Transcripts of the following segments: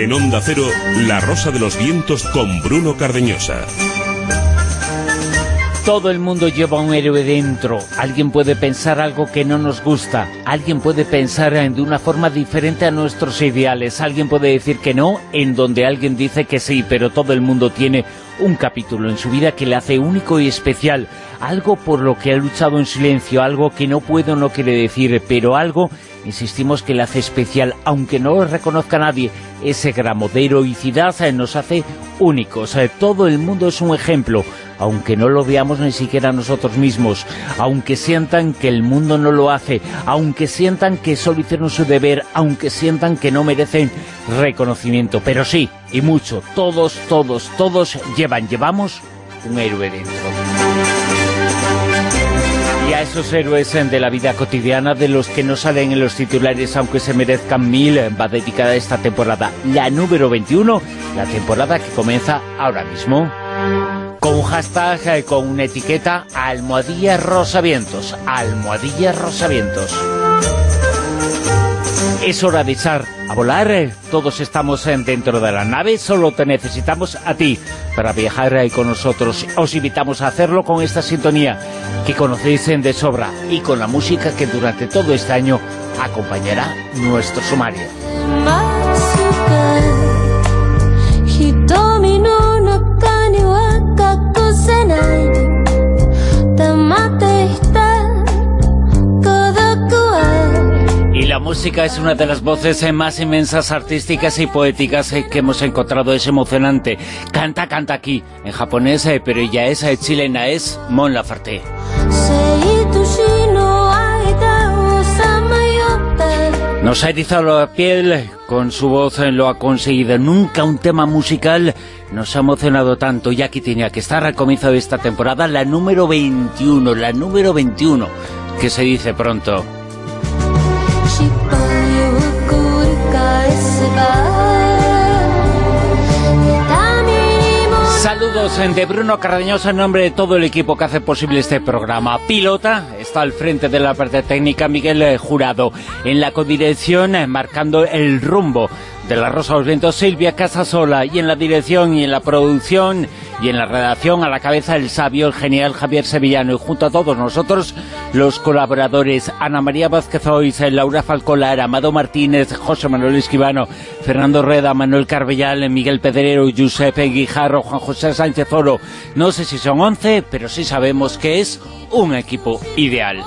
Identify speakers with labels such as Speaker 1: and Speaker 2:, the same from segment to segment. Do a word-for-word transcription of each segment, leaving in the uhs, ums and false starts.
Speaker 1: En Onda Cero, La Rosa de los Vientos con Bruno Cardeñosa.
Speaker 2: Todo el mundo lleva un héroe dentro. Alguien puede pensar algo que no nos gusta. Alguien puede pensar de una forma diferente a nuestros ideales. Alguien puede decir que no, en donde alguien dice que sí. Pero todo el mundo tiene un capítulo en su vida que le hace único y especial. Algo por lo que ha luchado en silencio. Algo que no puede o no quiere decir. Pero algo, insistimos, que le hace especial. Aunque no lo reconozca nadie, ese gramo de heroicidad nos hace únicos. Todo el mundo es un ejemplo. Aunque no lo veamos ni siquiera nosotros mismos, aunque sientan que el mundo no lo hace, aunque sientan que solo hicieron su deber, aunque sientan que no merecen reconocimiento, pero sí, y mucho, todos, todos, todos llevan, llevamos un héroe dentro. Y a esos héroes de la vida cotidiana, de los que no salen en los titulares, aunque se merezcan mil, va dedicada esta temporada, la número veintiuno, la temporada que comienza ahora mismo. Con un hashtag, con una etiqueta, almohadilla rosavientos, almohadilla rosavientos. Es hora de echar a volar, todos estamos dentro de la nave, solo te necesitamos a ti para viajar con nosotros. Os invitamos a hacerlo con esta sintonía que conocéis de sobra y con la música que durante todo este año acompañará nuestro sumario. Y la música es una de las voces más inmensas, artísticas y poéticas que hemos encontrado. Es emocionante. Canta, canta aquí, en japonés, pero ella es chilena, es Mon Laferte. Nos ha erizado la piel, con su voz lo ha conseguido. Nunca un tema musical nos ha emocionado tanto, y aquí tenía que estar al comienzo de esta temporada, la número veintiuno, la número veintiuno, que se dice pronto. Saludos de Bruno Cardeñosa en nombre de todo el equipo que hace posible este programa. Pilota está al frente de la parte técnica Miguel Jurado. En la codirección, marcando el rumbo de La Rosa de los Vientos, Silvia Casasola. Y en la dirección y en la producción y en la redacción, a la cabeza el sabio, el genial Javier Sevillano. Y junto a todos nosotros, los colaboradores: Ana María Vázquez Ois, Laura Falcolar, Amado Martínez, José Manuel Esquivano, Fernando Reda, Manuel Carbellal, Miguel Pedrero, Giuseppe Guijarro, Juan José Sánchez Oro. No sé si son once, pero sí sabemos que es un equipo ideal.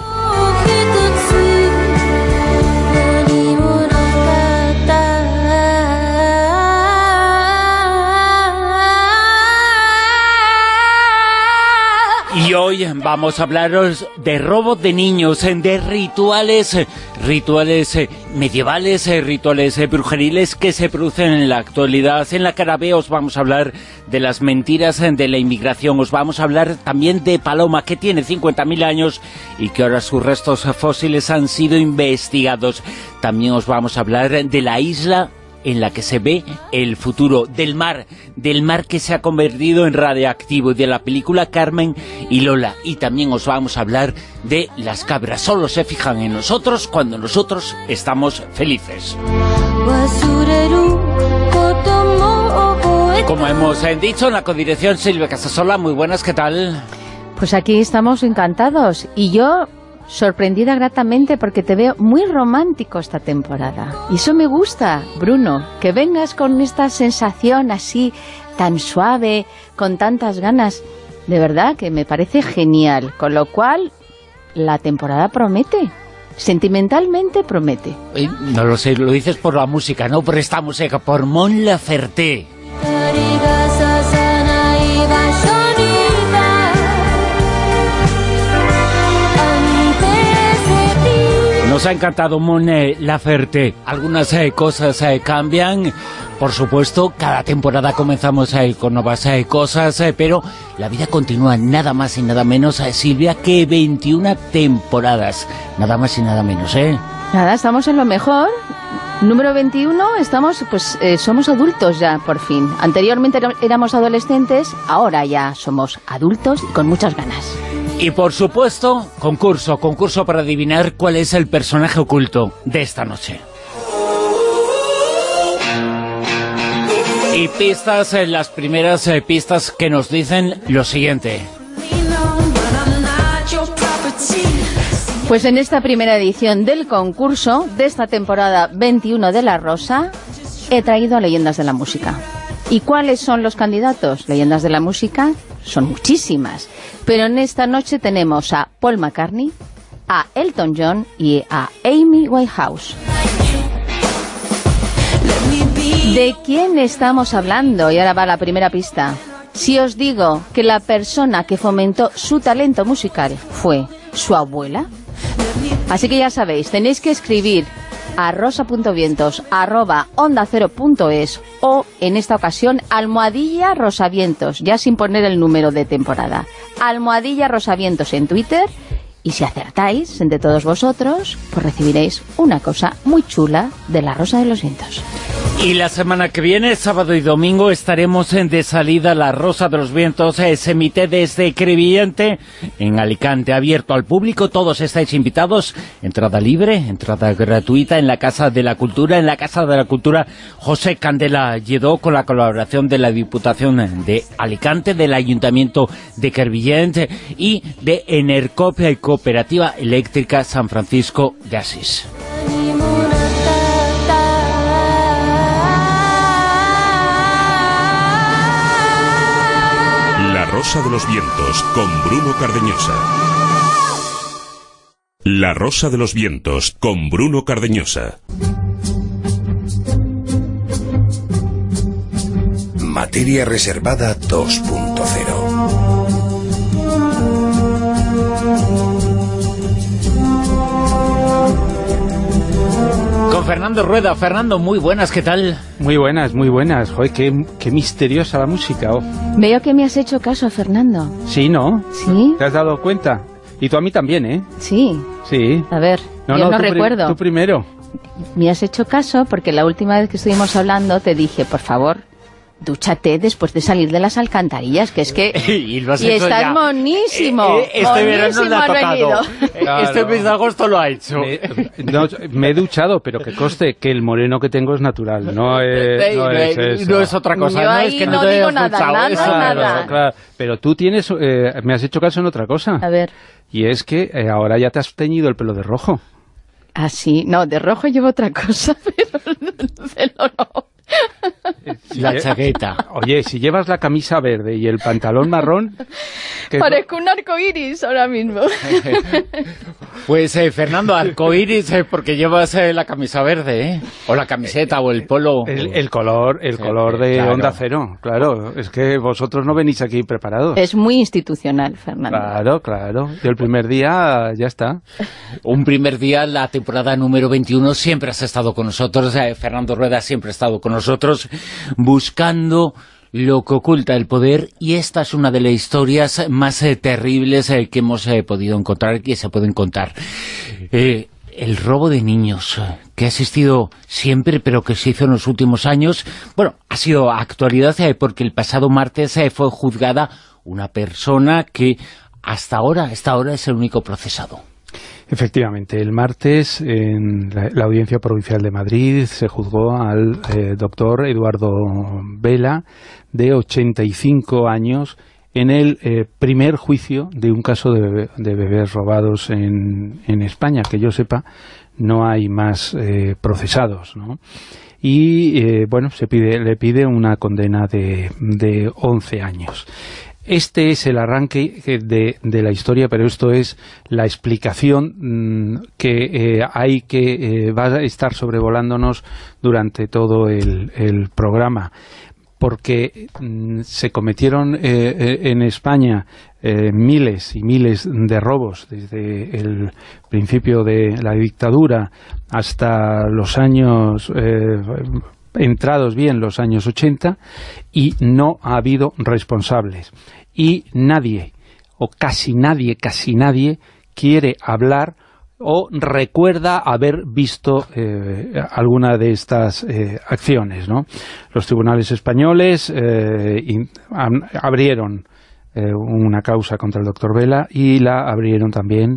Speaker 2: Y hoy vamos a hablaros de robo de niños, de rituales, rituales medievales, rituales brujeriles que se producen en la actualidad. En la cara B os vamos a hablar de las mentiras de la inmigración. Os vamos a hablar también de Paloma, que tiene cincuenta mil años y que ahora sus restos fósiles han sido investigados. También os vamos a hablar de la isla en la que se ve el futuro, del mar, del mar que se ha convertido en radioactivo, y de la película Carmen y Lola. Y también os vamos a hablar de las cabras. Solo se fijan en nosotros cuando nosotros estamos felices. Y como hemos dicho, en la codirección Silvia Casasola. Muy buenas, ¿qué tal?
Speaker 3: Pues aquí estamos encantados, y yo sorprendida gratamente porque te veo muy romántico esta temporada. Y eso me gusta, Bruno, que vengas con esta sensación así tan suave, con tantas ganas. De verdad que me parece genial, con lo cual la temporada promete. Sentimentalmente promete.
Speaker 2: No lo sé, lo dices por la música, no por esta música, por Mon Laferte. Nos ha encantado Mon Laferte. Algunas eh, cosas eh, cambian, por supuesto. Cada temporada comenzamos eh, con nuevas eh, cosas, eh, pero la vida continúa, nada más y nada menos, eh, Silvia, que veintiuna temporadas. Nada más y nada menos, ¿eh?
Speaker 3: Nada, estamos en lo mejor. Número veintiuno, estamos, pues eh, somos adultos ya, por fin. Anteriormente éramos adolescentes, ahora ya somos adultos y con muchas ganas.
Speaker 2: Y por supuesto, concurso, concurso para adivinar cuál es el personaje oculto de esta noche. Y pistas, eh, las primeras eh, pistas que nos dicen lo siguiente.
Speaker 3: Pues en esta primera edición del concurso de esta temporada veintiuno de La Rosa, he traído a Leyendas de la Música. ¿Y cuáles son los candidatos? Leyendas de la Música son muchísimas, pero en esta noche tenemos a Paul McCartney, a Elton John y a Amy Winehouse. ¿De quién estamos hablando? Y ahora va la primera pista. Si os digo que la persona que fomentó su talento musical fue su abuela, así que ya sabéis, tenéis que escribir a rosa.vientos arroba onda cero punto es o, en esta ocasión, almohadilla rosavientos, ya sin poner el número de temporada. Almohadilla rosavientos en Twitter, y si acertáis, entre todos vosotros, pues recibiréis una cosa muy chula de La Rosa de los Vientos.
Speaker 2: Y la semana que viene, sábado y domingo, estaremos en de salida La Rosa de los Vientos. Eh, se emite desde Crevillente, en Alicante, abierto al público. Todos estáis invitados. Entrada libre, entrada gratuita en la Casa de la Cultura. En la Casa de la Cultura, José Candela Lledó, con la colaboración de la Diputación de Alicante, del Ayuntamiento de Crevillente y de Enercop, Cooperativa Eléctrica San Francisco de Asís.
Speaker 1: La Rosa de los Vientos, con Bruno Cardeñosa. La Rosa de los Vientos, con Bruno Cardeñosa.
Speaker 4: Materia reservada dos punto cero.
Speaker 2: Con Fernando Rueda. Fernando, muy buenas, ¿qué tal?
Speaker 5: Muy buenas, muy buenas. Joder, qué, qué misteriosa la música. Oh.
Speaker 3: Veo que me has hecho caso, Fernando.
Speaker 5: Sí, ¿no?
Speaker 3: Sí.
Speaker 5: ¿Te has dado cuenta? Y tú a mí también, ¿eh?
Speaker 3: Sí.
Speaker 5: Sí.
Speaker 3: A ver,
Speaker 5: no,
Speaker 3: yo
Speaker 5: no,
Speaker 3: no
Speaker 5: tú
Speaker 3: recuerdo.
Speaker 5: Pri tú primero.
Speaker 3: Me has hecho caso porque la última vez que estuvimos hablando te dije, por favor, dúchate después de salir de las alcantarillas, que es que...
Speaker 2: y lo has
Speaker 3: y
Speaker 2: hecho
Speaker 3: estás
Speaker 2: ya.
Speaker 3: monísimo.
Speaker 2: Eh, eh, este verano le ha tocado.
Speaker 5: Claro.
Speaker 2: Este mes de agosto lo ha hecho.
Speaker 5: Me, no, me he duchado, pero que conste que el moreno que tengo es natural. No es, no es, eso.
Speaker 2: No es otra cosa.
Speaker 3: Yo
Speaker 2: no
Speaker 3: ahí
Speaker 2: es que
Speaker 3: no
Speaker 2: no te
Speaker 3: digo
Speaker 2: hayas
Speaker 3: nada,
Speaker 2: duchado.
Speaker 3: nada,
Speaker 2: Eso,
Speaker 3: nada.
Speaker 5: Claro, claro. Pero tú tienes, eh, me has hecho caso en otra cosa.
Speaker 3: A ver.
Speaker 5: Y es que eh, ahora ya te has teñido el pelo de rojo.
Speaker 3: Ah, sí. No, de rojo llevo otra cosa, pero el pelo no.
Speaker 2: La chaqueta.
Speaker 5: Oye, si llevas la camisa verde y el pantalón marrón... ¿qué?
Speaker 3: Parezco un arcoiris ahora mismo.
Speaker 2: Pues, eh, Fernando, arcoiris, eh, porque llevas eh, la camisa verde, ¿eh? O la camiseta, o el polo.
Speaker 5: El, el color, el sí, color de claro. Onda Cero, claro. Es que vosotros no venís aquí preparados.
Speaker 3: Es muy institucional, Fernando.
Speaker 5: Claro, claro. Y el primer día ya está.
Speaker 2: Un primer día, la temporada número veintiuno, siempre has estado con nosotros. Eh, Fernando Rueda siempre ha estado con nosotros, buscando lo que oculta el poder, y esta es una de las historias más eh, terribles eh, que hemos eh, podido encontrar, que se pueden contar. Eh, el robo de niños, eh, que ha existido siempre, pero que se hizo en los últimos años. Bueno, ha sido actualidad eh, porque el pasado martes eh, fue juzgada una persona que hasta ahora, hasta ahora es el único procesado.
Speaker 5: Efectivamente, el martes en la, la Audiencia Provincial de Madrid se juzgó al eh, doctor Eduardo Vela, de ochenta y cinco años, en el eh, primer juicio de un caso de, de bebés robados en, en España. Que yo sepa, no hay más eh, procesados, ¿no? Y, eh, bueno, se pide, le pide una condena de, de once años. Este es el arranque de, de la historia, pero esto es la explicación mmm, que eh, hay que eh, va a estar sobrevolándonos durante todo el, el programa, porque mmm, se cometieron eh, en España eh, miles y miles de robos desde el principio de la dictadura hasta los años... Eh, entrados bien los años ochenta, y no ha habido responsables. Y nadie, o casi nadie, casi nadie, quiere hablar o recuerda haber visto eh, alguna de estas eh, acciones, ¿no? Los tribunales españoles eh, in, abrieron eh, una causa contra el doctor Vela, y la abrieron también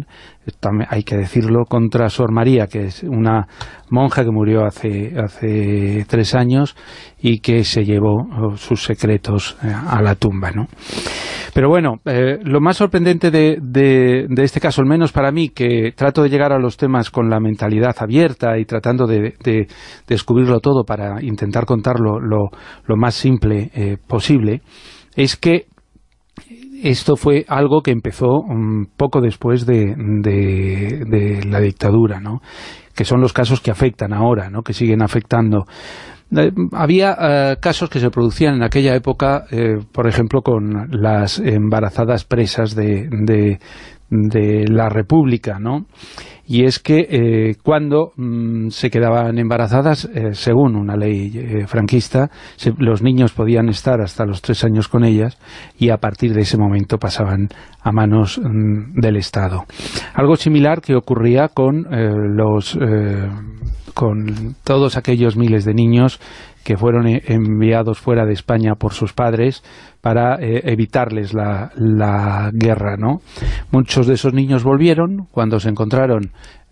Speaker 5: hay que decirlo, contra Sor María, que es una monja que murió hace, hace tres años y que se llevó sus secretos a la tumba, ¿no? Pero bueno, eh, lo más sorprendente de, de, de este caso, al menos para mí, que trato de llegar a los temas con la mentalidad abierta y tratando de, de descubrirlo todo para intentar contarlo lo, lo más simple eh, posible, es que esto fue algo que empezó un poco después de, de, de la dictadura, ¿no? Que son los casos que afectan ahora, ¿no? Que siguen afectando. Eh, había eh, casos que se producían en aquella época, eh, por ejemplo, con las embarazadas presas de, de, de la República, ¿no? Y es que eh, cuando mmm, se quedaban embarazadas, eh, según una ley eh, franquista, se, los niños podían estar hasta los tres años con ellas y a partir de ese momento pasaban a manos mmm, del Estado. Algo similar que ocurría con eh, los eh, con todos aquellos miles de niños que fueron enviados fuera de España por sus padres para eh, evitarles la, la guerra, ¿no? Muchos de esos niños volvieron cuando se encontraron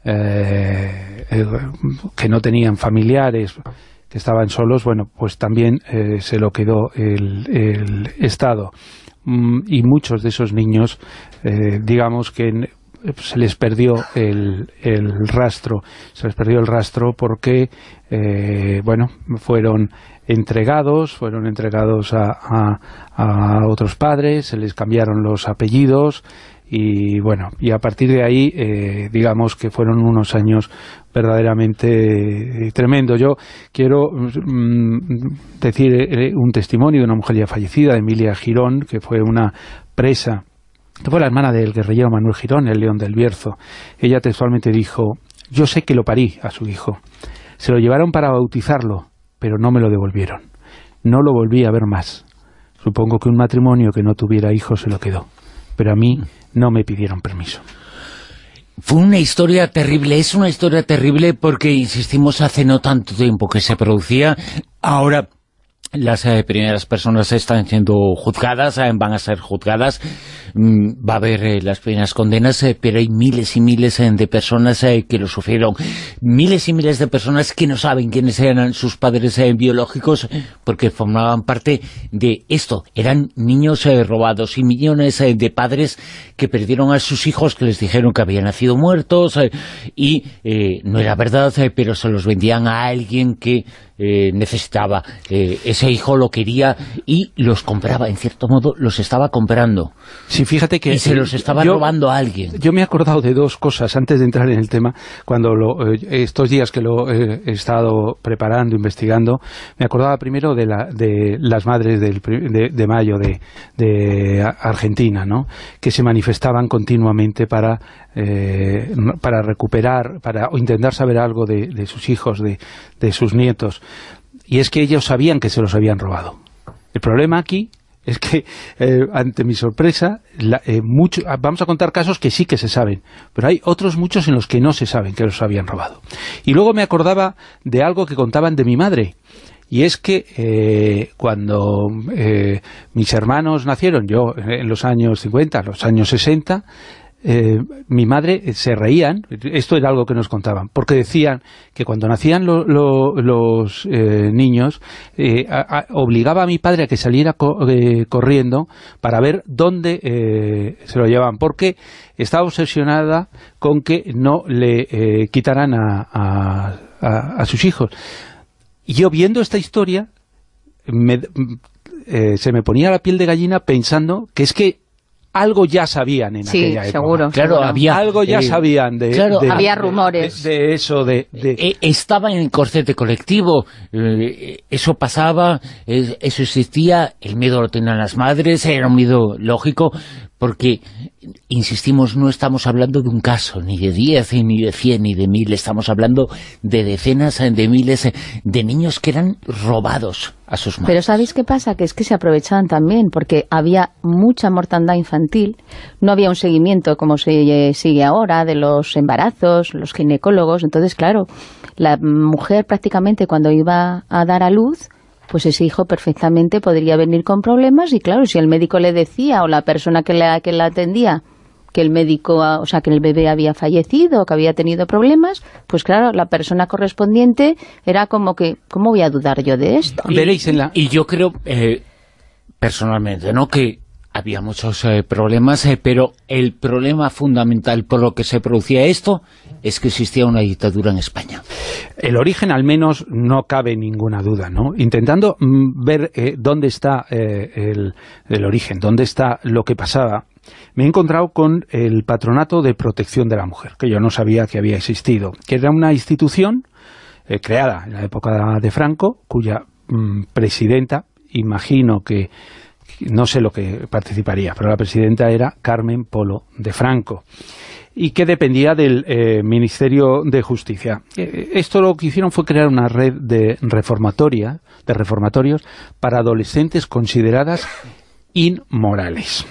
Speaker 5: eh, eh, que no tenían familiares, que estaban solos. Bueno, pues también eh, se lo quedó el, el Estado. Mm, y muchos de esos niños, eh, digamos que se les perdió el, el rastro, se les perdió el rastro porque, eh, bueno, fueron entregados, fueron entregados a, a, a otros padres, se les cambiaron los apellidos y, bueno, y a partir de ahí, eh, digamos que fueron unos años verdaderamente eh, tremendo. Yo quiero mm, decir eh, un testimonio de una mujer ya fallecida, de Emilia Girón, que fue una presa, que fue la hermana del guerrillero Manuel Girón, el León del Bierzo. Ella textualmente dijo: yo sé que lo parí a su hijo, se lo llevaron para bautizarlo, pero no me lo devolvieron, no lo volví a ver más. Supongo que un matrimonio que no tuviera hijos se lo quedó, pero a mí no me pidieron permiso.
Speaker 2: Fue una historia terrible, es una historia terrible porque, insistimos, hace no tanto tiempo que se producía. Ahora las eh, primeras personas están siendo juzgadas, eh, van a ser juzgadas, mm, va a haber eh, las primeras condenas, eh, pero hay miles y miles eh, de personas eh, que lo sufrieron, miles y miles de personas que no saben quiénes eran sus padres eh, biológicos, porque formaban parte de esto, eran niños eh, robados, y millones eh, de padres que perdieron a sus hijos, que les dijeron que habían nacido muertos, eh, y eh, no era verdad, eh, pero se los vendían a alguien que Eh, necesitaba, eh, ese hijo lo quería y los compraba, en cierto modo los estaba comprando.
Speaker 5: Sí, fíjate que...
Speaker 2: Y se los estaba yo, robando a alguien.
Speaker 5: Yo me he acordado de dos cosas antes de entrar en el tema, cuando lo, eh, estos días que lo eh, he estado preparando, investigando, me acordaba primero de, la, de las madres del, de, de mayo de, de Argentina, ¿no? Que se manifestaban continuamente para, eh, para recuperar, para o intentar saber algo de, de sus hijos, de, de sus nietos. Y es que ellos sabían que se los habían robado. El problema aquí es que, eh, ante mi sorpresa, la, eh, mucho, vamos a contar casos que sí que se saben, pero hay otros muchos en los que no se saben que los habían robado. Y luego me acordaba de algo que contaban de mi madre, y es que eh, cuando eh, mis hermanos nacieron, yo en los años cincuenta, los años sesenta, Eh, mi madre se reían, esto era algo que nos contaban, porque decían que cuando nacían lo, lo, los eh, niños, eh, a, a, obligaba a mi padre a que saliera co eh, corriendo para ver dónde eh, se lo llevaban, porque estaba obsesionada con que no le eh, quitaran a, a, a, a sus hijos. Y yo, viendo esta historia, me, eh, se me ponía la piel de gallina pensando que es que algo ya sabían en
Speaker 3: sí,
Speaker 5: aquella época.
Speaker 3: Seguro,
Speaker 2: claro,
Speaker 3: seguro.
Speaker 2: había,
Speaker 5: algo ya eh, sabían de,
Speaker 2: claro,
Speaker 5: de,
Speaker 3: había
Speaker 5: de,
Speaker 3: rumores
Speaker 5: de, de eso, de, de...
Speaker 2: Eh, estaba en el corcete colectivo, eh, eso pasaba, eh, eso existía, el miedo lo tenían las madres, era un miedo lógico, porque, insistimos, no estamos hablando de un caso, ni de diez, ni de cien, ni de mil, estamos hablando de decenas de miles de niños que eran robados a sus madres.
Speaker 3: Pero ¿sabéis qué pasa? Que es que se aprovechaban también, porque había mucha mortandad infantil, no había un seguimiento como se sigue ahora de los embarazos, los ginecólogos, entonces claro, la mujer prácticamente cuando iba a dar a luz, pues ese hijo perfectamente podría venir con problemas y claro, si el médico le decía o la persona que la, que la atendía que el médico, o sea, que el bebé había fallecido, que había tenido problemas, pues claro, la persona correspondiente era como que, ¿cómo voy a dudar yo de esto?
Speaker 2: Y, Veréis en la... y yo creo, eh, personalmente, ¿no?, que había muchos eh, problemas, eh, pero el problema fundamental por lo que se producía esto es que existía una dictadura en España.
Speaker 5: El origen, al menos, no cabe ninguna duda, ¿no? Intentando mm, ver eh, dónde está eh, el, el origen, dónde está lo que pasaba, me he encontrado con el Patronato de Protección de la Mujer, que yo no sabía que había existido, que era una institución eh, creada en la época de Franco, cuya mm, presidenta, imagino que no sé lo que participaría, pero la presidenta era Carmen Polo de Franco, y que dependía del eh, Ministerio de Justicia. Eh, esto lo que hicieron fue crear una red de reformatoria, de reformatorios para adolescentes consideradas inmorales.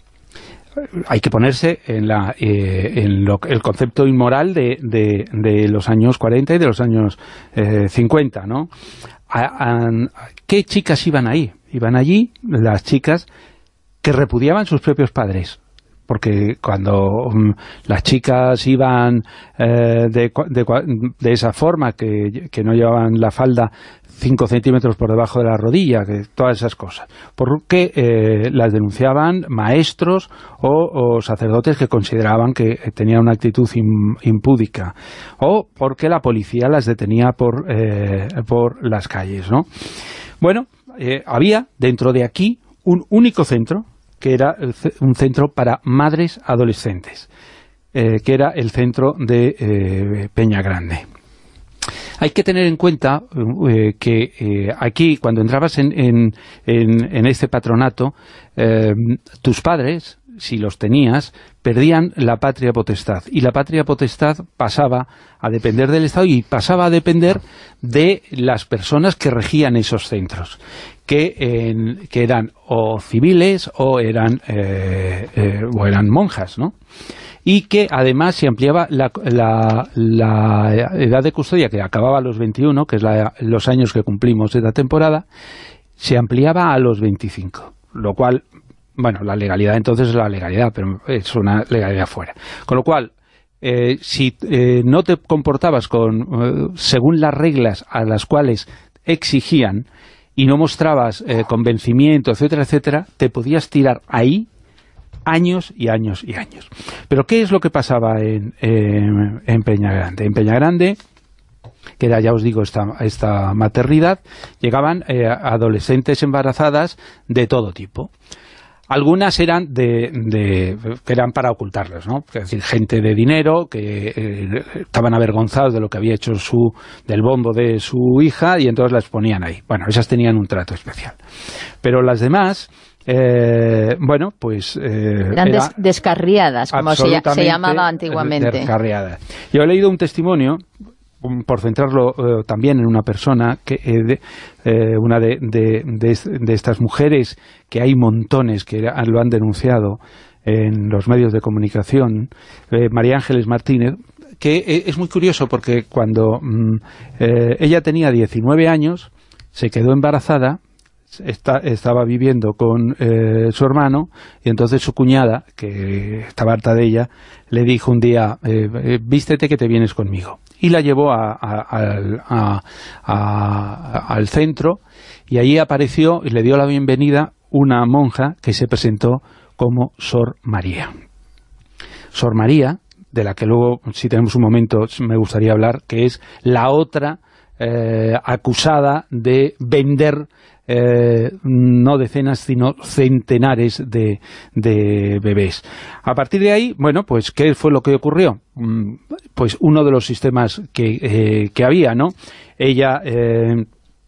Speaker 5: Hay que ponerse en, la, eh, en lo, el concepto inmoral de, de, de los años cuarenta y de los años eh, cincuenta, ¿no? A, a, ¿Qué chicas iban ahí? Iban allí las chicas que repudiaban sus propios padres, porque cuando um, las chicas iban eh, de, de, de esa forma, que, que no llevaban la falda cinco centímetros por debajo de la rodilla, que todas esas cosas, porque eh, las denunciaban maestros o, o sacerdotes que consideraban que tenían una actitud im, impúdica, o porque la policía las detenía por, eh, por las calles, ¿no? Bueno, eh, había dentro de aquí un único centro, que era el, un centro para madres adolescentes, eh, que era el centro de eh, Peña Grande. Hay que tener en cuenta eh, que eh, aquí, cuando entrabas en, en, en, en este patronato, eh, tus padres, si los tenías, perdían la patria potestad, y la patria potestad pasaba a depender del Estado y pasaba a depender de las personas que regían esos centros, que, en, que eran o civiles o eran, eh, eh, o eran monjas, ¿no? Y que además se ampliaba la, la, la edad de custodia, que acababa a los veintiuno, que es la, los años que cumplimos esta temporada, se ampliaba a los veinticinco, lo cual, bueno, la legalidad entonces es la legalidad, pero es una legalidad fuera. Con lo cual, eh, si eh, no te comportabas con eh, según las reglas a las cuales exigían y no mostrabas eh, convencimiento, etcétera, etcétera, te podías tirar ahí años y años y años. Pero ¿qué es lo que pasaba en, en, en Peña Grande? En Peña Grande, que era, ya os digo, esta, esta maternidad, llegaban eh, adolescentes embarazadas de todo tipo. Algunas eran de, de que eran para ocultarlas, ¿no? Es decir, gente de dinero que eh, estaban avergonzados de lo que había hecho su del bombo de su hija y entonces las ponían ahí. Bueno, esas tenían un trato especial. Pero las demás, eh, bueno, pues Eh,
Speaker 3: eran era des descarriadas, como se, se llamaba antiguamente.
Speaker 5: Descarriadas. Yo he leído un testimonio, por centrarlo eh, también en una persona, que eh, de, eh, una de, de, de, de estas mujeres, que hay montones que lo han denunciado en los medios de comunicación, eh, María Ángeles Martínez, que eh, es muy curioso porque cuando mm, eh, ella tenía diecinueve años, se quedó embarazada, Está, estaba viviendo con eh, su hermano, y entonces su cuñada, que estaba harta de ella, le dijo un día, eh, eh, vístete que te vienes conmigo. Y la llevó a, a, a, a, al centro, y ahí apareció y le dio la bienvenida una monja que se presentó como Sor María. Sor María, de la que luego, si tenemos un momento, me gustaría hablar, que es la otra eh, acusada de vender Eh, no decenas sino centenares de, de bebés. A partir de ahí, bueno, pues ¿qué fue lo que ocurrió? Pues uno de los sistemas que, eh, que había, ¿no? Ella eh,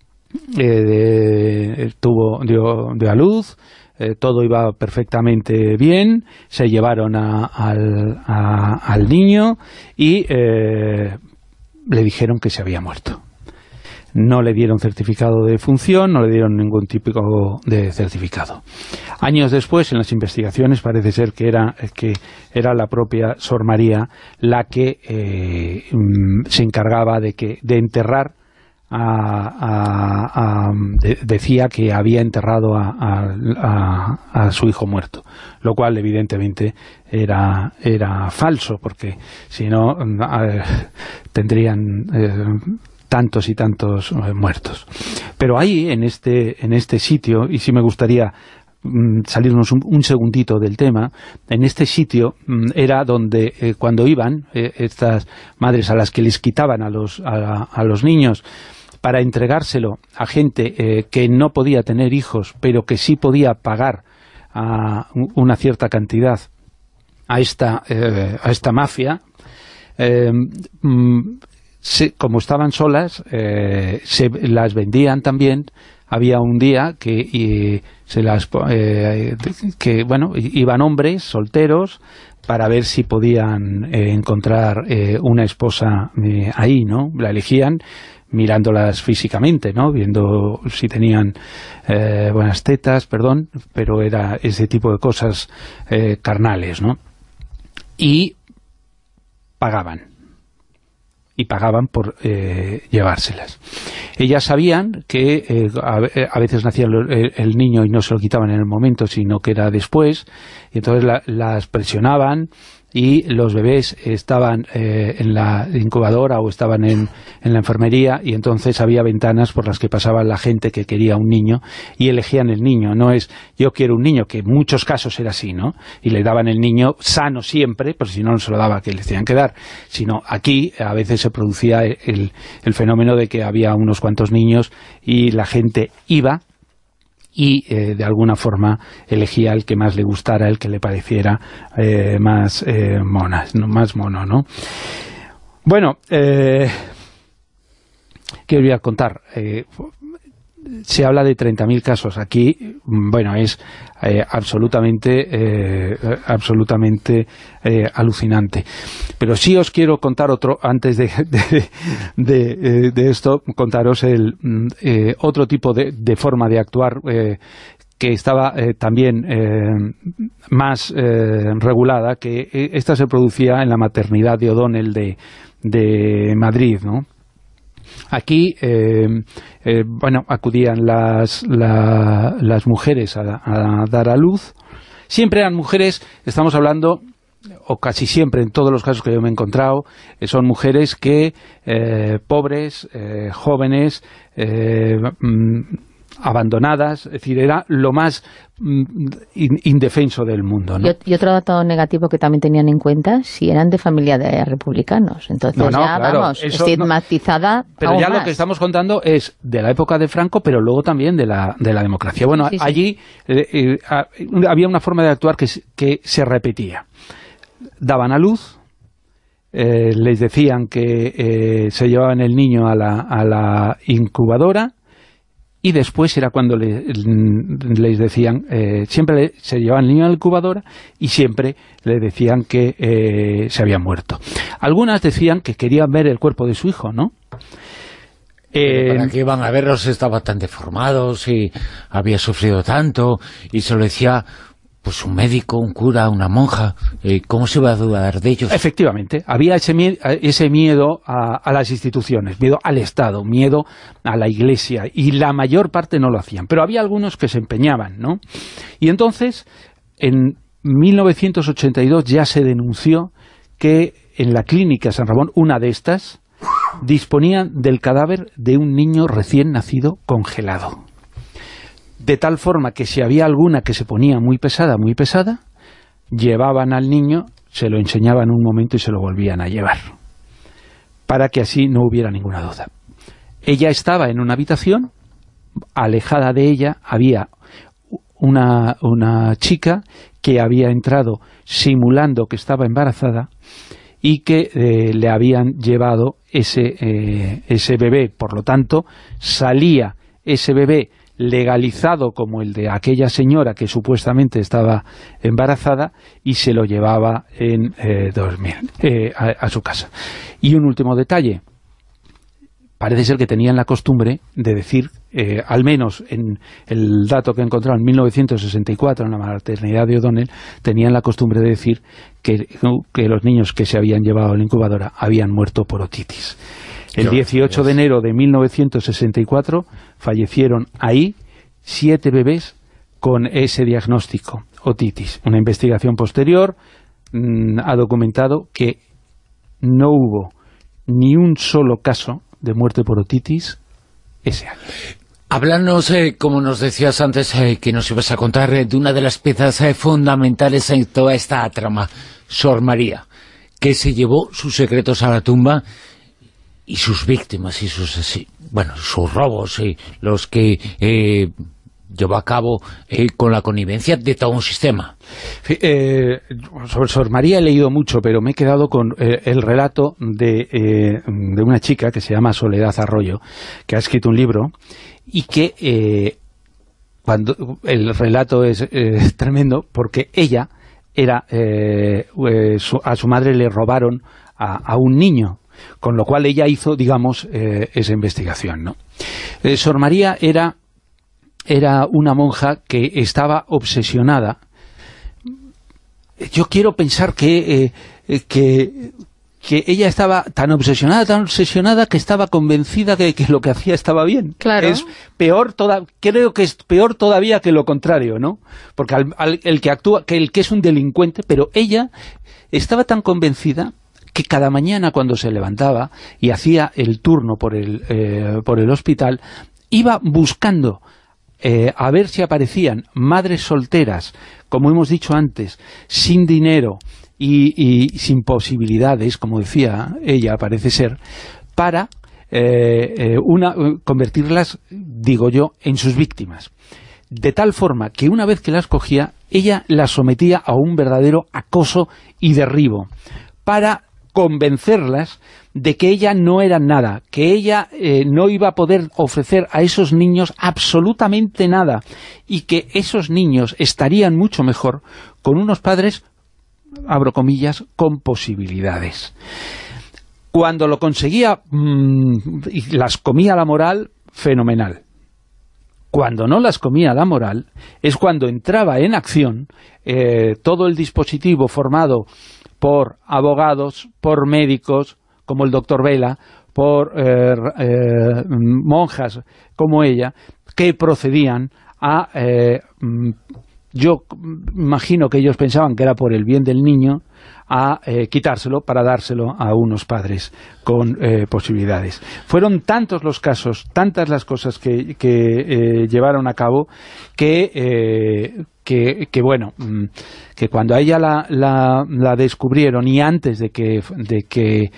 Speaker 5: eh, tuvo dio, dio a luz, eh, todo iba perfectamente bien, se llevaron a, al, a, al niño y eh, le dijeron que se había muerto. No le dieron certificado de defunción, no le dieron ningún tipo de certificado. Años después, en las investigaciones, parece ser que era, que era la propia Sor María la que eh, se encargaba de, que, de enterrar a, a, a, de, decía que había enterrado a, a, a, a su hijo muerto, lo cual evidentemente era, era falso, porque si no eh, tendrían eh, tantos y tantos eh, muertos. Pero ahí, en este, en este sitio, y sí me gustaría salirnos un, un segundito del tema, en este sitio era donde eh, cuando iban eh, estas madres a las que les quitaban a los, a, a los niños para entregárselo a gente eh, que no podía tener hijos, pero que sí podía pagar a una cierta cantidad a esta, eh, a esta mafia, eh, se, como estaban solas, eh, se las vendían también. Había un día que y se las eh, que bueno iban hombres solteros para ver si podían eh, encontrar eh, una esposa eh, ahí, ¿no? La elegían mirándolas físicamente, ¿no? Viendo si tenían eh, buenas tetas, perdón, pero era ese tipo de cosas eh, carnales, ¿no? Y pagaban. y pagaban por eh, llevárselas. Ellas sabían que eh, a, a veces nacía el, el niño y no se lo quitaban en el momento, sino que era después, y entonces la, las presionaban y los bebés estaban eh, en la incubadora o estaban en, en la enfermería, y entonces había ventanas por las que pasaba la gente que quería un niño y elegían el niño. No es yo quiero un niño, que en muchos casos era así, ¿no? Y le daban el niño sano siempre, pues si no, no se lo daba, que les tenían que dar. Sino aquí a veces se producía el, el fenómeno de que había unos cuantos niños y la gente iba y eh, de alguna forma elegía el que más le gustara, el que le pareciera eh, más eh, mona, ¿no? más mono, ¿no? Bueno, eh, ¿qué os voy a contar? Eh, se habla de treinta mil casos. Aquí, bueno, es eh, absolutamente eh, absolutamente eh, alucinante. Pero sí os quiero contar otro, antes de, de, de, de esto, contaros el eh, otro tipo de, de forma de actuar eh, que estaba eh, también eh, más eh, regulada, que esta se producía en la maternidad de O'Donnell de, de Madrid, ¿no? Aquí, eh, eh, bueno, acudían las, la, las mujeres a, a dar a luz. Siempre eran mujeres, estamos hablando, o casi siempre, en todos los casos que yo me he encontrado, eh, son mujeres que, eh, pobres, eh, jóvenes, eh, mm, abandonadas, es decir, era lo más mm, indefenso del mundo, ¿no?
Speaker 3: Y, y otro dato negativo que también tenían en cuenta, si eran de familia de republicanos, entonces no, no, ya, claro, vamos, estigmatizada. No,
Speaker 5: pero ya
Speaker 3: más.
Speaker 5: Lo que estamos contando es de la época de Franco, pero luego también de la, de la democracia. Bueno, sí, sí. allí eh, eh, había una forma de actuar que, que se repetía. Daban a luz, eh, les decían que eh, se llevaban el niño a la, a la incubadora, y después era cuando le, les decían, eh, siempre le, se llevaban el niño a la incubadora y siempre le decían que eh, se había muerto. Algunas decían que querían ver el cuerpo de su hijo, ¿no?
Speaker 2: Eh, ¿Para qué iban a verlos? Estaban tan deformados y había sufrido tanto, y se lo decía pues un médico, un cura, una monja. Eh, ¿Cómo se iba a dudar de ellos?
Speaker 5: Efectivamente, había ese miedo, ese miedo a, a las instituciones, miedo al Estado, miedo a la Iglesia, y la mayor parte no lo hacían, pero había algunos que se empeñaban, ¿no? Y entonces, en mil novecientos ochenta y dos ya se denunció que en la clínica San Ramón, una de estas, disponían del cadáver de un niño recién nacido congelado. De tal forma que si había alguna que se ponía muy pesada, muy pesada, llevaban al niño, se lo enseñaban un momento y se lo volvían a llevar, para que así no hubiera ninguna duda. Ella estaba en una habitación, alejada de ella había una, una chica que había entrado simulando que estaba embarazada y que eh, le habían llevado ese, eh, ese bebé. Por lo tanto, salía ese bebé legalizado como el de aquella señora que supuestamente estaba embarazada, y se lo llevaba en eh, dormir eh, a, a su casa. Y un último detalle, parece ser que tenían la costumbre de decir, eh, al menos en el dato que he encontrado en mil novecientos sesenta y cuatro, en la maternidad de O'Donnell, tenían la costumbre de decir que, que los niños que se habían llevado a la incubadora habían muerto por otitis. El dieciocho de enero de mil novecientos sesenta y cuatro fallecieron ahí siete bebés con ese diagnóstico, otitis. Una investigación posterior mmm, ha documentado que no hubo ni un solo caso de muerte por otitis ese año.
Speaker 2: Háblanos, eh, como nos decías antes, eh, que nos ibas a contar eh, de una de las piezas eh, fundamentales en toda esta trama, Sor María, que se llevó sus secretos a la tumba y sus víctimas, y sus sí, bueno, sus robos, y los que eh, llevó a cabo eh, con la connivencia de todo un sistema.
Speaker 5: Eh, sobre Sor María he leído mucho, pero me he quedado con eh, el relato de, eh, de una chica que se llama Soledad Arroyo, que ha escrito un libro, y que eh, cuando el relato es eh, tremendo, porque ella era eh, eh, su, a su madre le robaron a, a un niño, con lo cual ella hizo, digamos, eh, esa investigación, ¿no? Eh, Sor María era, era una monja que estaba obsesionada. Yo quiero pensar que, eh, que, que ella estaba tan obsesionada, tan obsesionada, que estaba convencida de que lo que hacía estaba bien.
Speaker 3: Claro.
Speaker 5: Es peor toda, creo que es peor todavía que lo contrario, ¿no? Porque al, al, el que actúa, que el que es un delincuente, pero ella estaba tan convencida que cada mañana cuando se levantaba y hacía el turno por el, eh, por el hospital, iba buscando eh, a ver si aparecían madres solteras, como hemos dicho antes, sin dinero y, y sin posibilidades, como decía ella, parece ser, para eh, eh, una, convertirlas, digo yo, en sus víctimas. De tal forma que una vez que las cogía, ella las sometía a un verdadero acoso y derribo, para convencerlas de que ella no era nada, que ella eh, no iba a poder ofrecer a esos niños absolutamente nada, y que esos niños estarían mucho mejor con unos padres, abro comillas, con posibilidades. Cuando lo conseguía mmm, y las comía la moral, fenomenal. Cuando no las comía la moral, es cuando entraba en acción eh, todo el dispositivo formado por abogados, por médicos, como el doctor Vela, por eh, eh, monjas como ella, que procedían a... Eh, yo imagino que ellos pensaban que era por el bien del niño, a eh, quitárselo para dárselo a unos padres con eh, posibilidades. Fueron tantos los casos, tantas las cosas que, que eh, llevaron a cabo, que, eh, que, que bueno, que cuando a ella la, la, la descubrieron, y antes de que, de que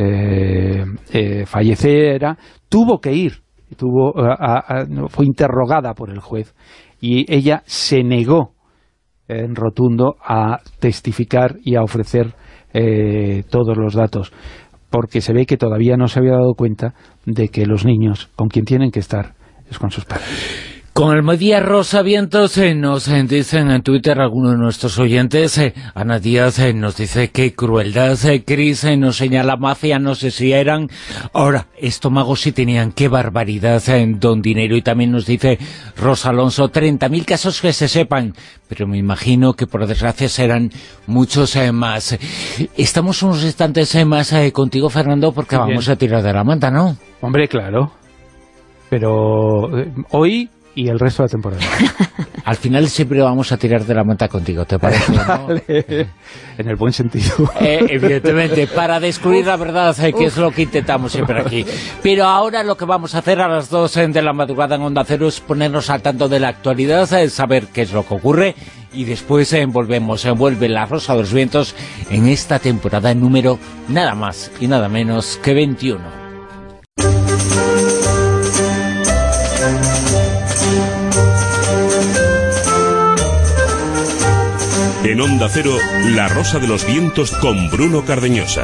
Speaker 5: eh, eh, falleciera, tuvo que ir, tuvo, a, a, fue interrogada por el juez, y ella se negó en rotundo a testificar y a ofrecer eh, todos los datos, porque se ve que todavía no se había dado cuenta de que los niños con quien tienen que estar es con sus padres.
Speaker 2: Con el Mediodía Rosa Vientos eh, nos eh, dicen en Twitter algunos de nuestros oyentes, eh, Ana Díaz eh, nos dice qué crueldad, eh, Cris eh, nos señala mafia, no sé si eran, ahora, estómagos sí tenían, qué barbaridad, eh, don Dinero, y también nos dice Rosa Alonso, treinta mil casos que se sepan, pero me imagino que por desgracia serán muchos eh, más. Estamos unos instantes eh, más eh, contigo, Fernando, porque Bien. vamos a tirar de la manta, ¿no?
Speaker 5: Hombre, claro, pero eh, hoy... y el resto de la temporada.
Speaker 2: Al final siempre vamos a tirar de la manta contigo, ¿te parece? ¿No?
Speaker 5: Vale. En el buen sentido.
Speaker 2: Eh, evidentemente, para descubrir la verdad, eh, que es lo que intentamos siempre aquí. Pero ahora lo que vamos a hacer a las dos de la madrugada en Onda Cero es ponernos al tanto de la actualidad, eh, saber qué es lo que ocurre, y después eh, volvemos, envuelve La Rosa de los Vientos en esta temporada número nada más y nada menos que veintiuno.
Speaker 1: En Onda Cero, La Rosa de los Vientos con Bruno Cardeñosa.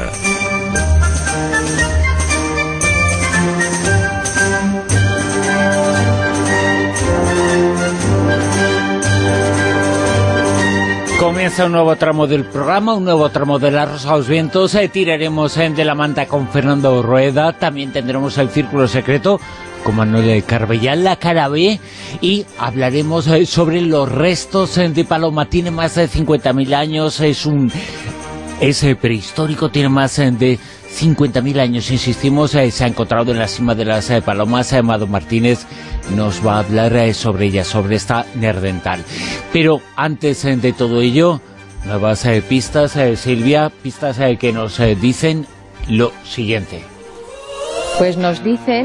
Speaker 2: Comienza un nuevo tramo del programa, un nuevo tramo de La Rosa de los Vientos. Eh, tiraremos eh, de la manta con Fernando Rueda. También tendremos el Círculo Secreto con Manuel Carbellal, la cara B, y hablaremos eh, sobre los restos eh, de Paloma. Tiene más de cincuenta mil años, es un Es eh, prehistórico, tiene más eh, de cincuenta mil años, insistimos, eh, se ha encontrado en la cima de las eh, Palomas. eh, Mado Martínez nos va a hablar eh, sobre ella, sobre esta Neandertal. Pero antes eh, de todo ello, nuevas eh, pistas, eh, Silvia, pistas eh, que nos eh, dicen lo siguiente.
Speaker 3: Pues nos dicen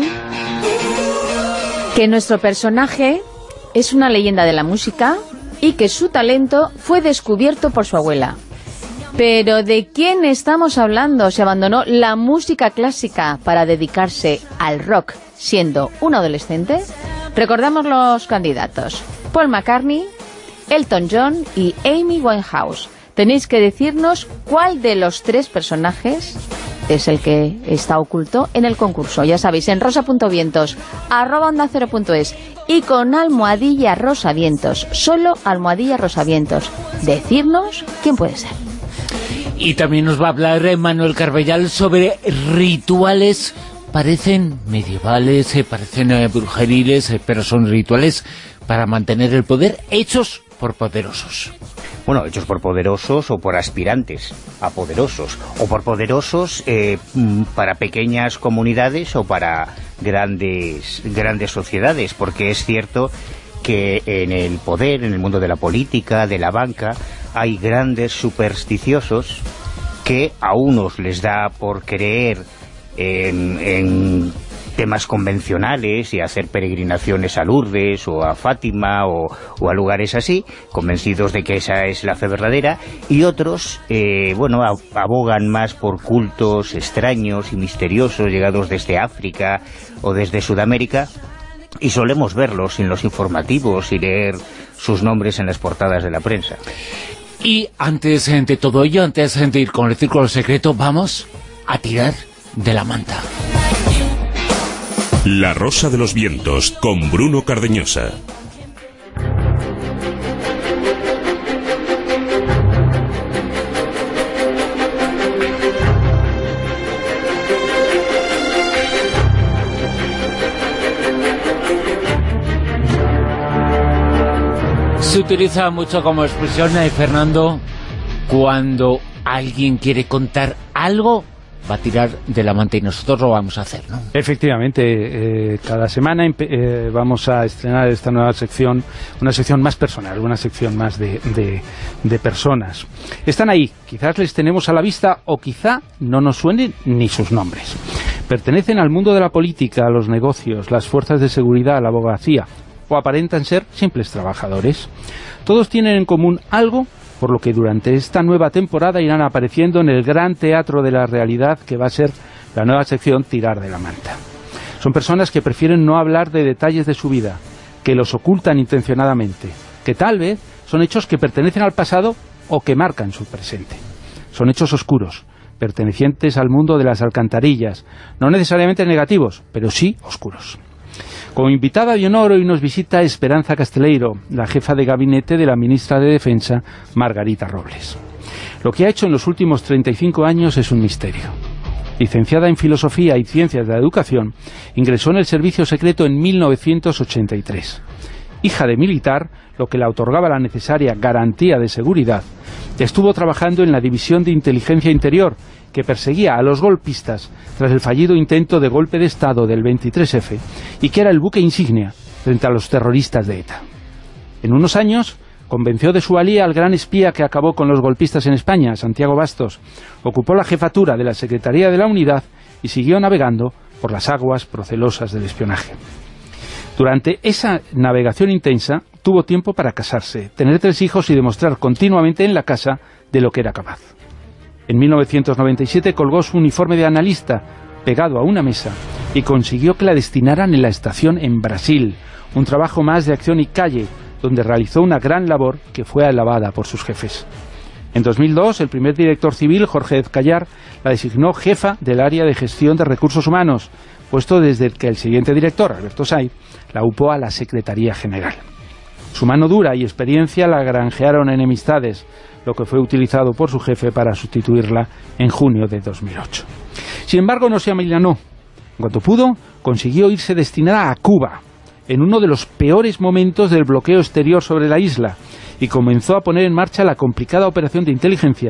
Speaker 3: que nuestro personaje es una leyenda de la música y que su talento fue descubierto por su abuela. Pero ¿de quién estamos hablando? Se abandonó la música clásica para dedicarse al rock siendo un adolescente. Recordamos los candidatos: Paul McCartney, Elton John y Amy Winehouse. Tenéis que decirnos cuál de los tres personajes es el que está oculto en el concurso. Ya sabéis, en rosa.vientos, arroba onda cero punto es y con almohadilla rosavientos, solo almohadilla rosavientos. Decirnos quién puede ser.
Speaker 2: Y también nos va a hablar Manuel Carbellal sobre rituales. Parecen medievales, eh, parecen eh, brujeriles, eh, pero son rituales para mantener el poder, hechos por poderosos.
Speaker 6: Bueno, hechos por poderosos o por aspirantes a poderosos, o por poderosos eh, para pequeñas comunidades o para grandes, grandes sociedades, porque es cierto que en el poder, en el mundo de la política, de la banca, hay grandes supersticiosos que a unos les da por creer en, en temas convencionales y hacer peregrinaciones a Lourdes o a Fátima o, o a lugares así, convencidos de que esa es la fe verdadera, y otros, eh, bueno, abogan más por cultos extraños y misteriosos llegados desde África o desde Sudamérica, y solemos verlos en los informativos y leer sus nombres en las portadas de la prensa.
Speaker 2: Y antes de todo ello, antes de ir con el círculo secreto, vamos a tirar de la manta.
Speaker 1: La Rosa de los Vientos, con Bruno Cardeñosa.
Speaker 2: Se utiliza mucho como expresión, eh, Fernando, cuando alguien quiere contar algo, va a tirar de la manta, y nosotros lo vamos a hacer, ¿no?
Speaker 5: Efectivamente, eh, cada semana eh, vamos a estrenar esta nueva sección, una sección más personal, una sección más de, de, de personas. Están ahí, quizás les tenemos a la vista o quizá no nos suenen ni sus nombres. Pertenecen al mundo de la política, a los negocios, las fuerzas de seguridad, a la abogacía, o aparentan ser simples trabajadores. Todos tienen en común algo, por lo que durante esta nueva temporada irán apareciendo en el gran teatro de la realidad que va a ser la nueva sección Tirar de la Manta. Son personas que prefieren no hablar de detalles de su vida, que los ocultan intencionadamente, que tal vez son hechos que pertenecen al pasado o que marcan su presente. Son hechos oscuros, pertenecientes al mundo de las alcantarillas, no necesariamente negativos, pero sí oscuros. Como invitada de honor hoy nos visita Esperanza Casteleiro, la jefa de gabinete de la ministra de Defensa, Margarita Robles. Lo que ha hecho en los últimos treinta y cinco años es un misterio. Licenciada en Filosofía y Ciencias de la Educación, ingresó en el servicio secreto en mil novecientos ochenta y tres. Hija de militar, lo que le otorgaba la necesaria garantía de seguridad, estuvo trabajando en la División de Inteligencia Interior, que perseguía a los golpistas tras el fallido intento de golpe de Estado del veintitrés efe y que era el buque insignia frente a los terroristas de ETA. En unos años convenció de su valía al gran espía que acabó con los golpistas en España, Santiago Bastos, ocupó la jefatura de la Secretaría de la Unidad y siguió navegando por las aguas procelosas del espionaje. Durante esa navegación intensa tuvo tiempo para casarse, tener tres hijos y demostrar continuamente en la casa de lo que era capaz. En mil novecientos noventa y siete colgó su uniforme de analista pegado a una mesa y consiguió que la destinaran en la estación en Brasil, un trabajo más de acción y calle, donde realizó una gran labor que fue alabada por sus jefes. En dos mil dos, el primer director civil, Jorge Ezcayar, la designó jefa del área de gestión de recursos humanos, puesto desde el que el siguiente director, Alberto Say, la upó a la Secretaría General. Su mano dura y experiencia la granjearon enemistades, lo que fue utilizado por su jefe para sustituirla en junio de dos mil ocho. Sin embargo, no se amilanó. En cuanto pudo, consiguió irse destinada a Cuba, en uno de los peores momentos del bloqueo exterior sobre la isla, y comenzó a poner en marcha la complicada operación de inteligencia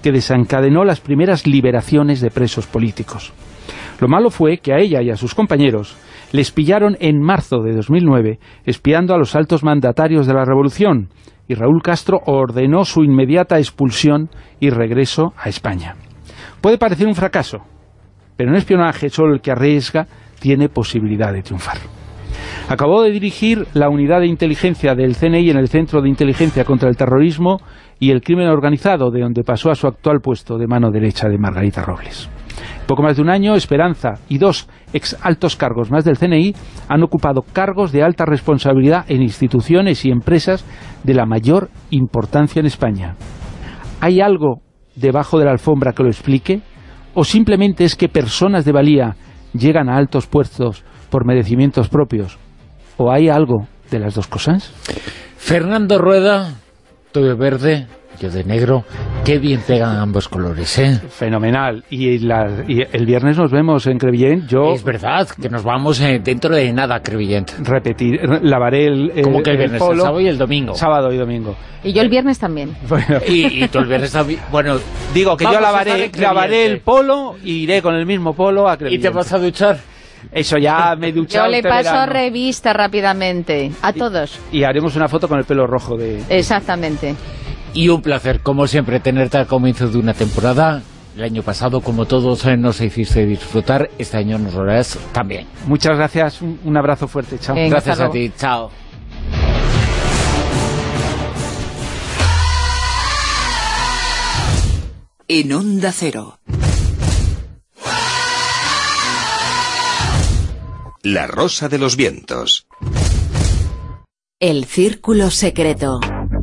Speaker 5: que desencadenó las primeras liberaciones de presos políticos. Lo malo fue que a ella y a sus compañeros les pillaron en marzo de dos mil nueve espiando a los altos mandatarios de la revolución, y Raúl Castro ordenó su inmediata expulsión y regreso a España. Puede parecer un fracaso, pero en espionaje solo el que arriesga tiene posibilidad de triunfar. Acabó de dirigir la unidad de inteligencia del C N I en el Centro de Inteligencia contra el Terrorismo y el Crimen Organizado, de donde pasó a su actual puesto de mano derecha de Margarita Robles. Poco más de un año, Esperanza y dos ex altos cargos más del C N I han ocupado cargos de alta responsabilidad en instituciones y empresas de la mayor importancia en España. ¿Hay algo debajo de la alfombra que lo explique? ¿O simplemente es que personas de valía llegan a altos puestos por merecimientos propios? ¿O hay algo de las dos cosas?
Speaker 2: Fernando Rueda, tú de verde, yo de negro, qué bien pegan ambos colores, ¿eh?
Speaker 5: Fenomenal. Y, la, y el viernes nos vemos en Crevillent. Yo
Speaker 2: es verdad, que nos vamos eh, dentro de nada a Crevillent.
Speaker 5: Repetir, lavaré el, el
Speaker 2: ¿Cómo que el viernes?
Speaker 5: El, polo,
Speaker 2: el sábado y el domingo.
Speaker 5: Sábado y domingo.
Speaker 3: Y yo el viernes también.
Speaker 5: Bueno.
Speaker 2: Y, y tú el viernes también. Bueno,
Speaker 5: digo que yo lavaré, lavaré el polo y iré con el mismo polo a Crevillent.
Speaker 2: ¿Y te vas a duchar?
Speaker 5: Eso, ya me he duchado.
Speaker 3: Yo le
Speaker 5: este
Speaker 3: paso
Speaker 5: verano.
Speaker 3: revista rápidamente a todos.
Speaker 5: Y, y haremos una foto con el pelo rojo de...
Speaker 3: Exactamente.
Speaker 2: Y un placer, como siempre, tenerte al comienzo de una temporada. El año pasado, como todos, eh, nos hiciste disfrutar. Este año nos lo harás también.
Speaker 5: Muchas gracias, un, un abrazo fuerte, chao.
Speaker 3: Venga,
Speaker 2: gracias a ti, chao.
Speaker 7: En Onda Cero.
Speaker 4: La Rosa de los Vientos.
Speaker 7: El Círculo Secreto.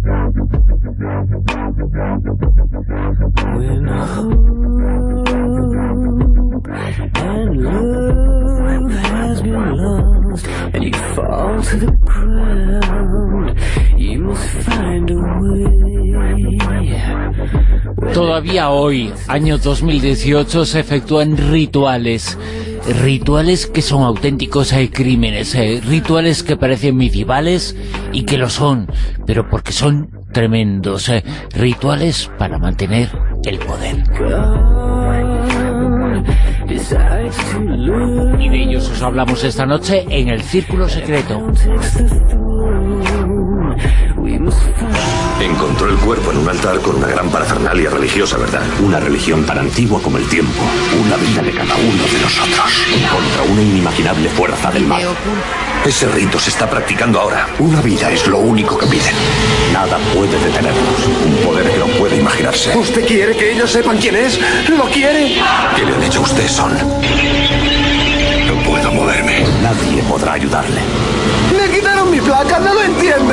Speaker 2: Todavía hoy, año dos mil dieciocho, se efectúan rituales. Rituales que son auténticos eh, crímenes, eh, rituales que parecen medievales y que lo son, pero porque son tremendos, eh, rituales para mantener el poder. Y de ellos os hablamos esta noche en El Círculo Secreto.
Speaker 8: Encontró el cuerpo en un altar con una gran parafernalia religiosa, ¿verdad? Una religión tan antigua como el tiempo. Una vida de cada uno de nosotros. Contra una inimaginable fuerza del mal. Ese rito se está practicando ahora. Una vida es lo único que piden. Nada puede detenernos. Un poder que no puede imaginarse.
Speaker 9: ¿Usted quiere que ellos sepan quién es? ¿Lo quiere?
Speaker 8: ¿Qué le han hecho a usted, Son? No puedo moverme. Nadie podrá ayudarle.
Speaker 9: ¡Le quitaron mi placa! ¡No lo entiende!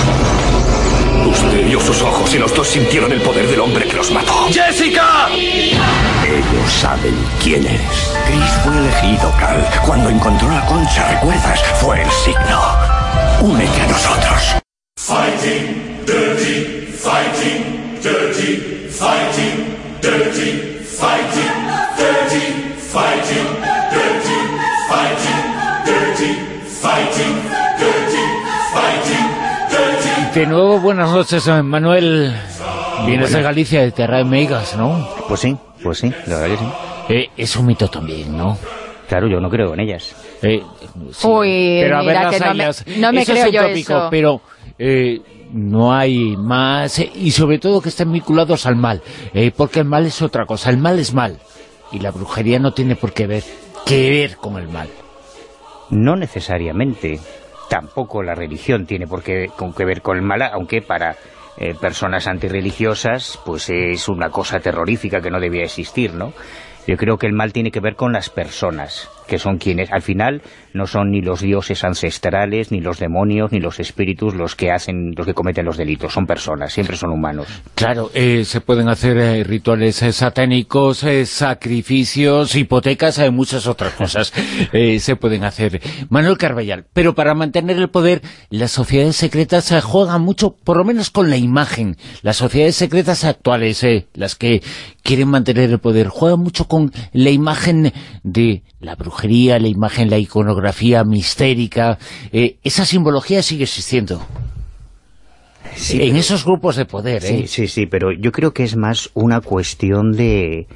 Speaker 8: Usted vio sus ojos y los dos sintieron el poder del hombre que los mató.
Speaker 9: ¡Jessica!
Speaker 8: Ellos saben quién eres. Chris fue elegido, Cal. Cuando encontró la concha, ¿recuerdas? Fue el signo. Únete a nosotros.
Speaker 10: Fighting, dirty, fighting, dirty, fighting, dirty, fighting, dirty, fighting, dirty, fighting, dirty, fighting, dirty, fighting.
Speaker 2: De nuevo, buenas noches, Manuel. Vienes de Galicia, de Terra de Meigas, ¿no?
Speaker 6: Pues sí, pues sí, la verdad que sí.
Speaker 2: Eh, es un mito también, ¿no?
Speaker 6: Claro, yo no creo en ellas.
Speaker 2: Eh, sí.
Speaker 3: Uy,
Speaker 2: pero a ver,
Speaker 3: mira
Speaker 2: las
Speaker 3: que no
Speaker 2: hayas.
Speaker 3: me, no me
Speaker 2: eso
Speaker 3: creo
Speaker 2: es
Speaker 3: yo
Speaker 2: utópico,
Speaker 3: eso.
Speaker 2: Pero eh, no hay más, eh, y sobre todo que estén vinculados al mal, eh, porque el mal es otra cosa, el mal es mal, y la brujería no tiene por qué ver, que ver con el mal.
Speaker 6: No necesariamente. Tampoco la religión tiene por qué con que ver con el mal, aunque para eh, personas antirreligiosas pues es una cosa terrorífica que no debía existir, ¿no? Yo creo que el mal tiene que ver con las personas, que son quienes, al final, no son ni los dioses ancestrales, ni los demonios, ni los espíritus los que hacen, los que cometen los delitos, son personas, siempre son humanos.
Speaker 2: Claro, eh, se pueden hacer eh, rituales eh, satánicos, eh, sacrificios, hipotecas, eh, muchas otras cosas eh, se pueden hacer. Manuel Carballal, pero para mantener el poder, las sociedades secretas eh, juegan mucho, por lo menos con la imagen. Las sociedades secretas actuales, eh, las que quieren mantener el poder, juegan mucho con la imagen de la brujería, la imagen, la iconografía mistérica. Eh, esa simbología sigue existiendo.
Speaker 6: Sí,
Speaker 2: en
Speaker 6: pero,
Speaker 2: esos grupos de poder, ¿eh?
Speaker 6: Sí, sí, sí, pero yo creo que es más una cuestión de,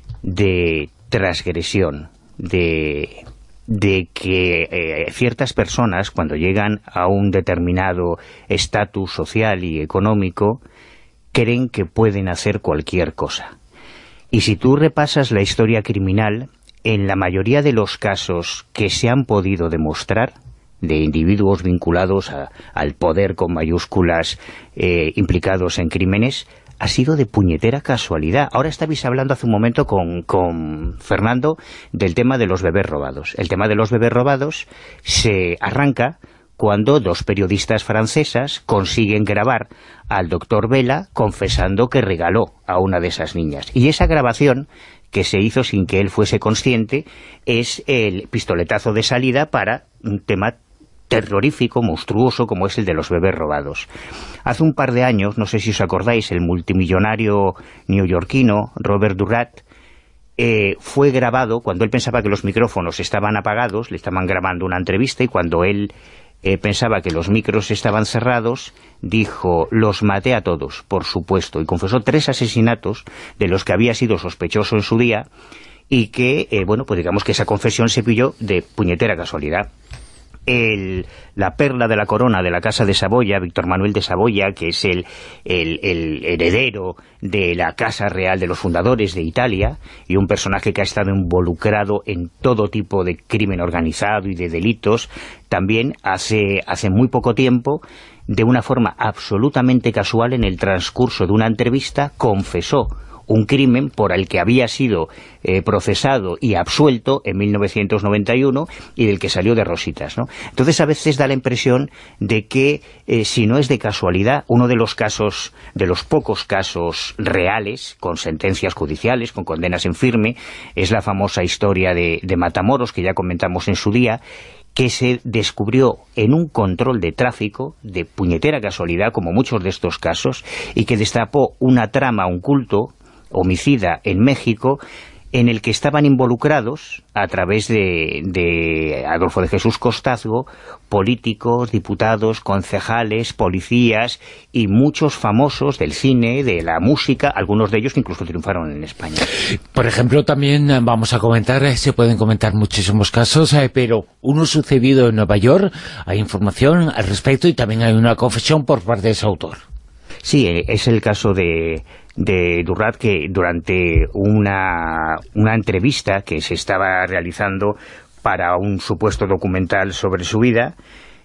Speaker 6: de transgresión, de, de que eh, ciertas personas, cuando llegan a un determinado estatus social y económico, creen que pueden hacer cualquier cosa. Y si tú repasas la historia criminal, en la mayoría de los casos que se han podido demostrar, de individuos vinculados a, al poder con mayúsculas, eh, implicados en crímenes, ha sido de puñetera casualidad. Ahora estabais hablando hace un momento con, con Fernando del tema de los bebés robados. El tema de los bebés robados se arranca cuando dos periodistas francesas consiguen grabar al doctor Vela confesando que regaló a una de esas niñas. Y esa grabación, que se hizo sin que él fuese consciente, es el pistoletazo de salida para un tema terrorífico, monstruoso, como es el de los bebés robados. Hace un par de años, no sé si os acordáis, el multimillonario neoyorquino Robert Durant eh, fue grabado cuando él pensaba que los micrófonos estaban apagados, le estaban grabando una entrevista, y cuando él eh, pensaba que los micros estaban cerrados, dijo: los maté a todos, por supuesto, y confesó tres asesinatos de los que había sido sospechoso en su día, y que, eh, bueno, pues digamos que esa confesión se pilló de puñetera casualidad. El, la perla de la corona de la Casa de Saboya, Víctor Manuel de Saboya, que es el, el, el heredero de la Casa Real de los fundadores de Italia, y un personaje que ha estado involucrado en todo tipo de crimen organizado y de delitos, también hace, hace muy poco tiempo, de una forma absolutamente casual, en el transcurso de una entrevista, confesó un crimen por el que había sido eh, procesado y absuelto en mil novecientos noventa y uno y del que salió de rositas, ¿no? Entonces a veces da la impresión de que, eh, si no es de casualidad, uno de los casos, de los pocos casos reales, con sentencias judiciales, con condenas en firme, es la famosa historia de, de Matamoros, que ya comentamos en su día, que se descubrió en un control de tráfico, de puñetera casualidad, como muchos de estos casos, y que destapó una trama, un culto homicida en México, en el que estaban involucrados, a través de, de Adolfo de Jesús Costazgo, políticos, diputados, concejales, policías y muchos famosos del cine, de la música, algunos de ellos que incluso triunfaron en España.
Speaker 2: Por ejemplo, también vamos a comentar, se pueden comentar muchísimos casos, eh, pero uno sucedido en Nueva York, hay información al respecto y también hay una confesión por parte de su autor.
Speaker 6: Sí, es el caso de, de Durant, que durante una, una entrevista que se estaba realizando para un supuesto documental sobre su vida,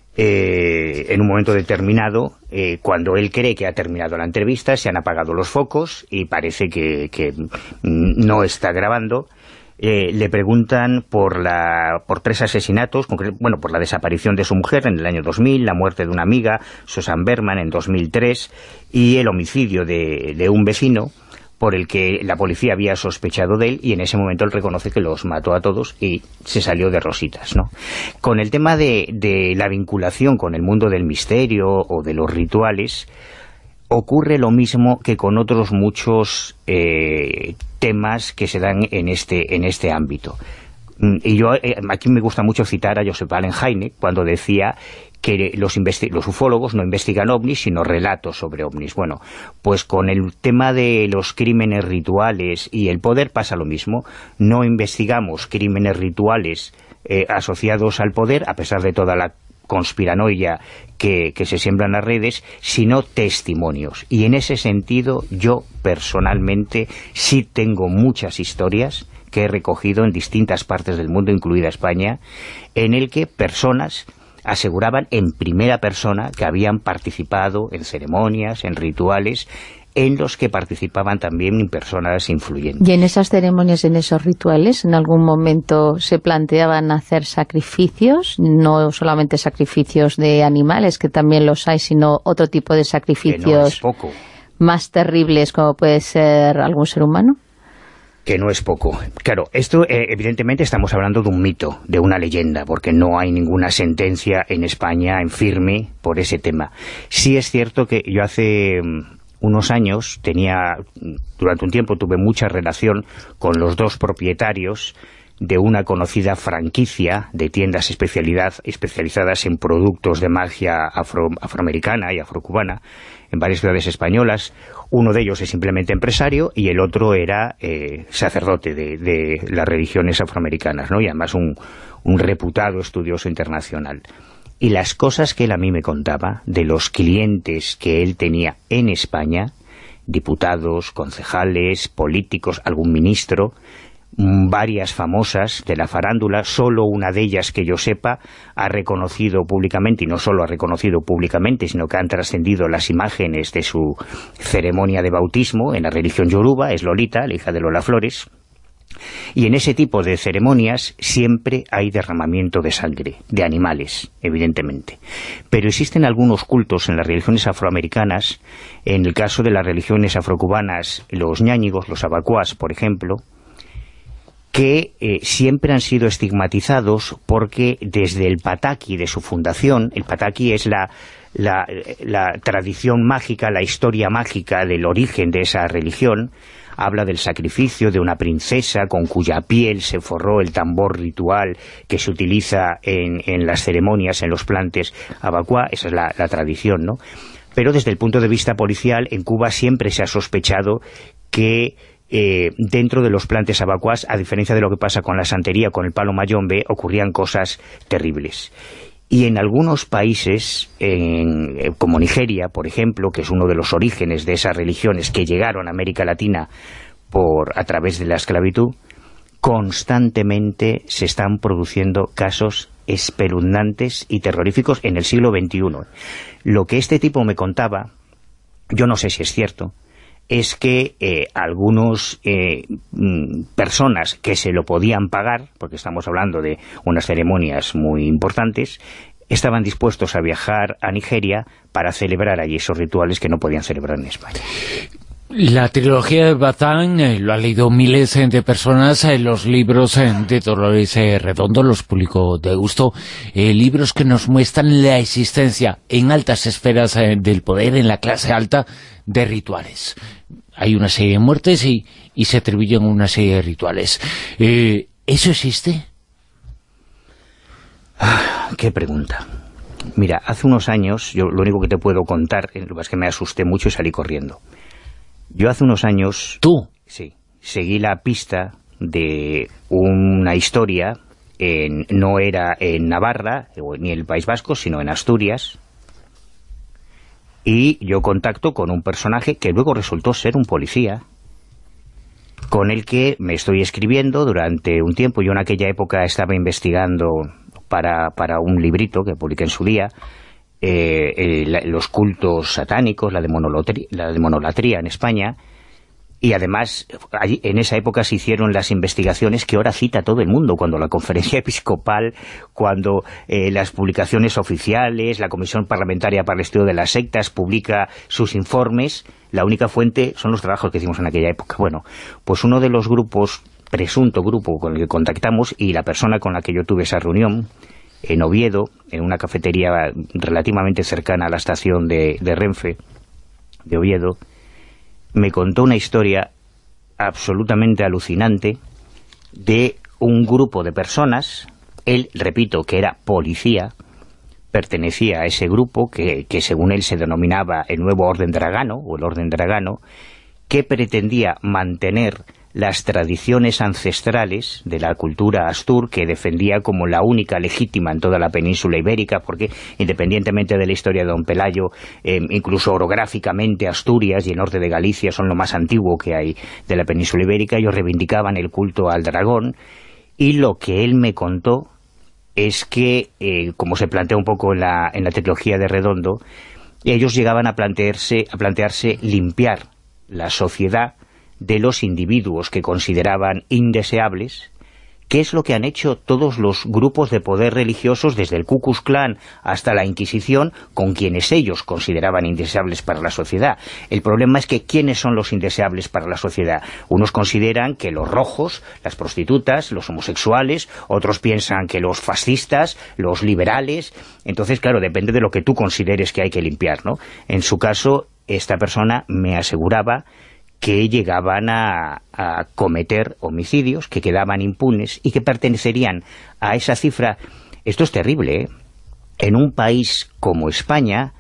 Speaker 6: eh, en un momento determinado, eh, cuando él cree que ha terminado la entrevista, se han apagado los focos y parece que, que no está grabando. Eh, le preguntan por la por tres asesinatos, bueno, por la desaparición de su mujer en el año dos mil, la muerte de una amiga, Susan Berman, en dos mil tres, y el homicidio de, de un vecino, por el que la policía había sospechado de él, y en ese momento él reconoce que los mató a todos y se salió de rositas, ¿no? Con el tema de, de la vinculación con el mundo del misterio o de los rituales, ocurre lo mismo que con otros muchos eh, temas que se dan en este, en este ámbito. Y yo eh, aquí me gusta mucho citar a Joseph Allen Hynek, cuando decía que los, los ufólogos no investigan ovnis, sino relatos sobre ovnis. Bueno, pues con el tema de los crímenes rituales y el poder pasa lo mismo. No investigamos crímenes rituales eh, asociados al poder, a pesar de toda la conspiranoia que, que se siembra en las redes, sino testimonios. Y en ese sentido, yo personalmente sí tengo muchas historias que he recogido en distintas partes del mundo, incluida España, en el que personas aseguraban en primera persona que habían participado en ceremonias, en rituales, en los que participaban también personas influyentes.
Speaker 3: ¿Y en esas ceremonias, en esos rituales, en algún momento se planteaban hacer sacrificios? No solamente sacrificios de animales, que también los hay, sino otro tipo de sacrificios
Speaker 6: que no es poco.
Speaker 3: Más terribles, como puede ser algún ser humano.
Speaker 6: Que no es poco. Claro, esto eh, evidentemente estamos hablando de un mito, de una leyenda, porque no hay ninguna sentencia en España en firme por ese tema. Sí es cierto que yo hace unos años tenía, durante un tiempo tuve mucha relación con los dos propietarios de una conocida franquicia de tiendas especialidad, especializadas en productos de magia afro, afroamericana y afrocubana, en varias ciudades españolas. Uno de ellos es simplemente empresario y el otro era eh, sacerdote de, de las religiones afroamericanas, ¿no? Y además un, un reputado estudioso internacional. Y las cosas que él a mí me contaba de los clientes que él tenía en España, diputados, concejales, políticos, algún ministro, varias famosas de la farándula, solo una de ellas que yo sepa ha reconocido públicamente, y no solo ha reconocido públicamente, sino que han trascendido las imágenes de su ceremonia de bautismo en la religión yoruba, es Lolita, la hija de Lola Flores. Y en ese tipo de ceremonias siempre hay derramamiento de sangre, de animales, evidentemente. Pero existen algunos cultos en las religiones afroamericanas, en el caso de las religiones afrocubanas, los ñáñigos, los abacuás, por ejemplo, que eh, siempre han sido estigmatizados porque desde el pataki de su fundación, el pataki es la, la, la tradición mágica, la historia mágica del origen de esa religión, habla del sacrificio de una princesa con cuya piel se forró el tambor ritual que se utiliza en, en las ceremonias, en los plantes abacuá, esa es la, la tradición, ¿no? Pero desde el punto de vista policial, en Cuba siempre se ha sospechado que Eh, dentro de los plantes abacuás, a diferencia de lo que pasa con la santería, con el palo mayombe, ocurrían cosas terribles. Y en algunos países, en, eh, como Nigeria, por ejemplo, que es uno de los orígenes de esas religiones que llegaron a América Latina por a través de la esclavitud, constantemente se están produciendo casos espeluznantes y terroríficos en el siglo veintiuno. Lo que este tipo me contaba, yo no sé si es cierto, es que eh, algunos eh, personas que se lo podían pagar, porque estamos hablando de unas ceremonias muy importantes, estaban dispuestos a viajar a Nigeria para celebrar allí esos rituales que no podían celebrar en España.
Speaker 2: La trilogía de Bazán eh, lo han leído miles eh, de personas, eh, los libros eh, de Dolores eh, Redondo los publicó Deusto, eh, libros que nos muestran la existencia en altas esferas eh, del poder, en la clase alta, de rituales. Hay una serie de muertes y, y se atribuyen una serie de rituales. Eh, ¿Eso existe?
Speaker 6: Ah, qué pregunta. Mira, hace unos años, yo lo único que te puedo contar, lo que es que me asusté mucho y salí corriendo. Yo hace unos años...
Speaker 2: ¿Tú?
Speaker 6: Sí, seguí la pista de una historia, en, no era en Navarra, ni en el País Vasco, sino en Asturias, y yo contacto con un personaje que luego resultó ser un policía, con el que me estoy escribiendo durante un tiempo. Yo en aquella época estaba investigando para, para un librito que publiqué en su día, eh, eh, la, los cultos satánicos, la, demonolatría, la demonolatría en España, y además allí, en esa época se hicieron las investigaciones que ahora cita todo el mundo, cuando la conferencia episcopal, cuando eh, las publicaciones oficiales, la Comisión Parlamentaria para el Estudio de las Sectas publica sus informes, la única fuente son los trabajos que hicimos en aquella época. Bueno, pues uno de los grupos, presunto grupo con el que contactamos, y la persona con la que yo tuve esa reunión, en Oviedo, en una cafetería relativamente cercana a la estación de, de Renfe, de Oviedo, me contó una historia absolutamente alucinante de un grupo de personas. Él, repito, que era policía, pertenecía a ese grupo que, que según él se denominaba el Nuevo Orden Dragano, o el Orden Dragano, que pretendía mantener las tradiciones ancestrales de la cultura astur, que defendía como la única legítima en toda la península ibérica, porque independientemente de la historia de don Pelayo, eh, incluso orográficamente Asturias y el norte de Galicia son lo más antiguo que hay de la península ibérica. Ellos reivindicaban el culto al dragón, y lo que él me contó es que, eh, como se plantea un poco en la, en la trilogía de Redondo, ellos llegaban a plantearse, a plantearse limpiar la sociedad de los individuos que consideraban indeseables, que es lo que han hecho todos los grupos de poder religiosos, desde el Ku Klux Klan hasta la Inquisición, con quienes ellos consideraban indeseables para la sociedad. El problema es que ¿quiénes son los indeseables para la sociedad? Unos consideran que los rojos, las prostitutas, los homosexuales, otros piensan que los fascistas, los liberales. Entonces, claro, depende de lo que tú consideres que hay que limpiar, ¿no? En su caso, esta persona me aseguraba que llegaban a, a cometer homicidios, que quedaban impunes y que pertenecerían a esa cifra. Esto es terrible, ¿eh? En un país como España,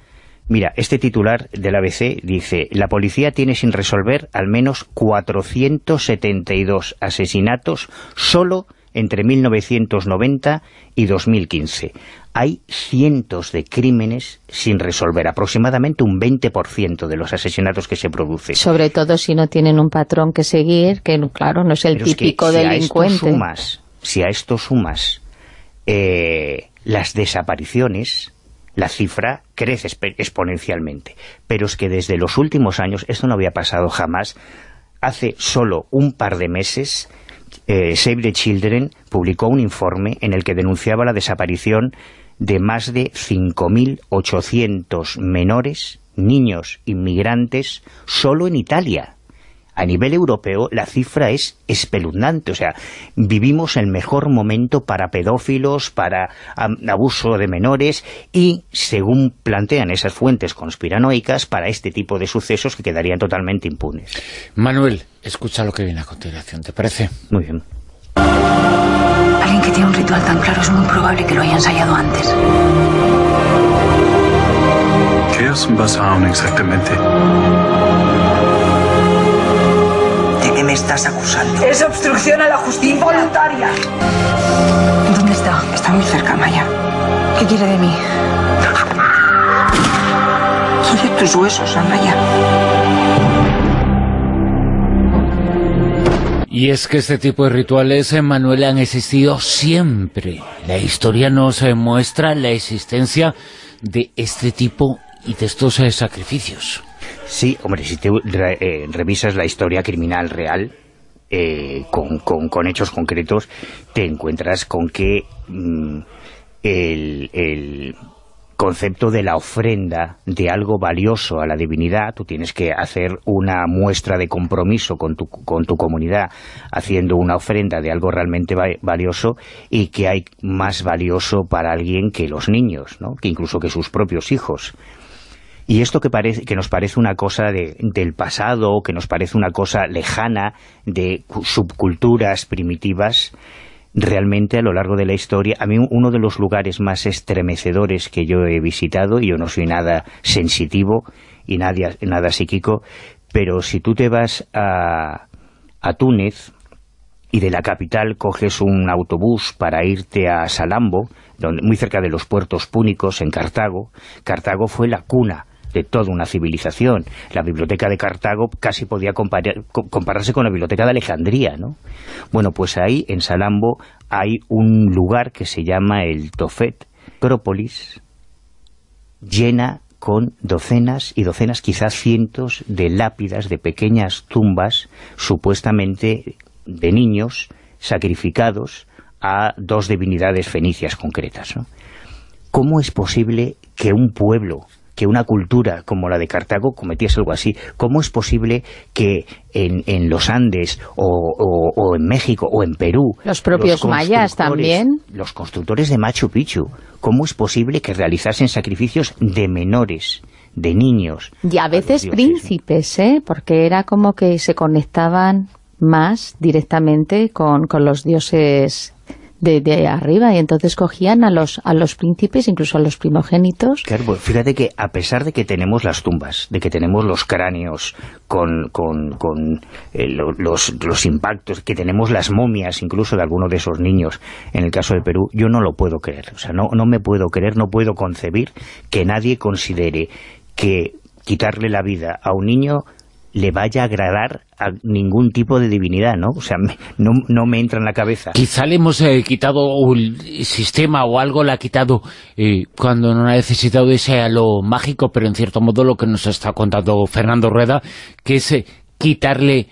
Speaker 6: Mira, este titular del A B C dice: la policía tiene sin resolver al menos cuatrocientos setenta y dos asesinatos solo entre mil novecientos noventa y dos mil quince. Hay cientos de crímenes sin resolver, aproximadamente un veinte por ciento de los asesinatos que se producen.
Speaker 3: Sobre todo si no tienen un patrón que seguir, que claro, no es el
Speaker 6: Pero
Speaker 3: típico
Speaker 6: es que si
Speaker 3: delincuente.
Speaker 6: A esto sumas, si a esto sumas eh, las desapariciones, la cifra crece exponencialmente. Pero es que desde los últimos años, esto no había pasado jamás. Hace solo un par de meses, eh, Save the Children publicó un informe en el que denunciaba la desaparición de más de cinco mil ochocientos menores, niños inmigrantes, solo en Italia. A nivel europeo la cifra es espeluznante, o sea, vivimos el mejor momento para pedófilos, para um, abuso de menores y, según plantean esas fuentes conspiranoicas, para este tipo de sucesos que quedarían totalmente impunes.
Speaker 2: Manuel, escucha lo que viene a continuación, ¿te parece?
Speaker 6: Muy bien.
Speaker 11: Alguien que tiene un ritual tan claro es muy probable que lo haya ensayado antes.
Speaker 12: ¿Qué es Basaun exactamente?
Speaker 11: ¿De qué me estás acusando?
Speaker 13: Es obstrucción a la justicia involuntaria.
Speaker 11: ¿Dónde está? Está muy cerca, Maya. ¿Qué quiere de mí? Soy de tus huesos, Amaya.
Speaker 2: Y es que este tipo de rituales, Manuel, han existido siempre. La historia nos muestra la existencia de este tipo y de estos eh, sacrificios.
Speaker 6: Sí, hombre, si te re, eh, revisas la historia criminal real, eh, con, con, con hechos concretos, te encuentras con que mmm, el, el concepto de la ofrenda de algo valioso a la divinidad, tú tienes que hacer una muestra de compromiso con tu, con tu comunidad, haciendo una ofrenda de algo realmente va valioso, y que hay más valioso para alguien que los niños, ¿no? Que incluso que sus propios hijos. Y esto que, parece, que nos parece una cosa de, del pasado, que nos parece una cosa lejana de subculturas primitivas, realmente a lo largo de la historia, a mí uno de los lugares más estremecedores que yo he visitado, y yo no soy nada sensitivo y nada, nada psíquico, pero si tú te vas a, a Túnez y de la capital coges un autobús para irte a Salambo, donde, muy cerca de los puertos púnicos, en Cartago, Cartago fue la cuna de toda una civilización. La biblioteca de Cartago casi podía comparar, compararse con la biblioteca de Alejandría, ¿no? Bueno, pues ahí, en Salambo, hay un lugar que se llama el Tofet, Acrópolis, llena con docenas y docenas, quizás cientos, de lápidas, de pequeñas tumbas, supuestamente de niños sacrificados a dos divinidades fenicias concretas, ¿no? ¿Cómo es posible que un pueblo, que una cultura como la de Cartago cometiese algo así? ¿Cómo es posible que en, en los Andes o, o, o en México o en Perú,
Speaker 3: los propios los mayas también,
Speaker 6: los constructores de Machu Picchu, cómo es posible que realizasen sacrificios de menores, de niños?
Speaker 3: Y a veces a príncipes, ¿eh? Porque era como que se conectaban más directamente con, con los dioses De, de arriba, y entonces cogían a los a los príncipes, incluso a los primogénitos.
Speaker 6: Claro, pues fíjate que a pesar de que tenemos las tumbas, de que tenemos los cráneos con, con, con eh, los, los impactos, que tenemos las momias incluso de algunos de esos niños, en el caso de Perú, yo no lo puedo creer. O sea, no, no me puedo creer, no puedo concebir que nadie considere que quitarle la vida a un niño le vaya a agradar a ningún tipo de divinidad, ¿no? O sea, me, no, no me entra en la cabeza.
Speaker 2: Quizá le hemos eh, quitado el sistema o algo, le ha quitado eh, cuando no ha necesitado ese halo mágico, pero en cierto modo lo que nos está contando Fernando Rueda, que es eh, quitarle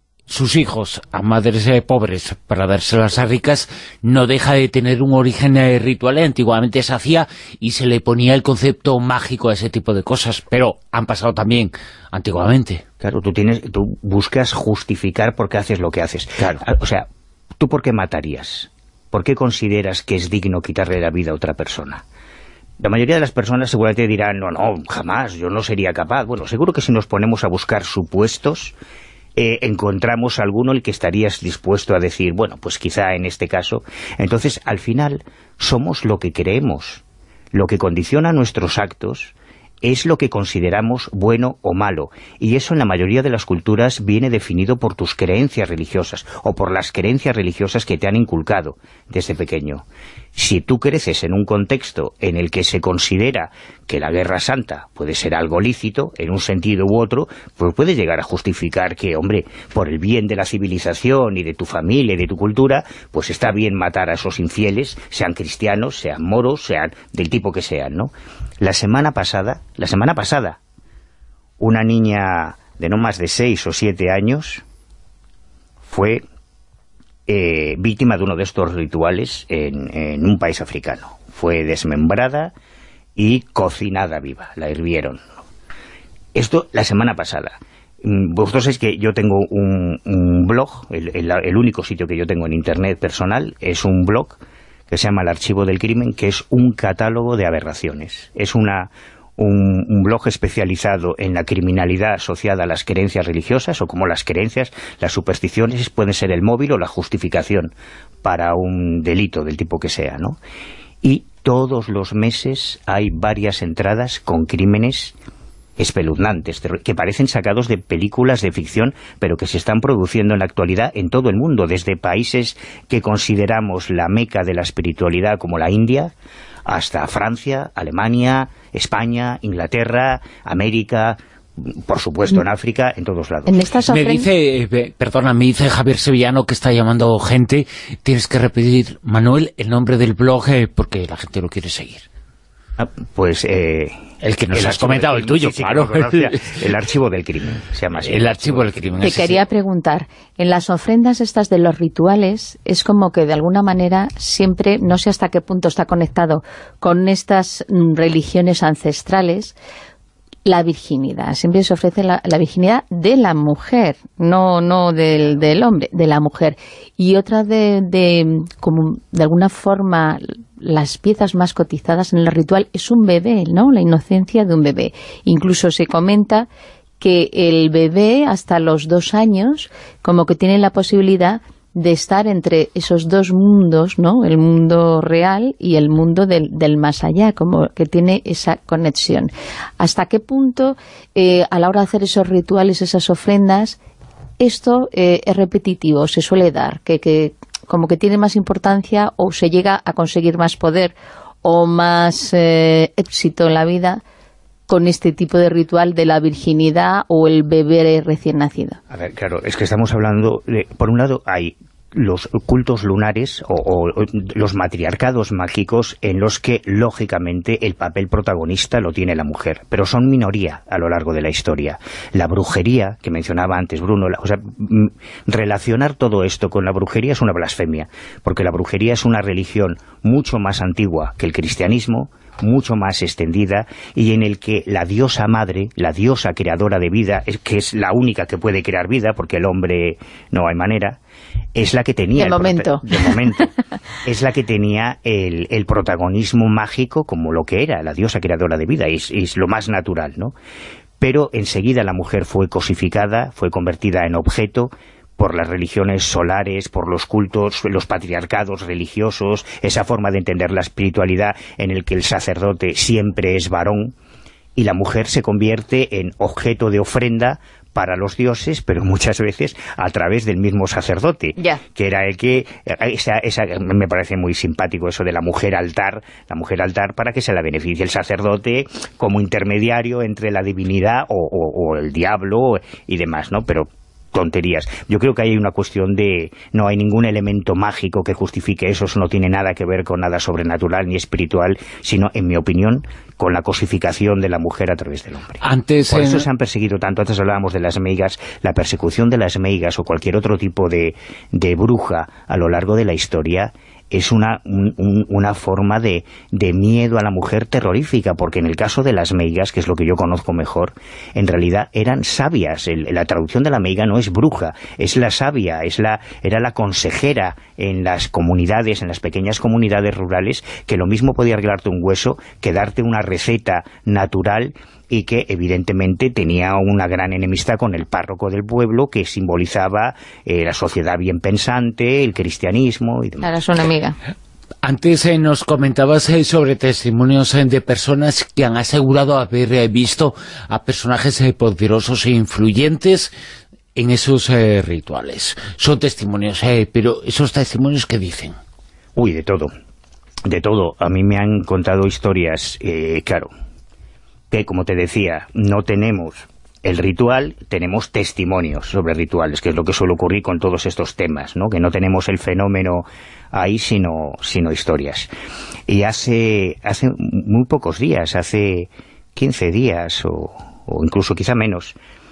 Speaker 2: sus hijos a madres eh, pobres para dárselas a ricas, no deja de tener un origen eh, ritual. Antiguamente se hacía y se le ponía el concepto mágico a ese tipo de cosas, pero han pasado también antiguamente.
Speaker 6: Claro, tú tienes, tú buscas justificar por qué haces lo que haces. Claro. O sea, ¿tú por qué matarías? ¿Por qué consideras que es digno quitarle la vida a otra persona? La mayoría de las personas seguramente dirán, no, no, jamás, yo no sería capaz. Bueno, seguro que si nos ponemos a buscar supuestos, Eh, encontramos alguno el que estarías dispuesto a decir, bueno, pues quizá en este caso. Entonces, al final, somos lo que creemos. Lo que condiciona nuestros actos es lo que consideramos bueno o malo, y eso en la mayoría de las culturas viene definido por tus creencias religiosas, o por las creencias religiosas que te han inculcado desde pequeño. Si tú creces en un contexto en el que se considera que la Guerra Santa puede ser algo lícito, en un sentido u otro, pues puedes llegar a justificar que, hombre, por el bien de la civilización y de tu familia y de tu cultura, pues está bien matar a esos infieles, sean cristianos, sean moros, sean del tipo que sean, ¿no? La semana pasada, la semana pasada, una niña de no más de seis o siete años fue eh, víctima de uno de estos rituales en, en un país africano. Fue desmembrada y cocinada viva, la hirvieron. Esto la semana pasada. Vosotros sabéis que yo tengo un, un blog, el, el, el único sitio que yo tengo en internet personal es un blog que se llama El Archivo del Crimen, que es un catálogo de aberraciones. Es una, un, un blog especializado en la criminalidad asociada a las creencias religiosas, o como las creencias, las supersticiones pueden ser el móvil o la justificación para un delito del tipo que sea, ¿no? Y todos los meses hay varias entradas con crímenes espeluznantes, que parecen sacados de películas de ficción, pero que se están produciendo en la actualidad en todo el mundo, desde países que consideramos la meca de la espiritualidad como la India, hasta Francia, Alemania, España, Inglaterra, América, por supuesto en África, en todos lados.
Speaker 3: En estas
Speaker 2: me dice, eh, perdona, me dice Javier Sevillano que está llamando gente, tienes que repetir, Manuel, el nombre del blog, eh, porque la gente lo quiere seguir.
Speaker 6: Ah, pues eh,
Speaker 2: el que nos has comentado, el tuyo,
Speaker 6: sí, sí,
Speaker 2: claro.
Speaker 6: El Archivo del Crimen, se llama así.
Speaker 2: El Archivo del Crimen.
Speaker 3: Te quería sí. preguntar, en las ofrendas estas de los rituales, es como que de alguna manera siempre, no sé hasta qué punto está conectado con estas mm, religiones ancestrales, la virginidad. Siempre se ofrece la, la virginidad de la mujer, no no del, del hombre, de la mujer. Y otra de, de, como de alguna forma, las piezas más cotizadas en el ritual es un bebé, ¿no? La inocencia de un bebé. Incluso se comenta que el bebé, hasta los dos años, como que tiene la posibilidad de estar entre esos dos mundos, ¿no? El mundo real y el mundo del, del más allá, como que tiene esa conexión. ¿Hasta qué punto, eh, a la hora de hacer esos rituales, esas ofrendas, esto eh, es repetitivo, se suele dar, que, que como que tiene más importancia o se llega a conseguir más poder o más eh, éxito en la vida con este tipo de ritual de la virginidad o el bebé recién nacido?
Speaker 6: A ver, claro, es que estamos hablando de, por un lado hay los cultos lunares o, o, o los matriarcados mágicos en los que, lógicamente, el papel protagonista lo tiene la mujer, pero son minoría a lo largo de la historia. La brujería, que mencionaba antes Bruno, la, o sea, m, relacionar todo esto con la brujería es una blasfemia, porque la brujería es una religión mucho más antigua que el cristianismo, mucho más extendida, y en el que la diosa madre, la diosa creadora de vida, que es la única que puede crear vida, porque el hombre no hay manera, es la que tenía...
Speaker 3: De momento.
Speaker 6: De momento. Es la que tenía el, el protagonismo mágico como lo que era, la diosa creadora de vida, es, es lo más natural, ¿no? Pero enseguida la mujer fue cosificada, fue convertida en objeto, por las religiones solares, por los cultos, los patriarcados religiosos, esa forma de entender la espiritualidad en el que el sacerdote siempre es varón, y la mujer se convierte en objeto de ofrenda para los dioses, pero muchas veces a través del mismo sacerdote,
Speaker 3: yeah.
Speaker 6: que era el que... Esa, esa, me parece muy simpático eso de la mujer altar, la mujer altar para que se la beneficie el sacerdote como intermediario entre la divinidad o, o, o el diablo y demás, ¿no? Pero tonterías. Yo creo que hay una cuestión de... No hay ningún elemento mágico que justifique eso, eso no tiene nada que ver con nada sobrenatural ni espiritual, sino, en mi opinión, con la cosificación de la mujer a través del hombre.
Speaker 2: Antes,
Speaker 6: Por eso
Speaker 2: eh...
Speaker 6: se han perseguido tanto. Antes hablábamos de las meigas. La persecución de las meigas o cualquier otro tipo de, de bruja a lo largo de la historia es una, un, una forma de, de miedo a la mujer terrorífica, porque en el caso de las meigas, que es lo que yo conozco mejor, en realidad eran sabias. El, la traducción de la meiga no es bruja, es la sabia, es la, era la consejera en las comunidades, en las pequeñas comunidades rurales, que lo mismo podía arreglarte un hueso que darte una receta natural, y que evidentemente tenía una gran enemistad con el párroco del pueblo, que simbolizaba eh, la sociedad bien pensante, el cristianismo y demás.
Speaker 3: Ahora es una amiga.
Speaker 2: Antes eh, nos comentabas eh, sobre testimonios eh, de personas que han asegurado haber eh, visto a personajes eh, poderosos e influyentes en esos eh, rituales. Son testimonios, eh, pero esos testimonios, ¿qué dicen?
Speaker 6: Uy, de todo, de todo. A mí me han contado historias, eh, claro, que como te decía, no tenemos el ritual, tenemos testimonios sobre rituales, que es lo que suele ocurrir con todos estos temas, ¿no? Que no tenemos el fenómeno ahí, sino, sino historias. Y hace, hace muy pocos días, hace quince días, o, o incluso quizá menos,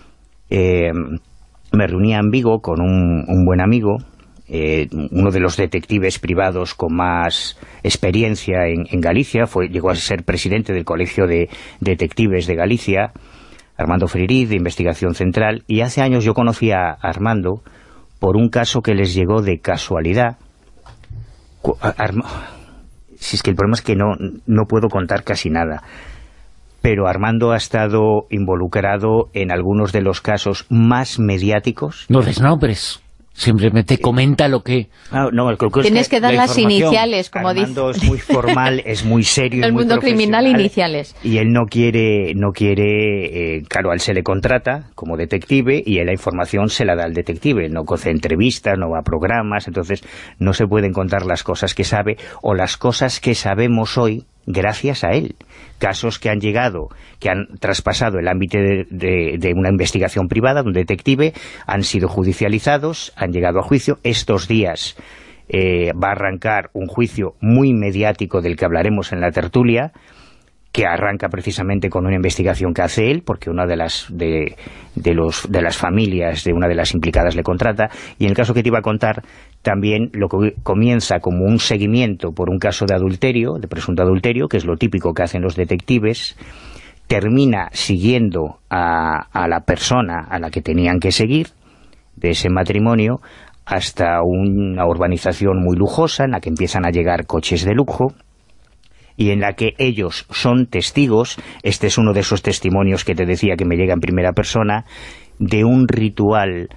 Speaker 6: eh, me reunía en Vigo con un, un buen amigo, eh, uno de los detectives privados con más experiencia en, en Galicia, fue, llegó a ser presidente del Colegio de Detectives de Galicia, Armando Freiriz, de Investigación Central, y hace años yo conocí a Armando por un caso que les llegó de casualidad. Arma... Si es que el problema es que no, no puedo contar casi nada, pero Armando ha estado involucrado en algunos de los casos más mediáticos.
Speaker 2: No des nombres. Simplemente comenta lo que...
Speaker 6: Ah, no, el, el,
Speaker 3: Tienes que dar las iniciales, como dice.
Speaker 6: Armando es muy formal, es muy serio.
Speaker 3: El
Speaker 6: muy
Speaker 3: mundo criminal, iniciales.
Speaker 6: Y él no quiere, no quiere eh, claro, a él se le contrata como detective y él la información se la da al detective. No coge entrevistas, no va a programas, entonces no se pueden contar las cosas que sabe o las cosas que sabemos hoy gracias a él. Casos que han llegado, que han traspasado el ámbito de, de, de una investigación privada, de un detective, han sido judicializados, han llegado a juicio. Estos días eh, va a arrancar un juicio muy mediático del que hablaremos en la tertulia, que arranca precisamente con una investigación que hace él, porque una de las de, de, los, de las familias de una de las implicadas le contrata, y en el caso que te iba a contar, también lo que comienza como un seguimiento por un caso de adulterio, de presunto adulterio, que es lo típico que hacen los detectives, termina siguiendo a, a la persona a la que tenían que seguir, de ese matrimonio, hasta una urbanización muy lujosa, en la que empiezan a llegar coches de lujo, y en la que ellos son testigos. Este es uno de esos testimonios que te decía que me llega en primera persona, de un ritual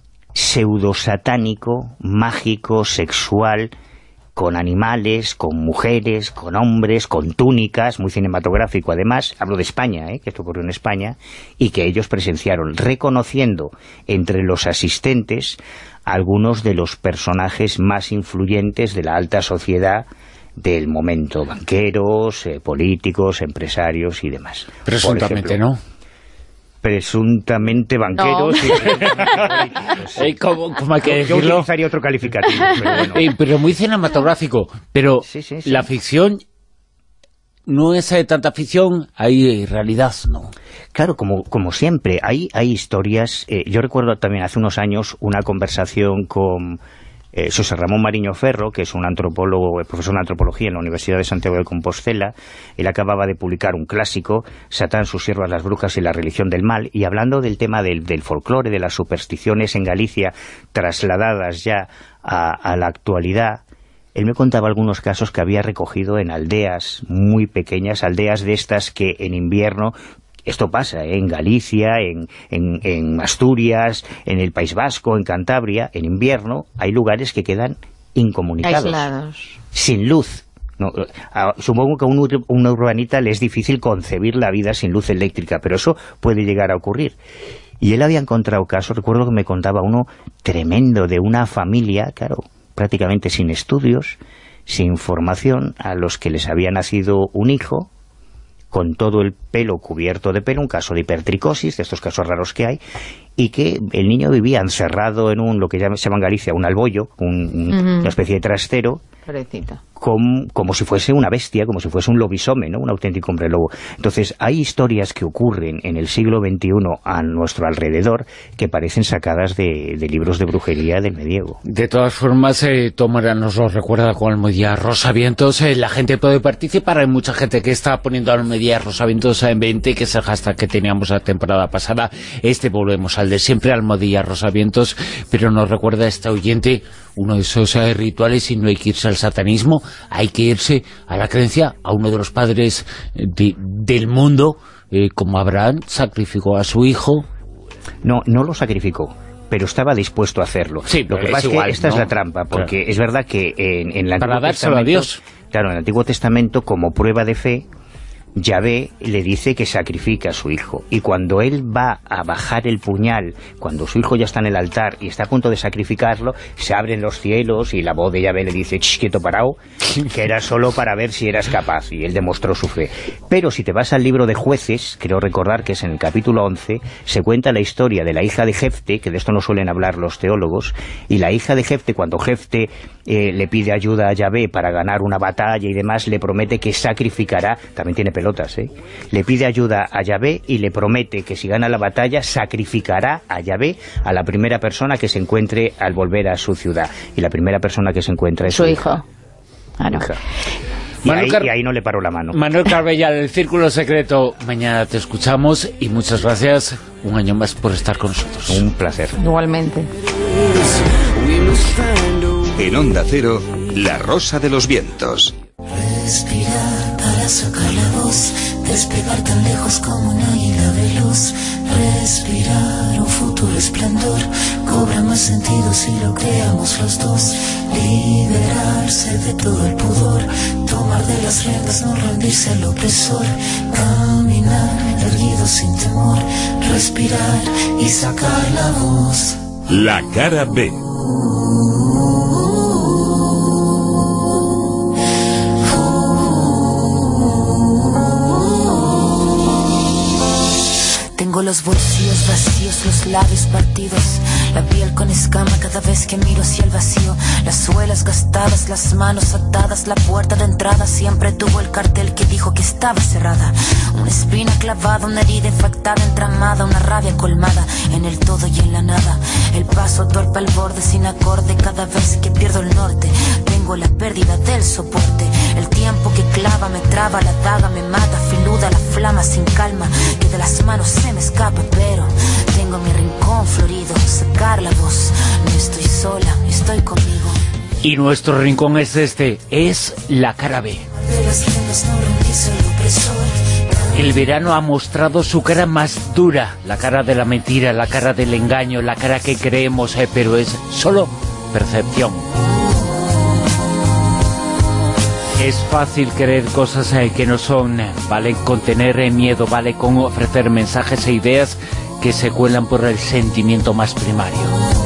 Speaker 6: pseudo-satánico, mágico, sexual, con animales, con mujeres, con hombres, con túnicas, muy cinematográfico además. Hablo de España, ¿eh? Que esto ocurrió en España, y que ellos presenciaron, reconociendo entre los asistentes a algunos de los personajes más influyentes de la alta sociedad del momento, banqueros, eh, políticos, empresarios y demás.
Speaker 2: Presuntamente, ¿no?
Speaker 6: Presuntamente banqueros no. y presuntamente políticos.
Speaker 2: Eh, ¿Cómo, cómo hay que
Speaker 6: yo,
Speaker 2: decirlo?
Speaker 6: yo utilizaría otro calificativo, pero bueno.
Speaker 2: Eh, pero muy cinematográfico. Pero
Speaker 6: sí, sí, sí.
Speaker 2: La ficción no es eh, tanta ficción, hay realidad, ¿no?
Speaker 6: Claro, como, como siempre, hay, hay historias. Eh, yo recuerdo también hace unos años una conversación con Eh, José Ramón Mariño Ferro, que es un antropólogo, profesor de antropología en la Universidad de Santiago de Compostela. Él acababa de publicar un clásico, Satán, sus siervas, las brujas y la religión del mal, y hablando del tema del, del folclore, de las supersticiones en Galicia, trasladadas ya a, a la actualidad, él me contaba algunos casos que había recogido en aldeas muy pequeñas, aldeas de estas que en invierno... Esto pasa ¿eh? en Galicia, en, en, en Asturias, en el País Vasco, en Cantabria, en invierno, hay lugares que quedan incomunicados.
Speaker 3: Aislados.
Speaker 6: Sin luz. No, a, supongo que a un, un urbanita le es difícil concebir la vida sin luz eléctrica, pero eso puede llegar a ocurrir. Y él había encontrado casos, recuerdo que me contaba uno tremendo, de una familia, claro, prácticamente sin estudios, sin formación, a los que les había nacido un hijo, con todo el pelo cubierto de pelo, un caso de hipertricosis, de estos casos raros que hay, y que el niño vivía encerrado en un, lo que se llama en Galicia, un albollo, un, uh-huh. una especie de trastero, como, como si fuese una bestia, como si fuese un lobisome, ¿no? Un auténtico hombre lobo. Entonces, hay historias que ocurren en el siglo veintiuno a nuestro alrededor que parecen sacadas de, de libros de brujería del medievo.
Speaker 2: De todas formas, eh, Tómara nos lo recuerda con Almudía Rosavientos. Eh, la gente puede participar, hay mucha gente que está poniendo Almudía Rosavientos en veinte, que es el hashtag que teníamos la temporada pasada. Este volvemos al de siempre, Almudía Rosavientos, pero nos recuerda este oyente uno de esos eh, rituales, y no hay que irse al satanismo, hay que irse a la creencia, a uno de los padres de, del mundo, eh, como Abraham sacrificó a su hijo.
Speaker 6: No, no lo sacrificó. pero estaba dispuesto a hacerlo.
Speaker 2: Sí,
Speaker 6: lo que
Speaker 2: es
Speaker 6: pasa
Speaker 2: igual,
Speaker 6: es que esta
Speaker 2: ¿no?
Speaker 6: es la trampa, porque
Speaker 2: Claro.
Speaker 6: es verdad que en, en el
Speaker 2: Para
Speaker 6: Antiguo
Speaker 2: dárselo a
Speaker 6: Testamento,
Speaker 2: Dios.
Speaker 6: claro, en el Antiguo Testamento, como prueba de fe, Yahvé le dice que sacrifica a su hijo, y cuando él va a bajar el puñal, cuando su hijo ya está en el altar y está a punto de sacrificarlo, se abren los cielos y la voz de Yahvé le dice: ¡Ch, quieto, parao!, que era solo para ver si eras capaz, y él demostró su fe. Pero si te vas al libro de Jueces, creo recordar que es en el capítulo once, se cuenta la historia de la hija de Jefte, que de esto no suelen hablar los teólogos, y la hija de Jefte, cuando Jefte eh, le pide ayuda a Yahvé para ganar una batalla y demás, le promete que sacrificará, también tiene pelotas, ¿eh? Le pide ayuda a Yahvé y le promete que si gana la batalla sacrificará a Yahvé a la primera persona que se encuentre al volver a su ciudad. Y la primera persona que se encuentra es
Speaker 3: su
Speaker 6: su
Speaker 3: hijo.
Speaker 6: hija.
Speaker 3: Claro.
Speaker 6: Hija. Y, ahí, y ahí no le paró la mano.
Speaker 2: Manuel Carbellal, El Círculo Secreto. Mañana te escuchamos y muchas gracias un año más por estar con nosotros.
Speaker 6: Un placer.
Speaker 3: Igualmente.
Speaker 4: En Onda Cero, La Rosa de los Vientos.
Speaker 14: Respirar para sacar la voz, despegar tan lejos como un águila veloz. Respirar un futuro esplendor, cobra más sentido si lo creamos los dos. Liberarse de todo el pudor, tomar de las riendas, no rendirse al opresor. Caminar erguido sin temor, respirar y sacar la voz.
Speaker 1: La cara B.
Speaker 14: Tengo los bolsillos vacíos, los labios partidos, la piel con escama cada vez que miro hacia el vacío, las suelas gastadas, las manos atadas, la puerta de entrada siempre tuvo el cartel que dijo que estaba cerrada. Una espina clavada, una herida infectada, entramada, una rabia colmada en el todo y en la nada. El paso torpe al borde sin acorde cada vez que pierdo el norte. Tengo la pérdida del soporte, el tiempo que clava me traba, la daga me mata, filuda la flama sin calma, que de las manos se me escapa, pero tengo mi rincón florido, sacar la voz, no estoy sola, estoy conmigo.
Speaker 2: Y nuestro rincón es este, es la cara B. El verano ha mostrado su cara más dura, la cara de la mentira, la cara del engaño, la cara que creemos, eh, pero es solo percepción. Es fácil creer cosas eh, que no son, vale con tener eh, miedo, vale con ofrecer mensajes e ideas que se cuelan por el sentimiento más primario.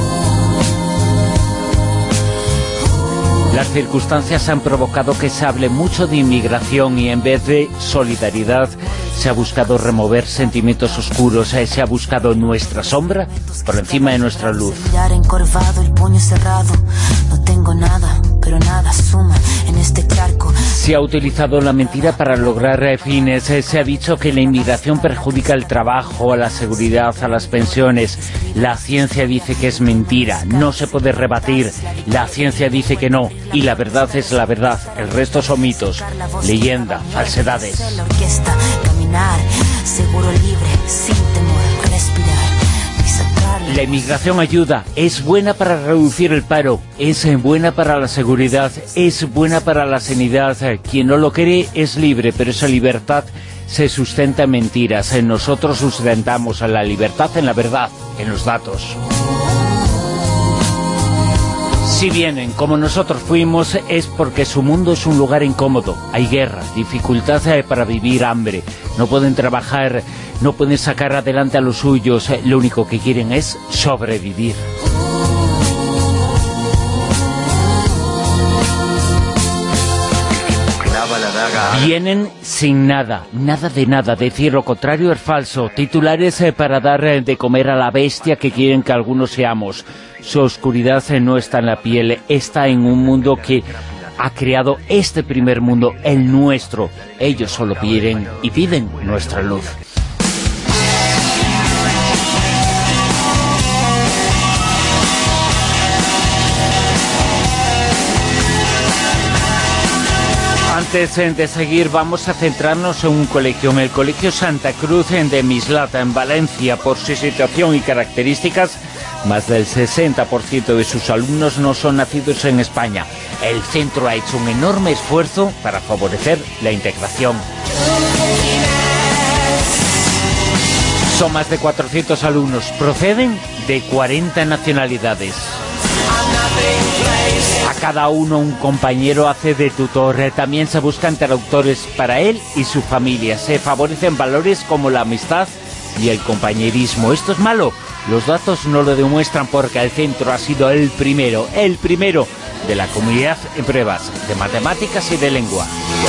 Speaker 2: Las circunstancias han provocado que se hable mucho de inmigración y en vez de solidaridad se ha buscado remover sentimientos oscuros, eh, se ha buscado nuestra sombra por encima de nuestra luz.
Speaker 14: Mirar encorvado, el puño cerrado, no tengo nada, pero nada suma en este charco.
Speaker 2: Se ha utilizado la mentira para lograr eh, fines, eh, se ha dicho que la inmigración perjudica el trabajo, a la seguridad, a las pensiones. La ciencia dice que es mentira, no se puede rebatir. La ciencia dice que no, y la verdad es la verdad, el resto son mitos, leyenda, falsedades.
Speaker 14: La orquesta, caminar, seguro libre, sin temor, respirar.
Speaker 2: La inmigración ayuda, es buena para reducir el paro, es buena para la seguridad, es buena para la sanidad. Quien no lo cree es libre, pero esa libertad se sustenta en mentiras. Nosotros sustentamos a la libertad en la verdad, en los datos. Si vienen como nosotros fuimos es porque su mundo es un lugar incómodo. Hay guerra, dificultad para vivir, hambre. No pueden trabajar, no pueden sacar adelante a los suyos. Lo único que quieren es sobrevivir. Vienen sin nada, nada de nada, decir lo contrario es falso. Titulares eh, para dar eh, de comer a la bestia que quieren que algunos seamos. Su oscuridad eh, no está en la piel, está en un mundo que ha creado este primer mundo, el nuestro. Ellos solo piden y piden nuestra luz. Antes de seguir, vamos a centrarnos en un colegio, en el Colegio Santa Cruz de Mislata, en Valencia. Por su situación y características, más del sesenta por ciento de sus alumnos no son nacidos en España. El centro ha hecho un enorme esfuerzo para favorecer la integración. Son más de cuatrocientos alumnos, proceden de cuarenta nacionalidades. A cada uno un compañero hace de tutor, también se buscan traductores para él y su familia. Se favorecen valores como la amistad y el compañerismo. ¿Esto es malo? Los datos no lo demuestran porque el centro ha sido el primero, el primero de la comunidad en pruebas de matemáticas y de lengua.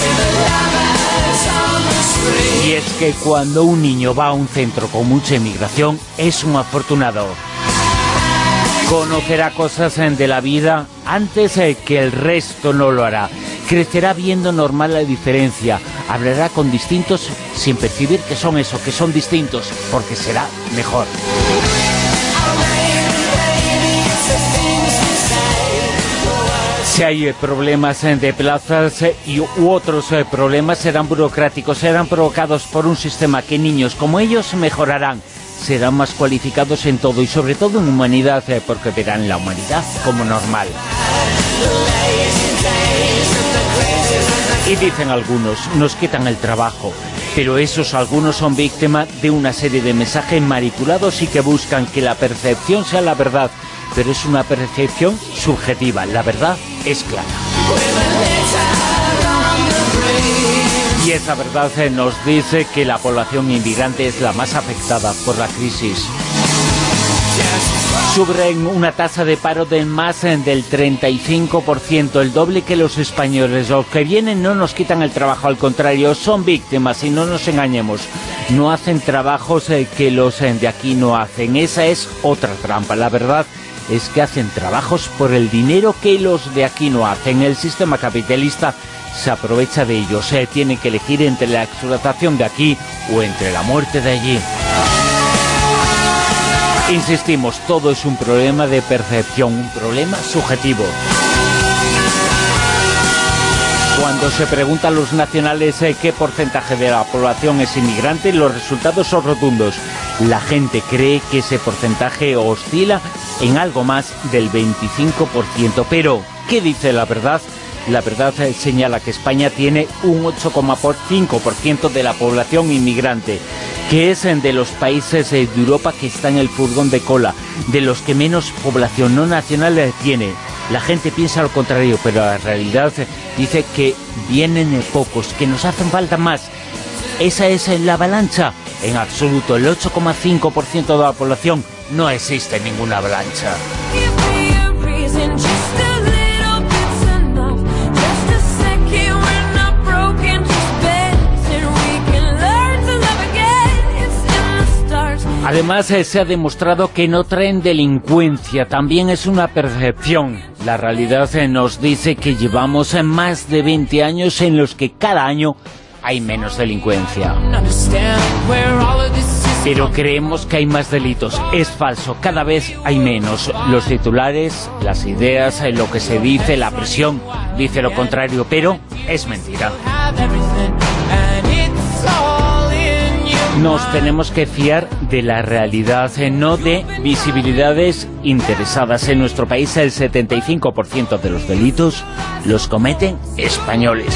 Speaker 2: Y es que cuando un niño va a un centro con mucha inmigración, es un afortunado. Conocerá cosas de la vida antes que el resto no lo hará. Crecerá viendo normal la diferencia. Hablará con distintos sin percibir que son eso, que son distintos, porque será mejor. Si hay problemas de plazas y u otros problemas serán burocráticos, serán provocados por un sistema que niños como ellos mejorarán. Serán más cualificados en todo y sobre todo en humanidad, porque verán la humanidad como normal. Y dicen algunos, nos quitan el trabajo, pero esos algunos son víctimas de una serie de mensajes manipulados y que buscan que la percepción sea la verdad, pero es una percepción subjetiva, la verdad es clara. Y esa verdad nos dice que la población inmigrante es la más afectada por la crisis. Sufren una tasa de paro de más del treinta y cinco por ciento, el doble que los españoles. Los que vienen no nos quitan el trabajo, al contrario, son víctimas y no nos engañemos. No hacen trabajos que los de aquí no hacen. Esa es otra trampa. La verdad es que hacen trabajos por el dinero que los de aquí no hacen. El sistema capitalista se aprovecha de ellos. Se tiene que elegir entre la explotación de aquí o entre la muerte de allí. Insistimos, todo es un problema de percepción, un problema subjetivo. Cuando se pregunta a los nacionales eh, qué porcentaje de la población es inmigrante, los resultados son rotundos. La gente cree que ese porcentaje oscila en algo más del veinticinco por ciento. Pero, ¿qué dice la verdad? La verdad eh, señala que España tiene un ocho coma cinco por ciento de la población inmigrante, que es de los países de Europa que está en el furgón de cola, de los que menos población no nacional tiene. La gente piensa lo contrario, pero la realidad dice que vienen pocos, que nos hacen falta más. ¿Esa es la avalancha? En absoluto, el ocho coma cinco por ciento de la población no existe ninguna avalancha. Además, eh, se ha demostrado que no traen delincuencia, también es una percepción. La realidad eh, nos dice que llevamos eh, más de veinte años en los que cada año hay menos delincuencia. Pero creemos que hay más delitos. Es falso, cada vez hay menos. Los titulares, las ideas, eh, lo que se dice, la presión, dice lo contrario, pero es mentira. Nos tenemos que fiar de la realidad, no de visibilidades interesadas. En nuestro país el setenta y cinco por ciento de los delitos los cometen españoles.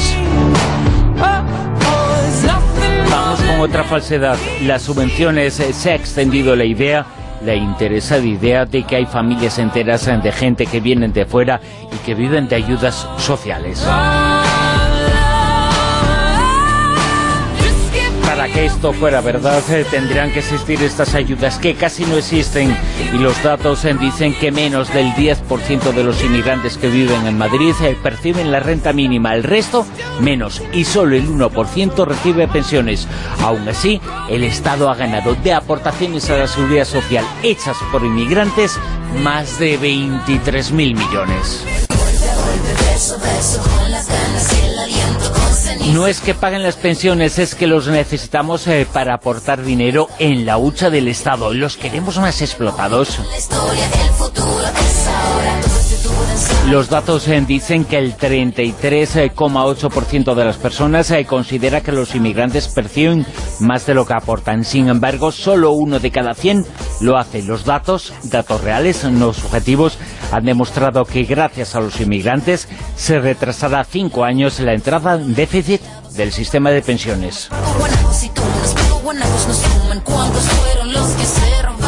Speaker 2: Vamos con otra falsedad. Las subvenciones, se ha extendido la idea, la interesada idea de que hay familias enteras de gente que vienen de fuera y que viven de ayudas sociales. Para que esto fuera verdad, eh, tendrían que existir estas ayudas que casi no existen, y los datos eh, dicen que menos del diez por ciento de los inmigrantes que viven en Madrid eh, perciben la renta mínima, el resto menos, y solo el uno por ciento recibe pensiones. Aún así, el Estado ha ganado de aportaciones a la seguridad social hechas por inmigrantes más de veintitrés mil millones. No es que paguen las pensiones, es que los necesitamos eh, para aportar dinero en la hucha del Estado. ¿Los queremos más explotados? Los datos eh, dicen que el treinta y tres coma ocho por ciento de las personas eh, considera que los inmigrantes perciben más de lo que aportan. Sin embargo, solo uno de cada cien lo hace. Los datos, datos reales, no subjetivos, han demostrado que gracias a los inmigrantes se retrasará cinco años la entrada en déficit del sistema de pensiones.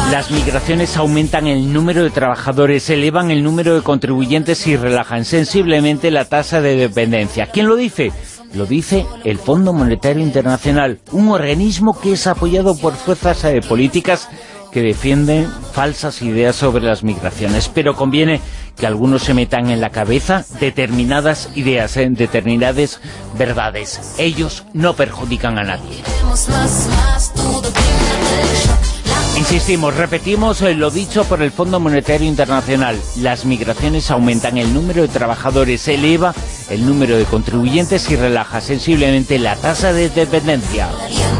Speaker 2: Las migraciones aumentan el número de trabajadores, elevan el número de contribuyentes y relajan sensiblemente la tasa de dependencia. ¿Quién lo dice? Lo dice el Fondo Monetario Internacional, un organismo que es apoyado por fuerzas eh, políticas que defienden falsas ideas sobre las migraciones. Pero conviene que algunos se metan en la cabeza determinadas ideas, eh, determinadas verdades. Ellos no perjudican a nadie. Insistimos, repetimos lo dicho por el Fondo Monetario Internacional. Las migraciones aumentan el número de trabajadores, eleva el número de contribuyentes y relaja sensiblemente la tasa de dependencia.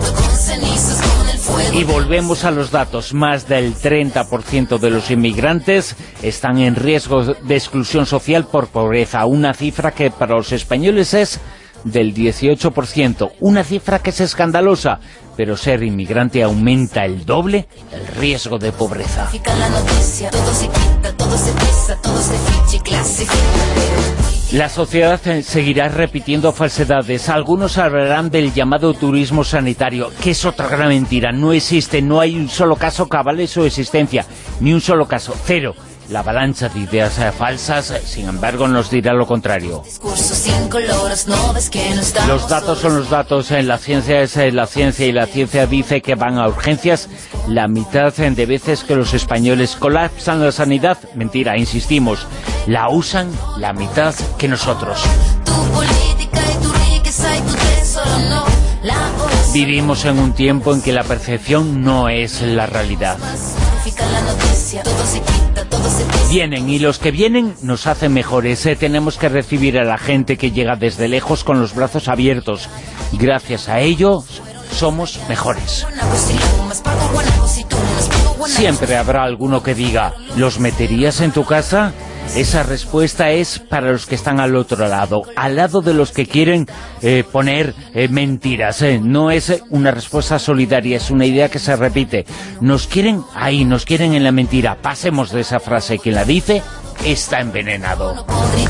Speaker 2: Y volvemos a los datos. Más del treinta por ciento de los inmigrantes están en riesgo de exclusión social por pobreza. Una cifra que para los españoles es del dieciocho por ciento. Una cifra que es escandalosa. Pero ser inmigrante aumenta el doble el riesgo de pobreza. La sociedad seguirá repitiendo falsedades. Algunos hablarán del llamado turismo sanitario, que es otra gran mentira. No existe, no hay un solo caso que avale su existencia. Ni un solo caso, cero. La avalancha de ideas falsas, sin embargo, nos dirá lo contrario. Los datos son los datos, la ciencia es la ciencia y la ciencia dice que van a urgencias la mitad de veces que los españoles. ¿Colapsan la sanidad? Mentira, insistimos, la usan la mitad que nosotros. Vivimos en un tiempo en que la percepción no es la realidad. Vienen, y los que vienen nos hacen mejores. ¿eh? Tenemos que recibir a la gente que llega desde lejos con los brazos abiertos. Gracias a ello somos mejores. Siempre habrá alguno que diga, ¿los meterías en tu casa? Esa respuesta es para los que están al otro lado, al lado de los que quieren eh, poner eh, mentiras. Eh. No es una respuesta solidaria, es una idea que se repite. Nos quieren ahí, nos quieren en la mentira. Pasemos de esa frase. Quien la dice está envenenado.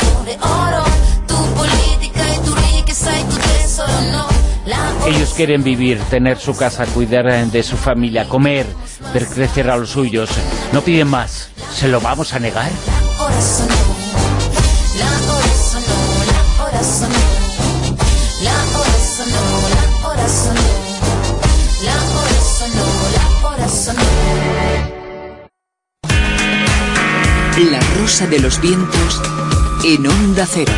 Speaker 2: Ellos quieren vivir, tener su casa, cuidar de su familia, comer, ver crecer a los suyos. No piden más. ¿Se lo vamos a negar?
Speaker 7: La Rosa de los Vientos en Onda Cero.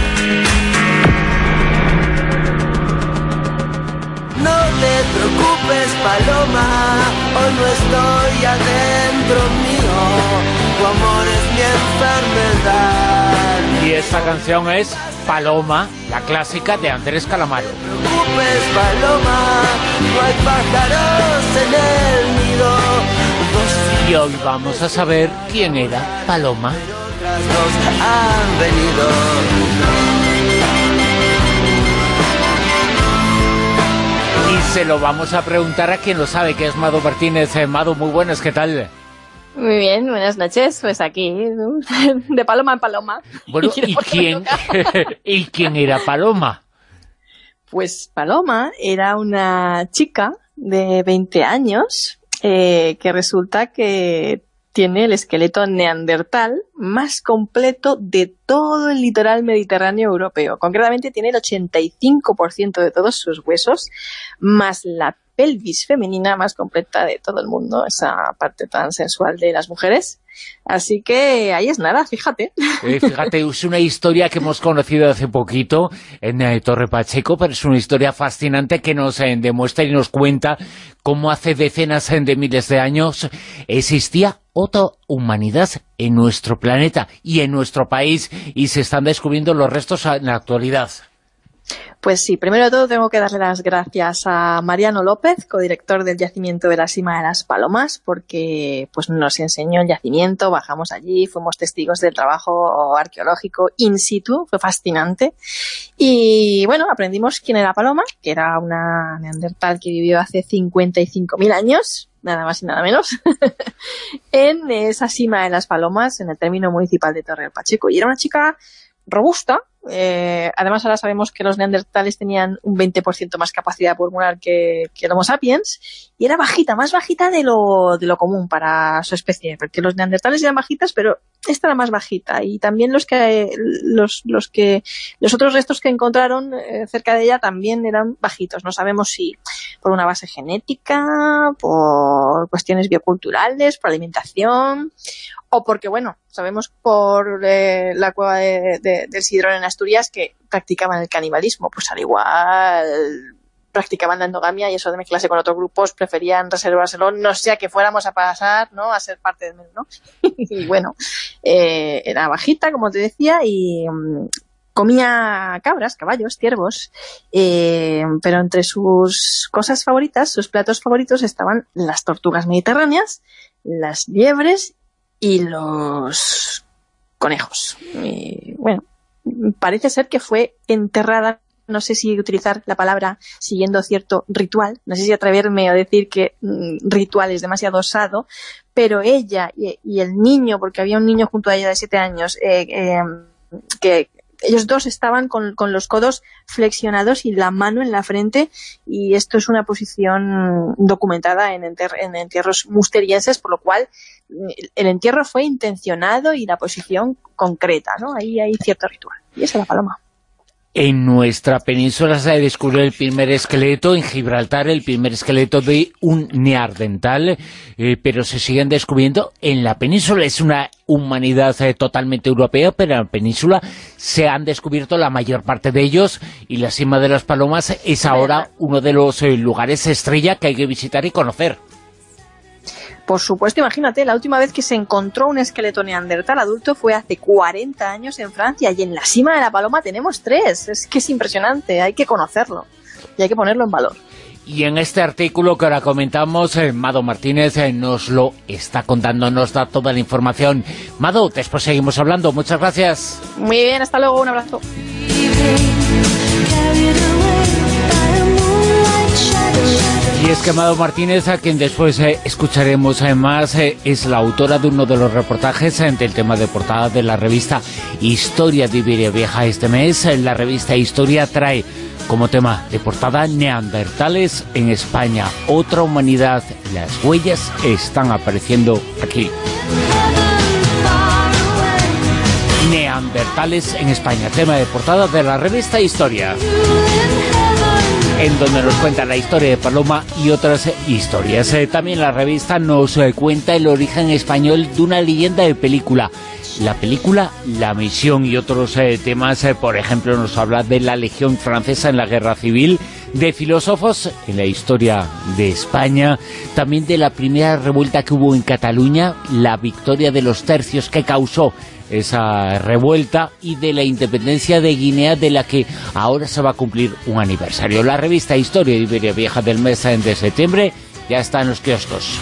Speaker 15: No te preocupes, Paloma, hoy no estoy adentro mío, tu amor es mi enfermedad.
Speaker 2: Y esta canción es Paloma, la clásica de Andrés Calamaro.
Speaker 15: No te preocupes, Paloma, no hay pájaros en el nido.
Speaker 2: Y hoy vamos a saber quién era Paloma.
Speaker 15: Otras dos han venido.
Speaker 2: Y se lo vamos a preguntar a quien lo sabe, que es Mado Martínez. Eh, Mado, muy buenas, ¿qué tal?
Speaker 16: Muy bien, buenas noches. Pues aquí, de paloma en paloma.
Speaker 2: Bueno, ¿y quién, ¿y quién era Paloma?
Speaker 16: Pues Paloma era una chica de veinte años eh, que resulta que tiene el esqueleto neandertal más completo de todo el litoral mediterráneo europeo. Concretamente tiene el ochenta y cinco por ciento de todos sus huesos, más la pelvis femenina más completa de todo el mundo, esa parte tan sensual de las mujeres. Así que ahí es nada, fíjate.
Speaker 2: Eh, fíjate, es una historia que hemos conocido hace poquito en eh, Torre Pacheco, pero es una historia fascinante que nos eh, demuestra y nos cuenta cómo hace decenas de miles de años existía otra humanidad en nuestro planeta y en nuestro país, y se están descubriendo los restos en la actualidad.
Speaker 16: Pues sí, primero de todo tengo que darle las gracias a Mariano López, codirector del yacimiento de la Sima de las Palomas, porque pues nos enseñó el yacimiento, bajamos allí, fuimos testigos del trabajo arqueológico in situ, fue fascinante. Y bueno, aprendimos quién era Paloma, que era una neandertal que vivió hace cincuenta y cinco mil años, nada más y nada menos, en esa Sima de las Palomas, en el término municipal de Torre del Pacheco. Y era una chica robusta, Eh, además, ahora sabemos que los neandertales tenían un veinte por ciento más capacidad pulmonar que, que el Homo sapiens, y era bajita, más bajita de lo, de lo común para su especie, porque los neandertales eran bajitas, pero esta era más bajita, y también los que los, los que los otros restos que encontraron eh, cerca de ella también eran bajitos. No sabemos si por una base genética, por cuestiones bioculturales, por alimentación, o porque, bueno, sabemos por eh, la cueva de, de, del Sidrón en Asturias que practicaban el canibalismo, pues al igual practicaban la endogamia, y eso de mezclarse con otros grupos preferían reservárselo, no sea que fuéramos a pasar, ¿no?, a ser parte del medio, ¿no? Y bueno, eh, era bajita, como te decía, y um, comía cabras, caballos, ciervos, eh, pero entre sus cosas favoritas, sus platos favoritos, estaban las tortugas mediterráneas, las liebres y los conejos. Y bueno, parece ser que fue enterrada, no sé si utilizar la palabra siguiendo cierto ritual, no sé si atreverme a decir que mm, ritual es demasiado osado, pero ella y, y el niño, porque había un niño junto a ella de siete años, eh, eh, que ellos dos estaban con, con los codos flexionados y la mano en la frente, y esto es una posición documentada en, enter, en entierros musterienses, por lo cual el entierro fue intencionado y la posición concreta, ¿no? Ahí hay cierto ritual. Y esa es la paloma.
Speaker 2: En nuestra península se descubrió el primer esqueleto, en Gibraltar, el primer esqueleto de un neandertal, eh, pero se siguen descubriendo en la península. Es una humanidad eh, totalmente europea, pero en la península se han descubierto la mayor parte de ellos, y la Sima de las Palomas es ahora uno de los eh, lugares estrella que hay que visitar y conocer.
Speaker 16: Por supuesto, imagínate, la última vez que se encontró un esqueleto neandertal adulto fue hace cuarenta años en Francia, y en la Sima de la Paloma tenemos tres. Es que es impresionante, hay que conocerlo y hay que ponerlo en valor.
Speaker 2: Y en este artículo que ahora comentamos, eh, Mado Martínez eh, nos lo está contando, nos da toda la información. Mado, después seguimos hablando. Muchas gracias.
Speaker 16: Muy bien, hasta luego, un abrazo.
Speaker 2: Y es que Mado Martínez, a quien después eh, escucharemos además, eh, es la autora de uno de los reportajes eh, del tema de portada de la revista Historia de Iberia Vieja este mes. Eh, la revista Historia trae como tema de portada Neandertales en España, otra humanidad. Las huellas están apareciendo aquí. Neandertales en España, tema de portada de la revista Historia, en donde nos cuenta la historia de Paloma y otras historias. Eh, también la revista nos eh, cuenta el origen español de una leyenda de película. La película La Misión, y otros eh, temas, eh, por ejemplo, nos habla de la Legión Francesa en la Guerra Civil, de filósofos en la historia de España, también de la primera revuelta que hubo en Cataluña, la victoria de los tercios que causó esa revuelta, y de la independencia de Guinea, de la que ahora se va a cumplir un aniversario. La revista Historia de Iberia Vieja del mes de septiembre ya está en los kioscos.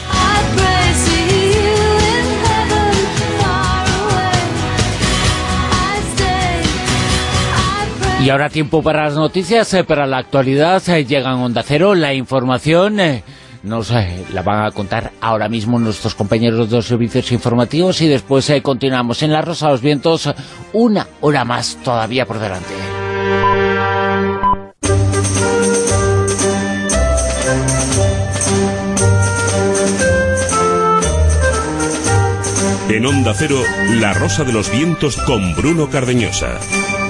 Speaker 2: Y ahora tiempo para las noticias, eh, para la actualidad. Eh, llegan Onda Cero, la información eh, nos eh, la van a contar ahora mismo nuestros compañeros de los servicios informativos, y después eh, continuamos en La Rosa de los Vientos, una hora más todavía por delante.
Speaker 1: En Onda Cero, La Rosa de los Vientos con Bruno Cardeñosa.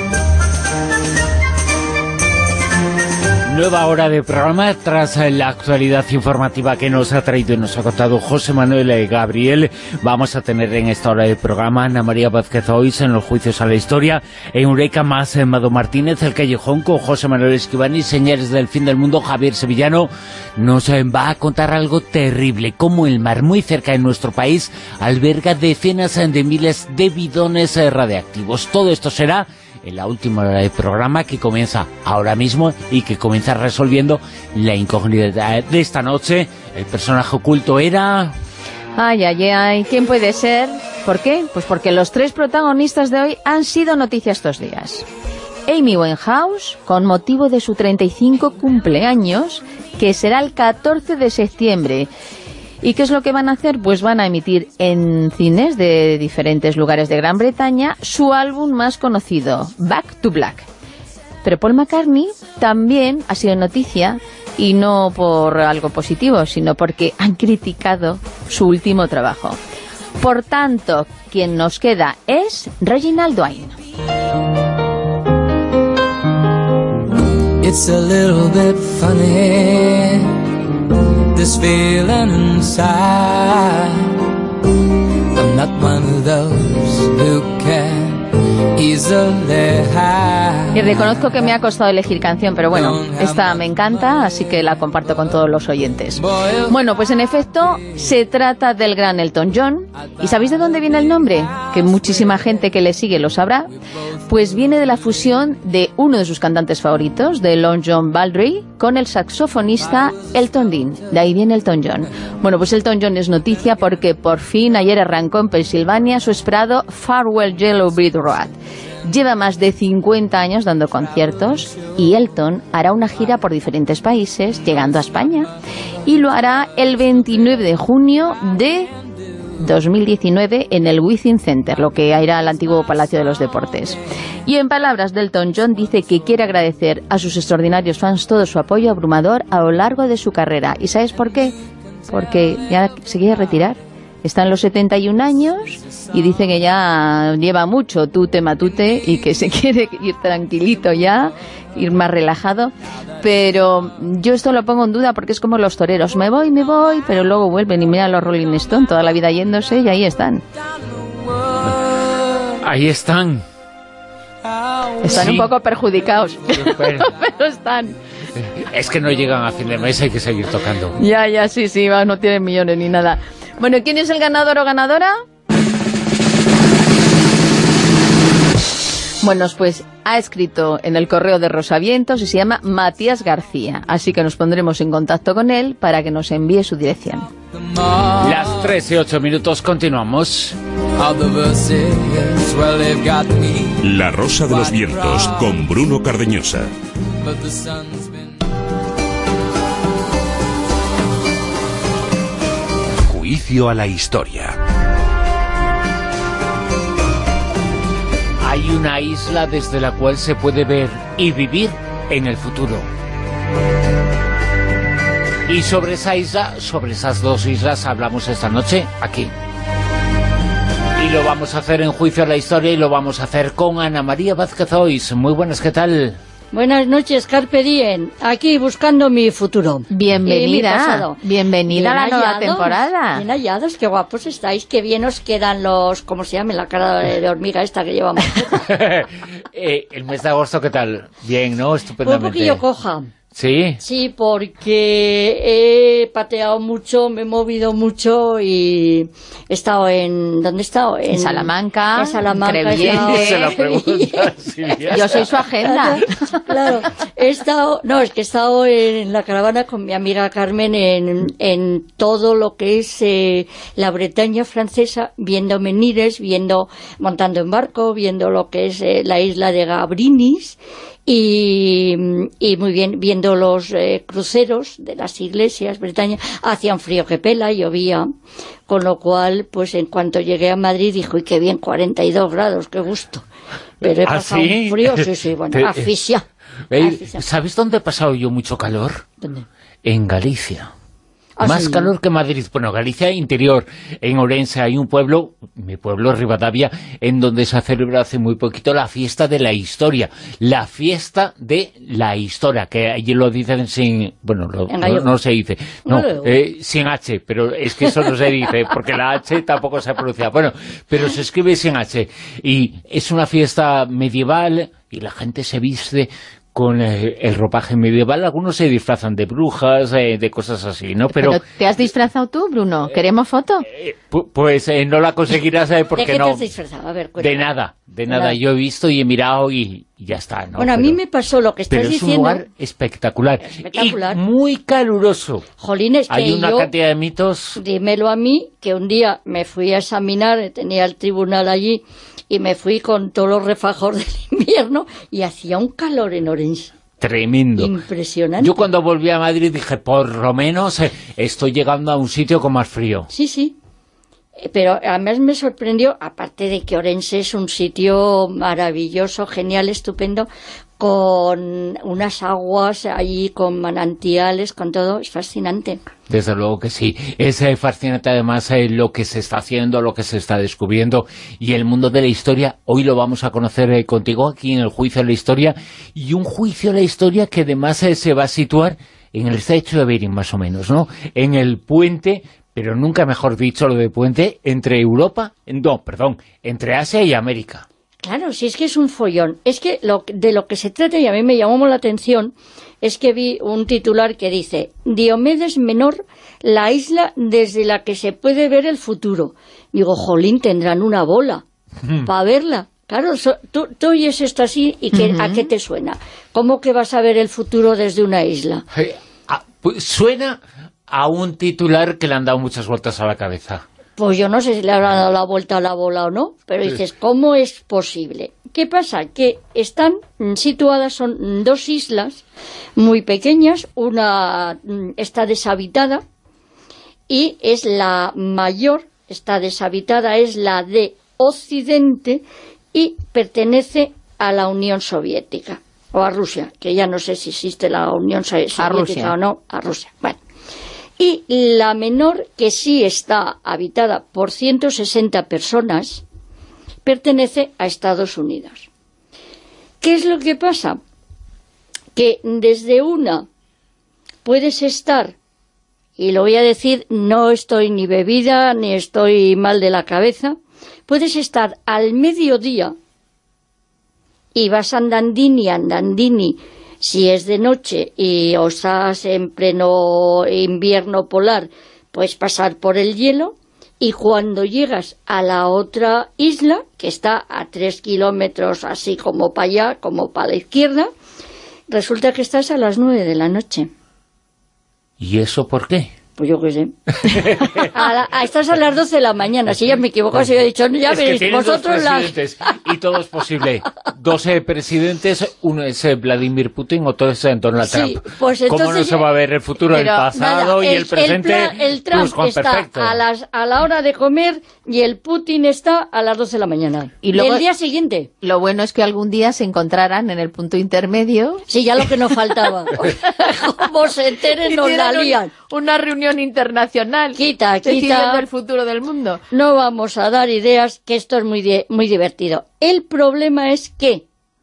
Speaker 2: Nueva hora de programa tras la actualidad informativa que nos ha traído y nos ha contado José Manuel Gabriel. Vamos a tener en esta hora de programa Ana María Vázquez Ois en los juicios a la historia, en Eureka más en Mado Martínez, El Callejón con José Manuel Escribani, Señales del Fin del Mundo. Javier Sevillano nos va a contar algo terrible, como el mar muy cerca de nuestro país alberga decenas de miles de bidones radiactivos. Todo esto será en la última hora del programa, que comienza ahora mismo y que comienza resolviendo la incógnita de esta noche. El personaje oculto era...
Speaker 3: Ay, ay, ay, ¿quién puede ser? ¿Por qué? Pues porque los tres protagonistas de hoy han sido noticia estos días. Amy Winehouse, con motivo de su treinta y cinco cumpleaños, que será el catorce de septiembre. ¿Y qué es lo que van a hacer? Pues van a emitir en cines de diferentes lugares de Gran Bretaña su álbum más conocido, Back to Black. Pero Paul McCartney también ha sido noticia, y no por algo positivo, sino porque han criticado su último trabajo. Por tanto, quien nos queda es Reginald Dwight.
Speaker 17: It's a little bit funny, this feeling inside. I'm not one of those who can easily hide.
Speaker 3: Y reconozco que me ha costado elegir canción, pero bueno, esta me encanta, así que la comparto con todos los oyentes. Bueno, pues en efecto, se trata del gran Elton John. ¿Y sabéis de dónde viene el nombre? Que muchísima gente que le sigue lo sabrá. Pues viene de la fusión de uno de sus cantantes favoritos, de Long John Baldry, con el saxofonista Elton Dean. De ahí viene Elton John. Bueno, pues Elton John es noticia porque por fin ayer arrancó en Pensilvania su esperado Farewell Yellow Brick Road. Lleva más de cincuenta años dando conciertos y Elton hará una gira por diferentes países, llegando a España. Y lo hará el veintinueve de junio de dos mil diecinueve en el Within Center, lo que era el antiguo Palacio de los Deportes. Y en palabras de Elton John dice que quiere agradecer a sus extraordinarios fans todo su apoyo abrumador a lo largo de su carrera. ¿Y sabes por qué? Porque ya se quiere retirar. Está en los setenta y un años y dice que ya lleva mucho tute matute y que se quiere ir tranquilito ya, ir más relajado. Pero yo esto lo pongo en duda porque es como los toreros. Me voy, me voy, pero luego vuelven y miran los Rolling Stones toda la vida yéndose y ahí están.
Speaker 2: Ahí están.
Speaker 3: Están sí. Un poco perjudicados,
Speaker 2: pero,
Speaker 3: pero están.
Speaker 2: Es que no llegan a fin de mes, hay que seguir tocando.
Speaker 3: Ya, ya, sí, sí, va, no tienen millones ni nada. Bueno, ¿quién es el ganador o ganadora? Bueno, pues ha escrito en el correo de Rosavientos y se llama Matías García, así que nos pondremos en contacto con él para que nos envíe su dirección.
Speaker 2: Las tres y ocho minutos, continuamos.
Speaker 1: La Rosa de los Vientos con Bruno Cardeñosa. Juicio a la historia.
Speaker 2: Hay una isla desde la cual se puede ver y vivir en el futuro. Y sobre esa isla, sobre esas dos islas, hablamos esta noche aquí. Y lo vamos a hacer en Juicio a la Historia y lo vamos a hacer con Ana María Vázquez Ois. Muy buenas, ¿qué tal?
Speaker 18: Buenas noches, Carpe Diem, aquí buscando mi futuro.
Speaker 3: Bienvenida, bienvenida a la nueva temporada.
Speaker 18: Bien hallados, qué guapos estáis, qué bien os quedan los, ¿cómo se llama? La cara de hormiga esta que llevamos.
Speaker 2: eh, el mes de agosto, ¿qué tal? Bien, ¿no? Estupendamente.
Speaker 18: Un poquillo coja.
Speaker 2: ¿Sí?
Speaker 18: Sí, porque he pateado mucho, me he movido mucho y he estado en... ¿Dónde he estado?
Speaker 3: En, en Salamanca.
Speaker 18: En Salamanca.
Speaker 3: Crevillente.
Speaker 2: Se lo pregunta, sí,
Speaker 3: yo soy su agenda.
Speaker 18: Claro, he estado... No, es que he estado en la caravana con mi amiga Carmen en, en todo lo que es eh, la Bretaña francesa, viendo menires, viendo, montando en barco, viendo lo que es eh, la isla de Gabrinis. Y, y muy bien, viendo los eh, cruceros de las iglesias Bretaña, hacían frío que pela, llovía, con lo cual, pues en cuanto llegué a Madrid, dijo, y qué bien, cuarenta y dos grados, qué gusto. Pero he
Speaker 2: ¿Ah,
Speaker 18: pasado
Speaker 2: sí?
Speaker 18: un frío, sí, sí, bueno, asfixia.
Speaker 2: ¿Sabes dónde he pasado yo mucho calor?
Speaker 18: ¿Dónde?
Speaker 2: En Galicia.
Speaker 18: ¿Ah,
Speaker 2: Más
Speaker 18: sí?
Speaker 2: calor que Madrid. Bueno, Galicia interior. En Ourense hay un pueblo, mi pueblo, Rivadavia, en donde se celebra hace muy poquito la fiesta de la historia. La fiesta de la historia, que allí lo dicen sin... Bueno, lo, no, no se dice. No, no eh, sin H, pero es que eso no se dice, porque la H tampoco se pronuncia. Bueno, pero se escribe sin H. Y es una fiesta medieval y la gente se viste con eh, el ropaje medieval. Algunos se disfrazan de brujas, eh, de cosas así, ¿no? Pero,
Speaker 3: ¿Pero te has disfrazado tú, Bruno? ¿Queremos foto?
Speaker 2: Eh, pu pues eh, no la conseguirás eh, porque
Speaker 18: ¿De qué
Speaker 2: no...
Speaker 18: te has disfrazado? A ver, cuéntame.
Speaker 2: De nada, de nada. Yo he visto y he mirado y, y ya está, ¿no?
Speaker 18: Bueno, a
Speaker 2: pero,
Speaker 18: mí me pasó lo que estás
Speaker 2: pero
Speaker 18: diciendo.
Speaker 2: es un lugar espectacular.
Speaker 18: Espectacular.
Speaker 2: Y muy caluroso.
Speaker 18: Jolín, es que
Speaker 2: hay una
Speaker 18: yo,
Speaker 2: cantidad de mitos.
Speaker 18: Dímelo a mí, que un día me fui a examinar, tenía el tribunal allí, y me fui con todos los refajos del invierno y hacía un calor en Orense.
Speaker 2: Tremendo.
Speaker 18: Impresionante.
Speaker 2: Yo cuando volví a Madrid dije, por lo menos eh, estoy llegando a un sitio con más frío.
Speaker 18: Sí, sí. Pero además me sorprendió, aparte de que Orense es un sitio maravilloso, genial, estupendo, con unas aguas ahí, con manantiales, con todo, es fascinante.
Speaker 2: Desde luego que sí, es eh, fascinante además eh, lo que se está haciendo, lo que se está descubriendo, y el mundo de la historia, hoy lo vamos a conocer eh, contigo aquí en el Juicio de la Historia, y un juicio de la historia que además eh, se va a situar en el estrecho de Bering, más o menos, ¿no? En el puente, pero nunca mejor dicho lo de puente, entre Europa, no, perdón, entre Asia y América.
Speaker 18: Claro, si es que es un follón. Es que lo, de lo que se trata, y a mí me llamó la atención, es que vi un titular que dice Diomedes Menor, la isla desde la que se puede ver el futuro. Digo, jolín, tendrán una bola para verla. Claro, so, tú, tú oyes esto así y que, uh-huh. ¿a qué te suena? ¿Cómo que vas a ver el futuro desde una isla?
Speaker 2: Hey, ah, pues suena a un titular que le han dado muchas vueltas a la cabeza.
Speaker 18: Pues yo no sé si le habrán dado la vuelta a la bola o no, pero dices, ¿cómo es posible? ¿Qué pasa? Que están situadas, son dos islas muy pequeñas, una está deshabitada y es la mayor, está deshabitada, es la de Occidente y pertenece a la Unión Soviética, o a Rusia, que ya no sé si existe la Unión Soviética o no, a Rusia, bueno. Y la menor, que sí está habitada por ciento sesenta personas, pertenece a Estados Unidos. ¿Qué es lo que pasa? Que desde una puedes estar, y lo voy a decir, no estoy ni bebida, ni estoy mal de la cabeza, puedes estar al mediodía y vas andandini, andandini, si es de noche y o estás en pleno invierno polar, puedes pasar por el hielo, y cuando llegas a la otra isla, que está a tres kilómetros así como para allá, como para la izquierda, resulta que estás a las nueve de la noche.
Speaker 2: ¿Y eso por qué?
Speaker 18: Pues yo qué sé. A la, a, estás a las doce de la mañana, si ya me equivoco, si he dicho, ya
Speaker 2: es
Speaker 18: veréis,
Speaker 2: que
Speaker 18: vosotros
Speaker 2: dos presidentes,
Speaker 18: las...
Speaker 2: y todo es posible. Dos eh, presidentes, uno es eh, Vladimir Putin, otro es eh, Donald
Speaker 18: sí,
Speaker 2: Trump.
Speaker 18: Pues
Speaker 2: ¿Cómo no se va a ver el futuro, el pasado nada, y el, el presente?
Speaker 18: El, el Trump
Speaker 2: pues,
Speaker 18: está
Speaker 2: perfecto.
Speaker 18: a, las, a la hora de comer y el Putin está a las doce de la mañana. Y luego, el día siguiente.
Speaker 3: Lo bueno es que algún día se encontrarán en el punto intermedio.
Speaker 18: Sí, ya lo que nos faltaba. Como se enteren, nos la lían.
Speaker 3: Un, una reunión internacional.
Speaker 18: Quita, quita.
Speaker 3: Decidiendo el futuro del mundo.
Speaker 18: No vamos a dar ideas, que esto es muy, de, muy divertido. El problema es que,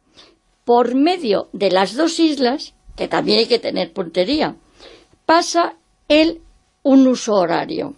Speaker 18: por medio de las dos islas, que también hay que tener puntería, pasa el un uso horario.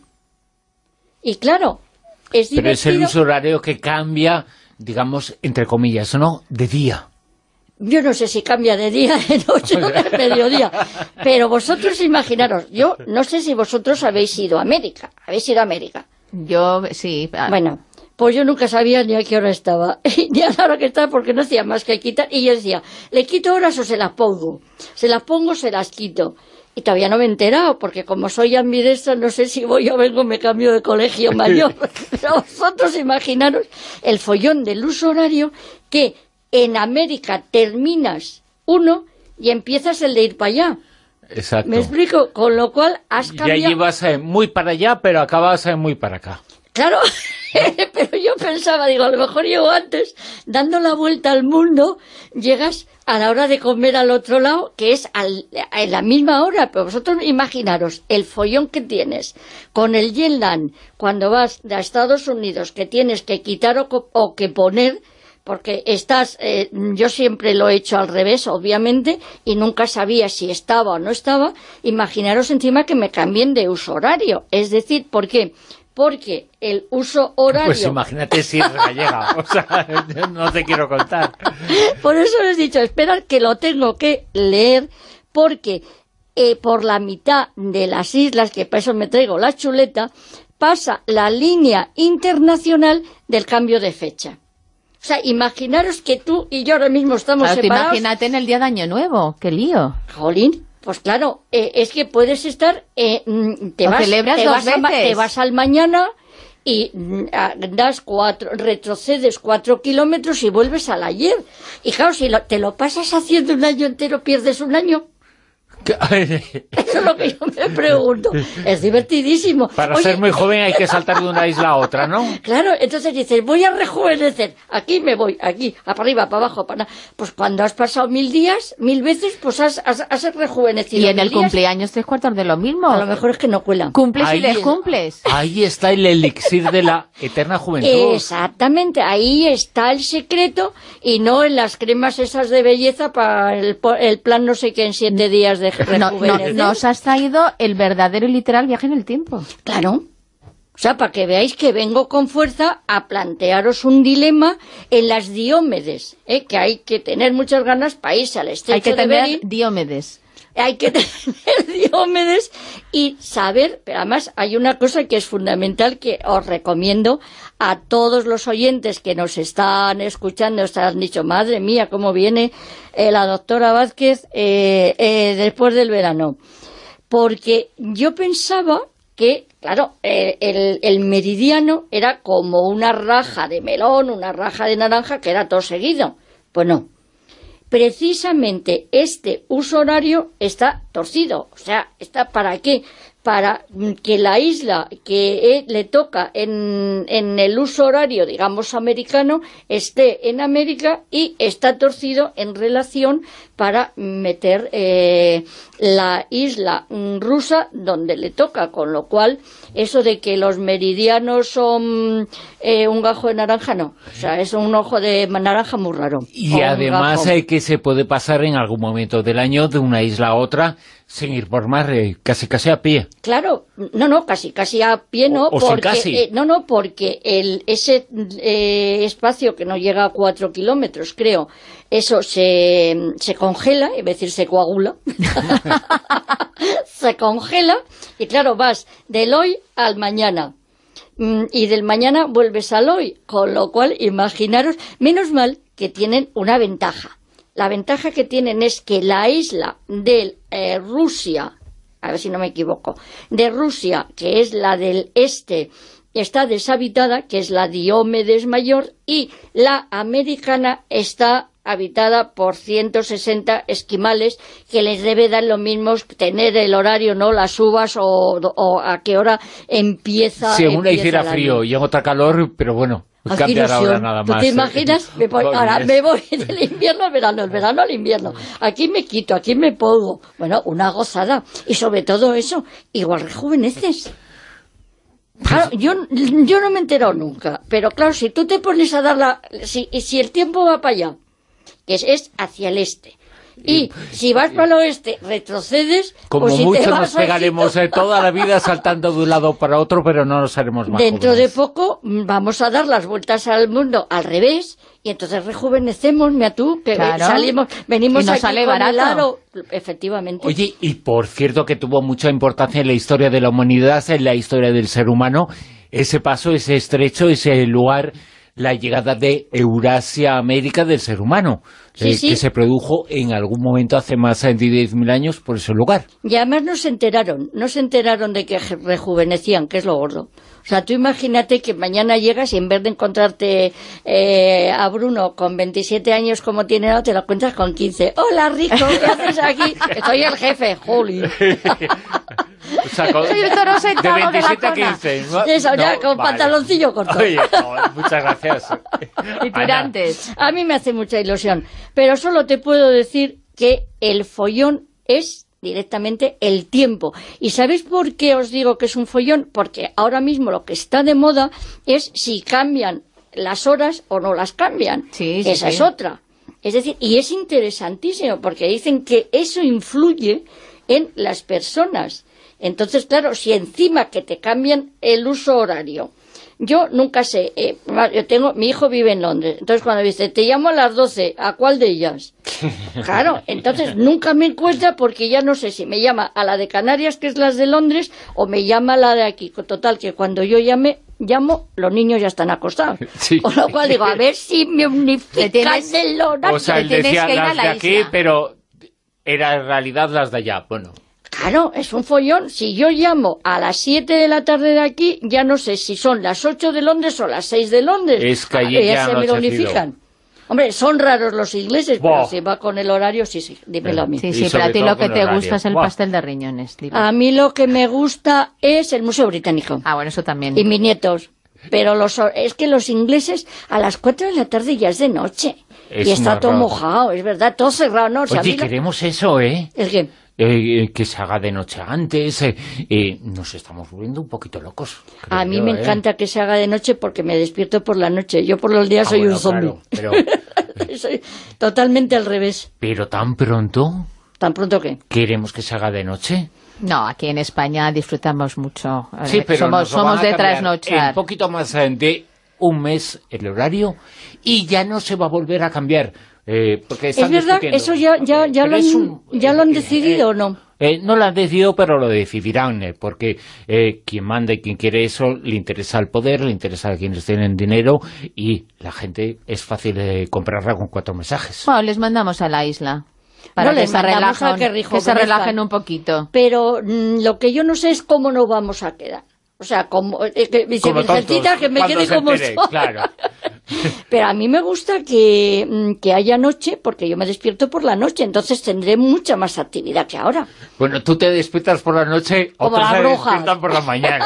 Speaker 18: Y claro, es divertido.
Speaker 2: Pero es el uso horario que cambia, digamos, entre comillas, ¿no?, de día.
Speaker 18: Yo no sé si cambia de día, de noche o de mediodía, pero vosotros imaginaros, yo no sé si vosotros habéis ido a América, habéis ido a América.
Speaker 3: Yo, sí.
Speaker 18: Bueno, pues yo nunca sabía ni a qué hora estaba, ni a la hora que estaba, porque no hacía más que quitar, y yo decía, ¿le quito horas o se las pongo? Se las pongo, se las quito. Y todavía no me he enterado, porque como soy ambidextra, no sé si voy o vengo, me cambio de colegio mayor. Pero vosotros imaginaros el follón del uso horario, que en América terminas uno y empiezas el de ir para allá.
Speaker 2: Exacto.
Speaker 18: ¿Me explico? Con lo cual has cambiado...
Speaker 2: Ya llevas eh, muy para allá, pero acabas eh, muy para acá.
Speaker 18: Claro, pero yo pensaba, digo, a lo mejor llego antes, dando la vuelta al mundo, llegas a la hora de comer al otro lado, que es al, a la misma hora, pero vosotros imaginaros el follón que tienes con el Yelland cuando vas a Estados Unidos, que tienes que quitar o, o que poner, porque estás, eh, yo siempre lo he hecho al revés, obviamente, y nunca sabía si estaba o no estaba. Imaginaros encima que me cambien de uso horario, es decir, ¿por qué? Porque el uso horario...
Speaker 2: Pues imagínate si es gallega, o sea, no te quiero contar.
Speaker 18: Por eso les he dicho, esperad que lo tengo que leer, porque eh, por la mitad de las islas, que para eso me traigo la chuleta, pasa la línea internacional del cambio de fecha. O sea, imaginaros que tú y yo ahora mismo estamos
Speaker 3: claro,
Speaker 18: separados.
Speaker 3: Imagínate en el día de Año Nuevo, qué lío.
Speaker 18: Jolín, pues claro, eh, es que puedes estar, eh, te, vas, te, vas a, te vas al mañana y das cuatro, retrocedes cuatro kilómetros y vuelves al ayer. Y claro, si lo, te lo pasas haciendo un año entero, pierdes un año. Eso es lo que yo me pregunto. Es divertidísimo.
Speaker 2: Para
Speaker 18: Oye,
Speaker 2: ser muy joven hay que saltar de una isla a otra, ¿no?
Speaker 18: Claro, entonces dices, voy a rejuvenecer. Aquí me voy, aquí, para arriba, para abajo, para... Pues cuando has pasado mil días, mil veces, pues has, has, has rejuvenecido.
Speaker 3: Y en el
Speaker 18: días.
Speaker 3: Cumpleaños tres cuartos de lo mismo.
Speaker 18: A lo mejor es que no cuelan.
Speaker 3: Cumples
Speaker 2: Ahí
Speaker 3: y les
Speaker 2: es-
Speaker 3: cumples.
Speaker 2: Ahí está el elixir de la eterna juventud.
Speaker 18: Exactamente, ahí está el secreto y no en las cremas esas de belleza para el, po- el plan no sé qué en siete días de
Speaker 3: No, no,
Speaker 18: rejuvenecer.
Speaker 3: nos has traído el verdadero y literal viaje en el tiempo.
Speaker 18: Claro. O sea, para que veáis que vengo con fuerza a plantearos un dilema en las Diómedes, ¿eh? Que hay que tener muchas ganas para irse al estrecho
Speaker 3: Hay que
Speaker 18: de
Speaker 3: tener
Speaker 18: Bering.
Speaker 3: Diómedes.
Speaker 18: Hay que tener Diómedes y saber, pero además hay una cosa que es fundamental que os recomiendo a todos los oyentes que nos están escuchando. Os han dicho, madre mía, cómo viene eh, la doctora Vázquez eh, eh, después del verano. Porque yo pensaba que, claro, eh, el, el meridiano era como una raja de melón, una raja de naranja, que era todo seguido. Pues no. Precisamente este uso horario está torcido. O sea, ¿está para qué? Para que la isla que le toca en, en el uso horario, digamos, americano, esté en América y está torcido en relación para meter eh, la isla mm, rusa donde le toca, con lo cual eso de que los meridianos son eh, un gajo de naranja, no. O sea, es un ojo de naranja muy raro.
Speaker 2: Y además hay que se puede pasar en algún momento del año de una isla a otra sin ir por mar, eh, casi casi a pie.
Speaker 18: Claro, no, no, casi casi a pie no,
Speaker 2: O- o sin
Speaker 18: porque
Speaker 2: casi.
Speaker 18: eh, no, no, porque el ese eh, espacio que no llega a cuatro kilómetros, creo, eso se, se congela, es decir, se coagula, se congela, y claro, vas del hoy al mañana. Mm, y del mañana vuelves al hoy, con lo cual, imaginaros, menos mal que tienen una ventaja. La ventaja que tienen es que la isla de eh, Rusia, a ver si no me equivoco, de Rusia, que es la del este, está deshabitada, que es la Diómedes Mayor, y la americana está habitada por ciento sesenta esquimales, que les debe dar lo mismo tener el horario, ¿no?, las uvas, o, o a qué hora empieza.
Speaker 2: Si en una
Speaker 18: empieza
Speaker 2: hiciera
Speaker 18: el
Speaker 2: frío
Speaker 18: año.
Speaker 2: y en otra calor, pero bueno,
Speaker 18: Ay, qué
Speaker 2: cambiar ahora
Speaker 18: ilusión.
Speaker 2: nada
Speaker 18: ¿Tú
Speaker 2: más.
Speaker 18: te imaginas? Me voy, ahora
Speaker 2: Jóvenes.
Speaker 18: me voy del invierno al verano, el verano al invierno. Aquí me quito, aquí me pongo. Bueno, una gozada. Y sobre todo eso, igual rejuveneces. Claro, yo, yo no me he enterado nunca, pero claro, si tú te pones a dar la... Si, y si el tiempo va para allá, que es, es hacia el este, y si vas para el oeste, retrocedes...
Speaker 2: Como
Speaker 18: pues si te
Speaker 2: mucho
Speaker 18: vas
Speaker 2: nos
Speaker 18: al
Speaker 2: pegaremos
Speaker 18: sitio-
Speaker 2: eh, toda la vida saltando de un lado para otro, pero no nos haremos más
Speaker 18: Dentro
Speaker 2: jóvenes.
Speaker 18: de poco mm, vamos a dar las vueltas al mundo al revés y entonces rejuvenecemos, mira tú, que
Speaker 3: Claro.
Speaker 18: salimos, venimos
Speaker 3: Y nos
Speaker 18: aquí
Speaker 3: sale
Speaker 18: con el
Speaker 3: barato.
Speaker 18: aro. Efectivamente.
Speaker 2: Oye, y por cierto que tuvo mucha importancia en la historia de la humanidad, en la historia del ser humano, ese paso, ese estrecho, ese lugar, la llegada de Eurasia a América del ser humano,
Speaker 18: Sí,
Speaker 2: eh,
Speaker 18: sí.
Speaker 2: que se produjo en algún momento hace más de diez mil años por ese lugar.
Speaker 18: Y además no se enteraron, no se enteraron de que rejuvenecían, que es lo gordo. O sea, tú imagínate que mañana llegas y en vez de encontrarte eh, a Bruno con veintisiete años como tiene ahora, te lo encuentras con quince. Hola, Rico, ¿qué haces aquí? Soy el jefe, Juli.
Speaker 2: O sea, con-
Speaker 3: Soy el toro
Speaker 2: de
Speaker 3: sentado de la
Speaker 2: veintisiete a
Speaker 3: cona.
Speaker 2: quince. ¿no?
Speaker 18: Eso, ya,
Speaker 2: No,
Speaker 18: con
Speaker 2: vale.
Speaker 18: pantaloncillo corto.
Speaker 2: Oye, no, muchas gracias.
Speaker 3: Y tirantes.
Speaker 18: A mí me hace mucha ilusión, pero solo te puedo decir que el follón es directamente el tiempo. ¿Y sabéis por qué os digo que es un follón? Porque ahora mismo lo que está de moda es si cambian las horas o no las cambian.
Speaker 3: Sí, sí,
Speaker 18: Esa
Speaker 3: sí.
Speaker 18: es otra. Es decir, y es interesantísimo porque dicen que eso influye en las personas. Entonces, claro, si encima que te cambian el uso horario, yo nunca sé, eh, yo tengo, mi hijo vive en Londres, entonces cuando dice, te llamo a las doce, ¿a cuál de ellas? Claro, entonces nunca me encuentra porque ya no sé si me llama a la de Canarias, que es las de Londres, o me llama a la de aquí. Total, que cuando yo llame, llamo, los niños ya están acostados.
Speaker 2: Sí.
Speaker 18: Con lo cual digo, a ver si me unifican
Speaker 3: tienes-
Speaker 18: el horario.
Speaker 2: O sea, él
Speaker 3: tienes
Speaker 2: decía
Speaker 3: que ir a
Speaker 2: las
Speaker 3: la
Speaker 2: de aquí,
Speaker 3: isla.
Speaker 2: pero era en realidad las de allá. Bueno,
Speaker 18: Claro, es un follón. Si yo llamo a las siete de la tarde de aquí, ya no sé si son las ocho de Londres o las seis de Londres.
Speaker 2: Es que allí
Speaker 18: ah,
Speaker 2: ya
Speaker 18: se me lo unifican. Hombre, son raros los ingleses, Boh. pero si va con el horario, sí, sí, dímelo a mí.
Speaker 3: Sí, sí, pero a ti lo que te horario. gusta es el Boh. pastel de riñones. Dime.
Speaker 18: A mí lo que me gusta es el Museo Británico.
Speaker 3: Ah, bueno, eso también.
Speaker 18: Y mis nietos. Pero los, es que los ingleses a las cuatro de la tarde ya es de noche. Es y está todo mojado, es verdad, todo cerrado. ¿No? O sea,
Speaker 2: Oye, queremos la... eso, ¿eh?
Speaker 18: ¿El qué?
Speaker 2: Eh, que se haga de noche antes, eh, eh, nos estamos volviendo un poquito locos.
Speaker 18: A mí
Speaker 2: yo,
Speaker 18: me
Speaker 2: eh.
Speaker 18: encanta que se haga de noche porque me despierto por la noche. Yo por los días ah, soy bueno, un zombie.
Speaker 2: Claro,
Speaker 18: pero... soy totalmente al revés.
Speaker 2: ¿Pero tan pronto?
Speaker 18: ¿Tan pronto qué?
Speaker 2: ¿Queremos que se haga de noche?
Speaker 3: No, aquí en España disfrutamos mucho.
Speaker 2: Sí, pero
Speaker 3: somos, somos de trasnochar.
Speaker 2: Un poquito más de un mes el horario y ya no se va a volver a cambiar. Eh, porque
Speaker 18: es verdad, eso ya, ya, ya, lo han, un, ya lo han decidido, ¿o
Speaker 2: eh,
Speaker 18: no?
Speaker 2: Eh, no lo han decidido, pero lo decidirán, eh, porque eh, quien manda y quien quiere eso le interesa el poder, le interesa a quienes tienen dinero y la gente es fácil de comprarla con cuatro mensajes.
Speaker 3: Bueno, les mandamos a la isla. Para
Speaker 18: no,
Speaker 3: que, se relajen,
Speaker 18: que,
Speaker 3: que se relajen un poquito.
Speaker 18: Pero mmm, lo que yo no sé es cómo nos vamos a quedar. O sea, como, eh, que, dice Virgencita, que me quede como
Speaker 2: entere,
Speaker 18: soy.
Speaker 2: Claro.
Speaker 18: Pero a mí me gusta que, que haya noche, porque yo me despierto por la noche, entonces tendré mucha más actividad que ahora.
Speaker 2: Bueno, tú te despiertas por la noche,
Speaker 18: como
Speaker 2: otros se
Speaker 18: brujas.
Speaker 2: despiertan por la mañana.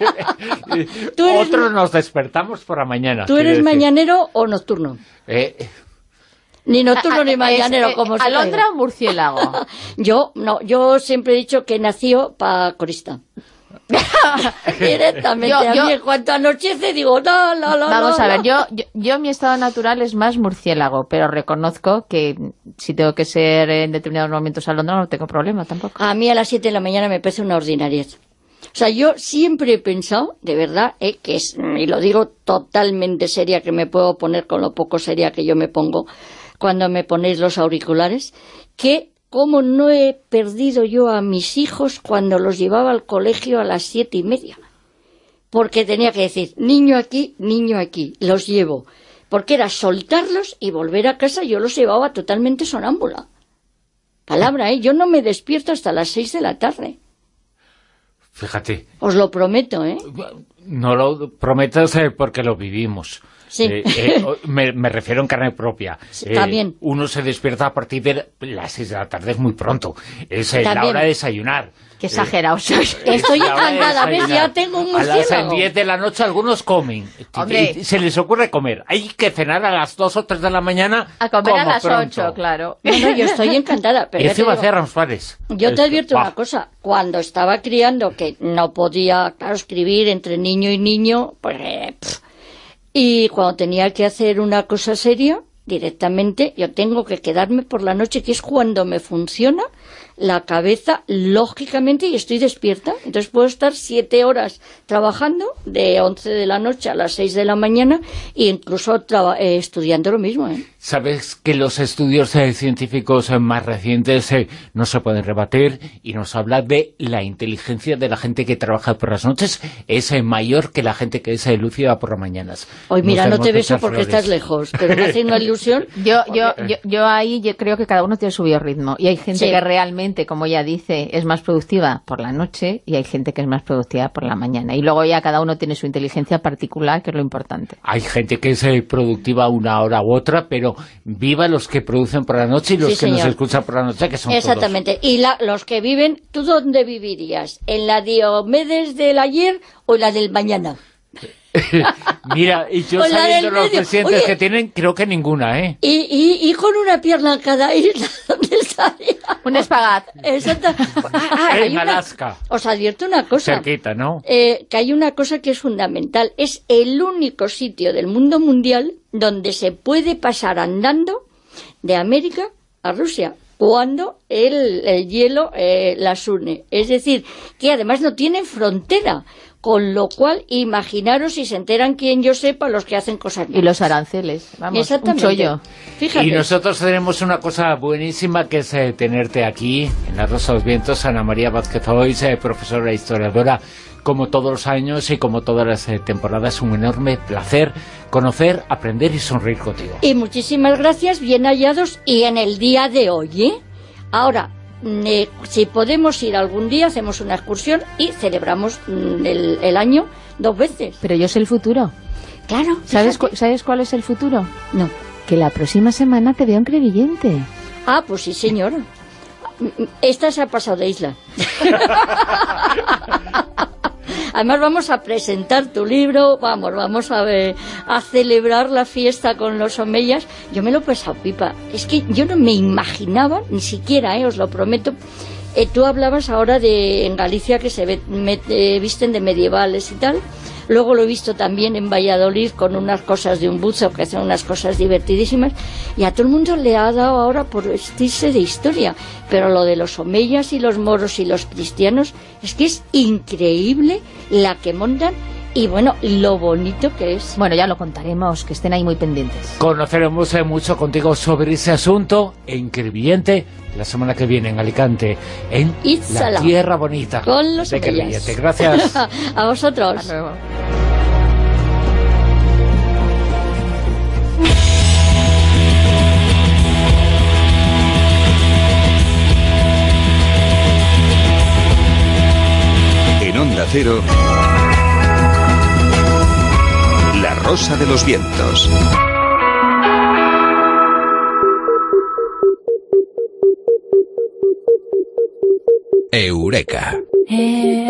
Speaker 18: Eres,
Speaker 2: otros nos despertamos por la mañana.
Speaker 18: ¿Tú eres mañanero o nocturno?
Speaker 2: Eh...
Speaker 18: Ni nocturno
Speaker 3: a,
Speaker 18: ni mañanero,
Speaker 3: es,
Speaker 18: como
Speaker 3: se ¿Alondra o murciélago?
Speaker 18: Yo, no, yo siempre he dicho que nació para corista. Directamente, yo, yo, a mí en cuanto anochece digo no, no, no.
Speaker 3: Vamos
Speaker 18: no,
Speaker 3: a ver,
Speaker 18: no.
Speaker 3: Yo, yo yo mi estado natural es más murciélago, pero reconozco que si tengo que ser en determinados momentos alondra no tengo problema tampoco.
Speaker 18: A mí a las siete de la mañana me parece una ordinariez. O sea, yo siempre he pensado, de verdad, eh, que es, y lo digo totalmente seria, que me puedo poner con lo poco seria que yo me pongo cuando me ponéis los auriculares, que cómo no he perdido yo a mis hijos cuando los llevaba al colegio a las siete y media. Porque tenía que decir, niño aquí, niño aquí, los llevo. Porque era soltarlos y volver a casa, yo los llevaba totalmente sonámbula. Palabra, ¿eh? Yo no me despierto hasta las seis de la tarde.
Speaker 2: Fíjate.
Speaker 18: Os lo prometo, ¿eh?
Speaker 2: No lo prometas eh, porque lo vivimos.
Speaker 18: Sí.
Speaker 2: Eh, eh, me, me refiero en carne propia.
Speaker 18: Sí, está bien.
Speaker 2: Eh, uno se despierta a partir de las seis de la tarde, es muy pronto. Es eh, la hora de desayunar.
Speaker 3: Qué exagerados sois.
Speaker 18: Estoy encantada, ¿ves? Ya tengo un murciélago.
Speaker 2: A las diez de la noche algunos comen. Hombre. Se les ocurre comer. Hay que cenar a las dos o tres de la mañana.
Speaker 3: A comer
Speaker 2: como
Speaker 3: a las
Speaker 2: pronto.
Speaker 3: ocho, claro.
Speaker 18: No, no, yo estoy encantada. Pero
Speaker 2: eso iba a hacer Ramos Suárez.
Speaker 18: Yo te advierto una cosa. Cuando estaba criando, que no podía, claro, escribir entre niño y niño, pues... Eh, y cuando tenía que hacer una cosa seria, directamente yo tengo que quedarme por la noche, que es cuando me funciona la cabeza, lógicamente, y estoy despierta. Entonces puedo estar siete horas trabajando, de once de la noche a las seis de la mañana, e incluso eh, estudiando lo mismo, ¿eh?
Speaker 2: Sabes que los estudios eh, científicos eh, más recientes eh, no se pueden rebatir y nos habla de la inteligencia de la gente que trabaja por las noches es eh, mayor que la gente que es eh, lúcida por las mañanas.
Speaker 18: Hoy mira, no te beso porque
Speaker 2: flores.
Speaker 18: Estás lejos, pero me hace una ilusión.
Speaker 3: Yo, yo, yo, yo ahí yo creo que cada uno tiene su biorritmo y hay gente
Speaker 18: sí.
Speaker 3: que realmente, como ella dice, es más productiva por la noche y hay gente que es más productiva por la mañana. Y luego ya cada uno tiene su inteligencia particular, que es lo importante.
Speaker 2: Hay gente que es eh, productiva una hora u otra, pero viva los que producen por la noche y los
Speaker 18: sí,
Speaker 2: que
Speaker 18: señor.
Speaker 2: nos escuchan por la noche, que son
Speaker 18: exactamente.
Speaker 2: todos.
Speaker 18: Y la, los que viven, ¿tú dónde vivirías? ¿En la Diomedes del ayer o en la del mañana?
Speaker 2: Mira, y yo sabiendo los presidentes Oye, que tienen, creo que ninguna, ¿eh?
Speaker 18: Y, y, y con una pierna en cada isla, ¿dónde estaría?
Speaker 3: Un espagat.
Speaker 18: Exacto. Ah,
Speaker 2: en Alaska.
Speaker 18: Una, os advierto una cosa.
Speaker 2: Cerquita, ¿no?
Speaker 18: Eh, que hay una cosa que es fundamental. Es el único sitio del mundo mundial donde se puede pasar andando de América a Rusia cuando el, el hielo eh, las une. Es decir, que además no tienen frontera. Con lo cual, imaginaros si se enteran quién yo sepa los que hacen cosas malas.
Speaker 3: Y los aranceles, vamos,
Speaker 18: exactamente.
Speaker 3: Un chollo.
Speaker 18: Fíjate.
Speaker 2: Y nosotros tenemos una cosa buenísima que es eh, tenerte aquí, en La Rosa de los Vientos, Ana María Vázquez Ois, eh, profesora e historiadora, como todos los años y como todas las eh, temporadas. Un enorme placer conocer, aprender y sonreír contigo.
Speaker 18: Y muchísimas gracias, bien hallados, y en el día de hoy, ¿eh? Ahora, eh, si podemos ir algún día, hacemos una excursión y celebramos mm, el, el año dos veces.
Speaker 3: Pero yo sé el futuro.
Speaker 18: Claro.
Speaker 3: ¿Sabes, cu ¿Sabes cuál es el futuro?
Speaker 18: No.
Speaker 3: Que la próxima semana te veo en Crevillente.
Speaker 18: Ah, pues sí, señora. Esta se ha pasado de isla. Además vamos a presentar tu libro, vamos, vamos a ver, a celebrar la fiesta con los Omeyas. Yo me lo he pasado pipa. Es que yo no me imaginaba, ni siquiera, eh, os lo prometo. Eh, tú hablabas ahora de en Galicia que se ve, me, eh, visten de medievales y tal. Luego lo he visto también en Valladolid con unas cosas de un buzo que hacen unas cosas divertidísimas, y a todo el mundo le ha dado ahora por vestirse de historia, pero lo de los omeyas y los moros y los cristianos es que es increíble la que montan y bueno, lo bonito que es.
Speaker 3: Bueno, ya lo contaremos, que estén ahí muy pendientes.
Speaker 2: Conoceremos eh, mucho contigo sobre ese asunto en Crevillente la semana que viene en Alicante, en
Speaker 18: Itzala,
Speaker 2: la tierra bonita
Speaker 18: con los
Speaker 2: de Crevillente. Gracias.
Speaker 18: A vosotros.
Speaker 16: Hasta luego.
Speaker 4: En Onda Cero, La Rosa de los Vientos. Eureka.
Speaker 2: Y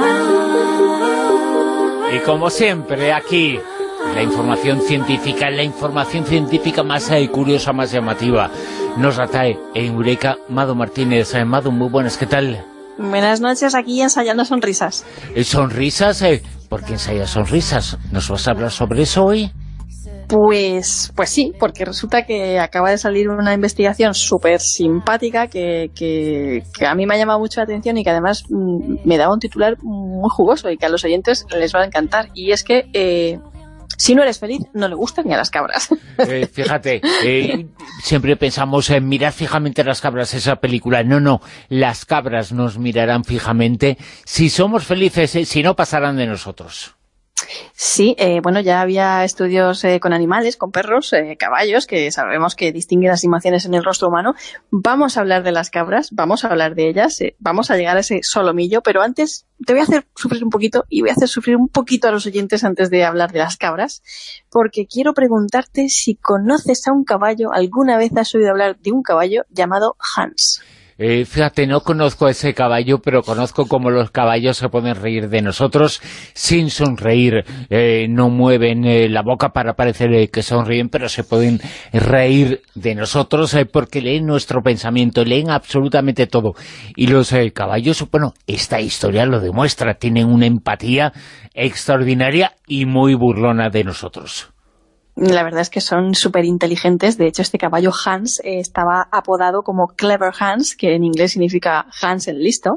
Speaker 2: como siempre, aquí, la información científica, la información científica más eh, curiosa, más llamativa, nos la trae Eureka Mado Martínez. Eh, Mado, muy buenas, ¿qué tal?
Speaker 16: Buenas noches, aquí ensayando sonrisas.
Speaker 2: ¿Sonrisas? Eh, ¿Por qué ensayas sonrisas? ¿Nos vas a hablar sobre eso hoy?
Speaker 16: Pues, pues sí, porque resulta que acaba de salir una investigación súper simpática que, que, que a mí me ha llamado mucho la atención y que además mm, me daba un titular muy jugoso y que a los oyentes les va a encantar. Y es que eh, si no eres feliz, no le gustan ni a las cabras.
Speaker 2: Eh, fíjate, eh, siempre pensamos en mirar fijamente a las cabras, esa película. No, no, las cabras nos mirarán fijamente si somos felices, eh, si no pasarán de nosotros.
Speaker 16: Sí, eh, bueno, ya había estudios eh, con animales, con perros, eh, caballos, que sabemos que distinguen las emociones en el rostro humano. Vamos a hablar de las cabras, vamos a hablar de ellas, eh, vamos a llegar a ese solomillo, pero antes te voy a hacer sufrir un poquito y voy a hacer sufrir un poquito a los oyentes antes de hablar de las cabras, porque quiero preguntarte si conoces a un caballo, alguna vez has oído hablar de un caballo llamado Hans.
Speaker 2: Eh, fíjate, no conozco ese caballo, pero conozco cómo los caballos se pueden reír de nosotros sin sonreír. Eh, no mueven eh, la boca para parecer eh, que sonríen, pero se pueden reír de nosotros eh, porque leen nuestro pensamiento, leen absolutamente todo. Y los eh, caballos, bueno, esta historia lo demuestra, tienen una empatía extraordinaria y muy burlona de nosotros.
Speaker 16: La verdad es que son súper inteligentes. De hecho, este caballo Hans eh, estaba apodado como Clever Hans, que en inglés significa Hans el listo.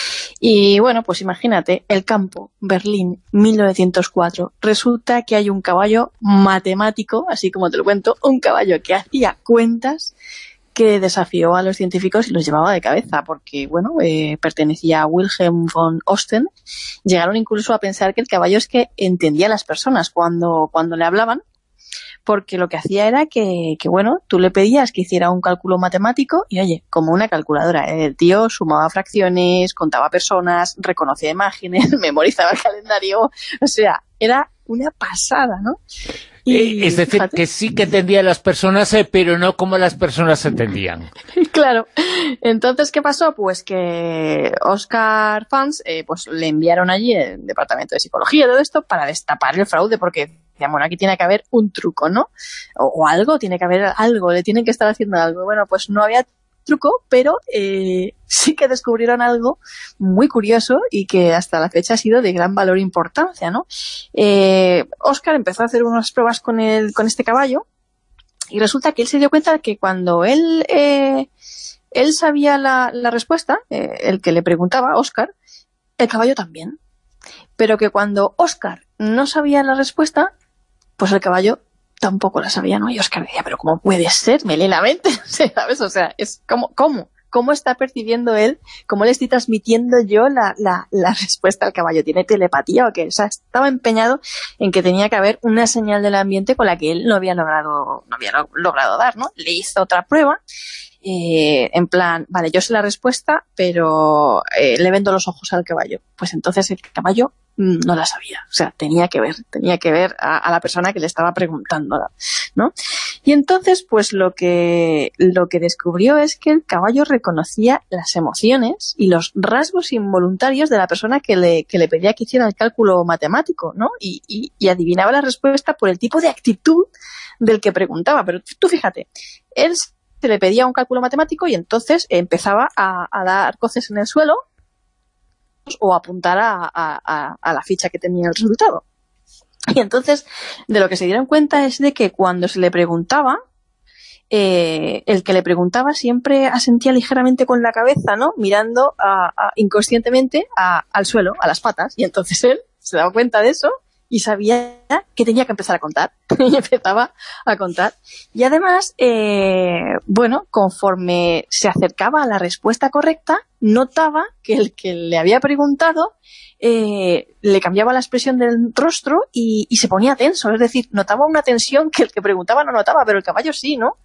Speaker 16: Y bueno, pues imagínate, el campo, Berlín, mil novecientos cuatro. Resulta que hay un caballo matemático, así como te lo cuento, un caballo que hacía cuentas, que desafió a los científicos y los llevaba de cabeza, porque, bueno, eh, pertenecía a Wilhelm von Osten. Llegaron incluso a pensar que el caballo es que entendía a las personas cuando, cuando le hablaban, porque lo que hacía era que, que, bueno, tú le pedías que hiciera un cálculo matemático y, oye, como una calculadora, el tío sumaba fracciones, contaba personas, reconocía imágenes, memorizaba el calendario, o sea, era una pasada, ¿no?
Speaker 2: Y, eh, es decir, fíjate, que sí que entendía a las personas, eh, pero no como las personas entendían.
Speaker 16: Claro. Entonces, ¿qué pasó? Pues que Oscar Fans, eh, pues le enviaron allí el departamento de psicología y todo esto para destapar el fraude, porque decían, bueno, aquí tiene que haber un truco, ¿no? O, o algo, tiene que haber algo, le tienen que estar haciendo algo. Bueno, pues no había truco, pero eh, sí que descubrieron algo muy curioso y que hasta la fecha ha sido de gran valor e importancia, ¿no? Eh, Oscar empezó a hacer unas pruebas con, el, con este caballo y resulta que él se dio cuenta que cuando él, eh, él sabía la, la respuesta, eh, el que le preguntaba, Oscar, el caballo también. Pero que cuando Oscar no sabía la respuesta, pues el caballo tampoco la sabía, ¿no? Y Oscar decía, pero ¿cómo puede ser? Me lee la mente, ¿sabes? O sea, es como, ¿cómo? ¿Cómo está percibiendo él? ¿Cómo le estoy transmitiendo yo la, la, la respuesta al caballo? ¿Tiene telepatía o qué? O sea, estaba empeñado en que tenía que haber una señal del ambiente con la que él no había logrado, no había logrado dar, ¿no? Le hizo otra prueba eh, en plan, vale, yo sé la respuesta, pero eh, le vendo los ojos al caballo. Pues entonces el caballo mm, no la sabía, o sea, tenía que ver, tenía que ver a, a la persona que le estaba preguntando, ¿no? Y entonces, pues lo que, lo que descubrió es que el caballo reconocía las emociones y los rasgos involuntarios de la persona que le, que le pedía que hiciera el cálculo matemático, ¿no? Y, y, y adivinaba la respuesta por el tipo de actitud del que preguntaba. Pero tú fíjate, él se le pedía un cálculo matemático y entonces empezaba a, a dar coces en el suelo o a apuntar a, a, a la ficha que tenía el resultado. Y entonces, de lo que se dieron cuenta es de que cuando se le preguntaba, eh, el que le preguntaba siempre asentía ligeramente con la cabeza, ¿no? Mirando a, a, inconscientemente a, al suelo, a las patas. Y entonces él se daba cuenta de eso y sabía que tenía que empezar a contar. Y empezaba a contar. Y además, eh, bueno, conforme se acercaba a la respuesta correcta, notaba que el que le había preguntado eh, le cambiaba la expresión del rostro y, y se ponía tenso. Es decir, notaba una tensión que el que preguntaba no notaba, pero el caballo sí, ¿no?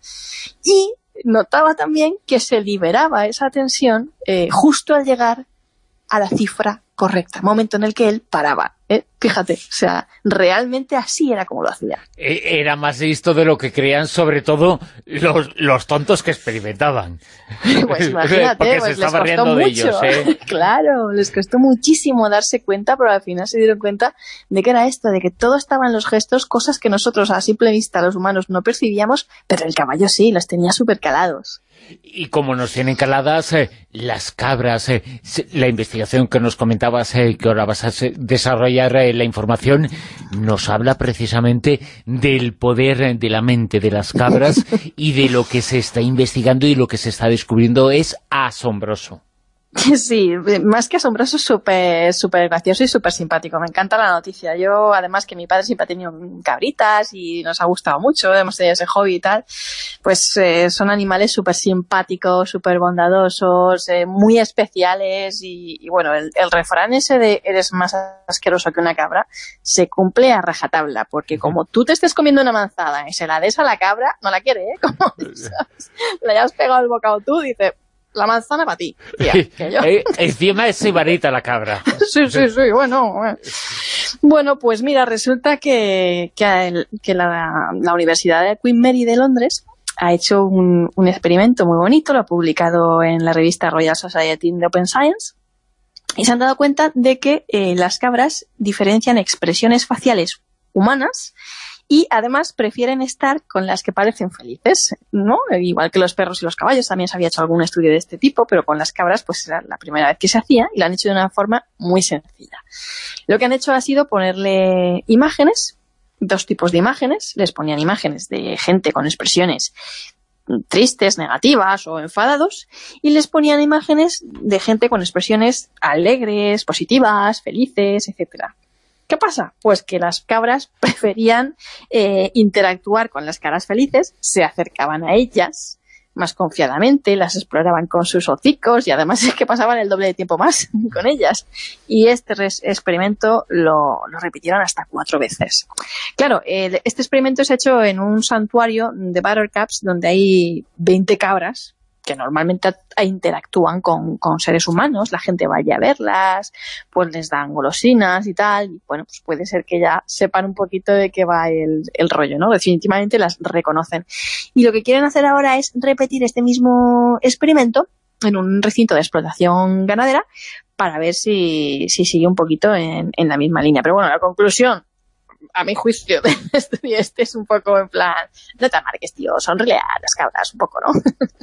Speaker 16: Y notaba también que se liberaba esa tensión eh, justo al llegar a la cifra correcta, momento en el que él paraba, ¿eh? Fíjate, o sea, realmente así era como lo hacía.
Speaker 2: Era más listo de lo que creían, sobre todo los, los tontos que experimentaban.
Speaker 16: Pues imagínate,
Speaker 2: porque
Speaker 16: pues
Speaker 2: se estaba
Speaker 16: les costó
Speaker 2: riendo
Speaker 16: mucho.
Speaker 2: De ellos, ¿eh?
Speaker 16: Claro, les costó muchísimo darse cuenta, pero al final se dieron cuenta de que era esto, de que todo estaba en los gestos, cosas que nosotros a simple vista los humanos no percibíamos, pero el caballo sí, los tenía súper calados.
Speaker 2: Y como nos tienen caladas eh, las cabras, eh, la investigación que nos comentabas, eh, que ahora vas a desarrollar eh, la información, nos habla precisamente del poder eh, de la mente de las cabras y de lo que se está investigando y lo que se está descubriendo es asombroso.
Speaker 16: Sí, más que asombroso, súper súper gracioso y súper simpático. Me encanta la noticia. Yo, además, que mi padre siempre ha tenido cabritas y nos ha gustado mucho, hemos tenido ese hobby y tal, pues eh, son animales súper simpáticos, súper bondadosos, eh, muy especiales y, y bueno, el, el refrán ese de eres más asqueroso que una cabra se cumple a rajatabla, porque como tú te estés comiendo una manzana y se la des a la cabra, no la quiere, ¿eh? Como ¿sabes? Le hayas pegado el bocado tú, dice... La manzana para ti, tía, que yo.
Speaker 2: Encima es sibarita la cabra.
Speaker 16: Sí, sí, sí, bueno. Bueno, bueno pues mira, resulta que, que, el, que la, la Universidad de Queen Mary de Londres ha hecho un, un experimento muy bonito, lo ha publicado en la revista Royal Society de Open Science, y se han dado cuenta de que eh, las cabras diferencian expresiones faciales humanas y además prefieren estar con las que parecen felices, ¿no? Igual que los perros y los caballos, también se había hecho algún estudio de este tipo, pero con las cabras pues era la primera vez que se hacía y lo han hecho de una forma muy sencilla. Lo que han hecho ha sido ponerle imágenes, dos tipos de imágenes, les ponían imágenes de gente con expresiones tristes, negativas o enfadados, y les ponían imágenes de gente con expresiones alegres, positivas, felices, etcétera. ¿Qué pasa? Pues que las cabras preferían eh, interactuar con las caras felices, se acercaban a ellas más confiadamente, las exploraban con sus hocicos y además es que pasaban el doble de tiempo más con ellas. Y este experimento lo, lo repitieron hasta cuatro veces. Claro, eh, este experimento es hecho en un santuario de buttercups donde hay veinte cabras que normalmente interactúan con, con seres humanos, la gente vaya a verlas, pues les dan golosinas y tal, y bueno, pues puede ser que ya sepan un poquito de qué va el, el rollo, ¿no? Definitivamente las reconocen. Y lo que quieren hacer ahora es repetir este mismo experimento en un recinto de explotación ganadera para ver si, si sigue un poquito en, en la misma línea. Pero bueno, la conclusión, a mi juicio, de este, este es un poco en plan, no te amargues, tío, sonríe a las cabras un poco, ¿no?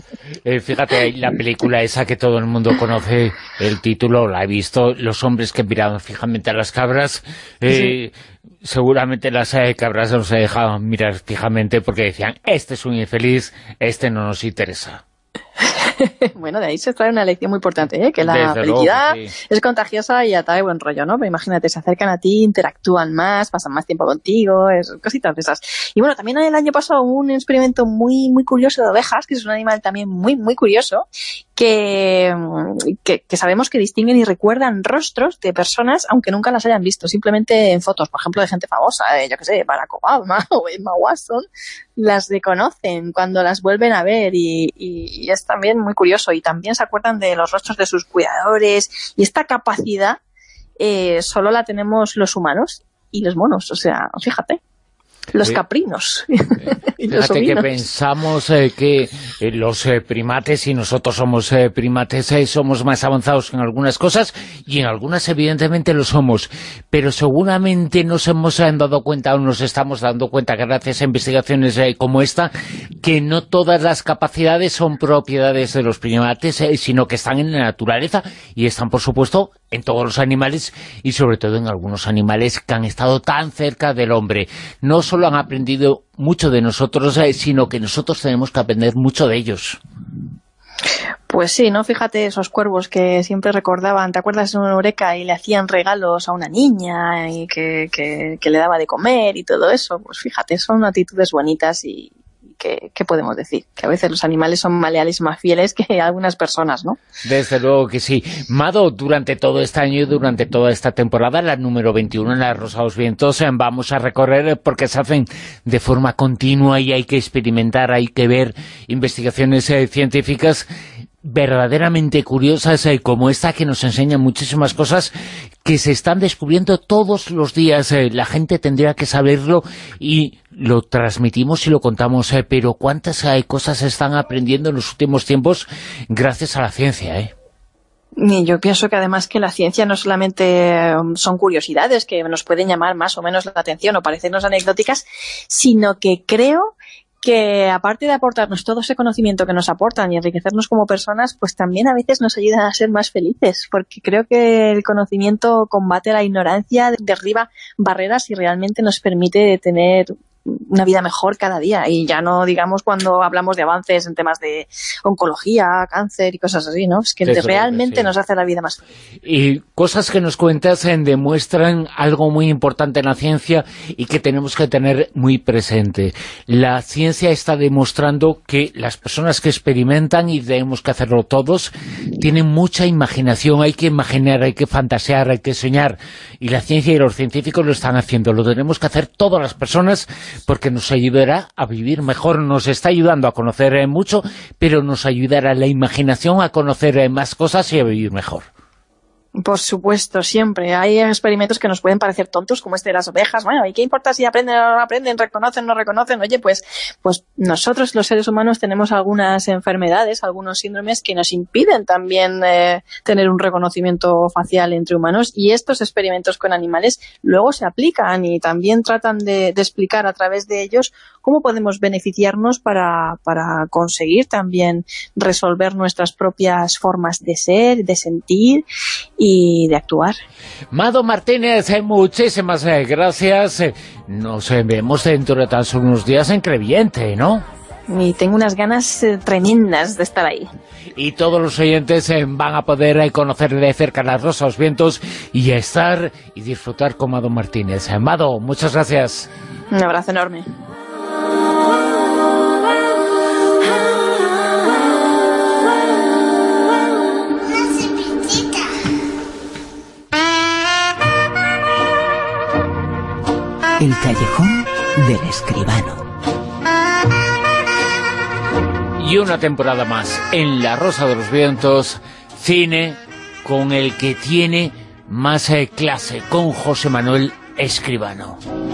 Speaker 2: Eh, fíjate, la película esa que todo el mundo conoce, el título, la he visto, los hombres que miraban fijamente a las cabras, eh, sí. Seguramente las eh, cabras no se dejaban mirar fijamente porque decían, este es un infeliz, este no nos interesa.
Speaker 16: Bueno, de ahí se trae una lección muy importante, ¿eh? Que la
Speaker 2: Desde
Speaker 16: felicidad
Speaker 2: luego, sí.
Speaker 16: Es contagiosa y atrae buen rollo, ¿no? Pero imagínate, se acercan a ti, interactúan más, pasan más tiempo contigo, es, cositas de esas. Y bueno, también el año pasado hubo un experimento muy muy curioso de ovejas, que es un animal también muy muy curioso, que, que, que sabemos que distinguen y recuerdan rostros de personas, aunque nunca las hayan visto, simplemente en fotos, por ejemplo, de gente famosa, eh, yo que sé, Barack Obama o Emma Watson, las reconocen cuando las vuelven a ver y, y, y es también muy curioso. Y también se acuerdan de los rostros de sus cuidadores, y esta capacidad eh, solo la tenemos los humanos y los monos, o sea, fíjate. Los caprinos. y los
Speaker 2: Fíjate
Speaker 16: ovinos.
Speaker 2: que pensamos eh, que eh, los eh, primates, y nosotros somos eh, primates, eh, somos más avanzados en algunas cosas, y en algunas evidentemente lo somos, pero seguramente nos hemos eh, dado cuenta, o nos estamos dando cuenta gracias a investigaciones eh, como esta, que no todas las capacidades son propiedades de los primates, eh, sino que están en la naturaleza, y están por supuesto en todos los animales, y sobre todo en algunos animales que han estado tan cerca del hombre. No solo han aprendido mucho de nosotros, eh, sino que nosotros tenemos que aprender mucho de ellos.
Speaker 16: Pues sí, ¿no? Fíjate esos cuervos que siempre recordaban, ¿te acuerdas de una Eureka? Y le hacían regalos a una niña y que, que, que le daba de comer y todo eso. Pues fíjate, son actitudes bonitas y ¿qué, qué podemos decir? Que a veces los animales son más leales y más fieles que algunas personas, ¿no?
Speaker 2: Desde luego que sí. Mado, durante todo este año y durante toda esta temporada, la número veintiuno en La Rosa de los Vientos, vamos a recorrer porque se hacen de forma continua y hay que experimentar, hay que ver investigaciones eh, científicas verdaderamente curiosas eh, como esta, que nos enseñan muchísimas cosas que se están descubriendo todos los días. Eh, la gente tendría que saberlo y lo transmitimos y lo contamos, eh, pero cuántas eh, cosas se están aprendiendo en los últimos tiempos gracias a la ciencia, ¿eh?
Speaker 16: Y yo pienso que además que la ciencia no solamente son curiosidades que nos pueden llamar más o menos la atención o parecernos anecdóticas, sino que creo que aparte de aportarnos todo ese conocimiento que nos aportan y enriquecernos como personas, pues también a veces nos ayudan a ser más felices, porque creo que el conocimiento combate la ignorancia, derriba barreras y realmente nos permite tener una vida mejor cada día, y ya no digamos cuando hablamos de avances en temas de oncología, cáncer y cosas así, ¿no? Es que Desde realmente que sí. nos hace la vida más feliz.
Speaker 2: Y cosas que nos cuentas eh, demuestran algo muy importante en la ciencia y que tenemos que tener muy presente. La ciencia está demostrando que las personas que experimentan, y tenemos que hacerlo todos, tienen mucha imaginación, hay que imaginar, hay que fantasear, hay que soñar, y la ciencia y los científicos lo están haciendo, lo tenemos que hacer todas las personas, porque nos ayudará a vivir mejor, nos está ayudando a conocer eh, mucho, pero nos ayudará la imaginación a conocer eh, más cosas y a vivir mejor.
Speaker 16: Por supuesto, siempre. Hay experimentos que nos pueden parecer tontos, como este de las ovejas. Bueno, ¿y qué importa si aprenden o no aprenden, reconocen o no reconocen? Oye, pues, pues nosotros los seres humanos tenemos algunas enfermedades, algunos síndromes que nos impiden también eh, tener un reconocimiento facial entre humanos, y estos experimentos con animales luego se aplican y también tratan de, de explicar a través de ellos cómo podemos beneficiarnos para, para conseguir también resolver nuestras propias formas de ser, de sentir y de actuar.
Speaker 2: Mado Martínez, muchísimas gracias. Nos vemos dentro de tan solo unos días en Crevillente, ¿no?
Speaker 16: Y tengo unas ganas eh, tremendas de estar ahí.
Speaker 2: Y todos los oyentes eh, van a poder eh, conocer de cerca La Rosa de los Vientos y estar y disfrutar con Mado Martínez. Eh, Mado, muchas gracias.
Speaker 16: Un abrazo enorme.
Speaker 7: El callejón del escribano.
Speaker 2: Y una temporada más en La Rosa de los Vientos, cine con el que tiene más eh, clase, con José Manuel Escribano.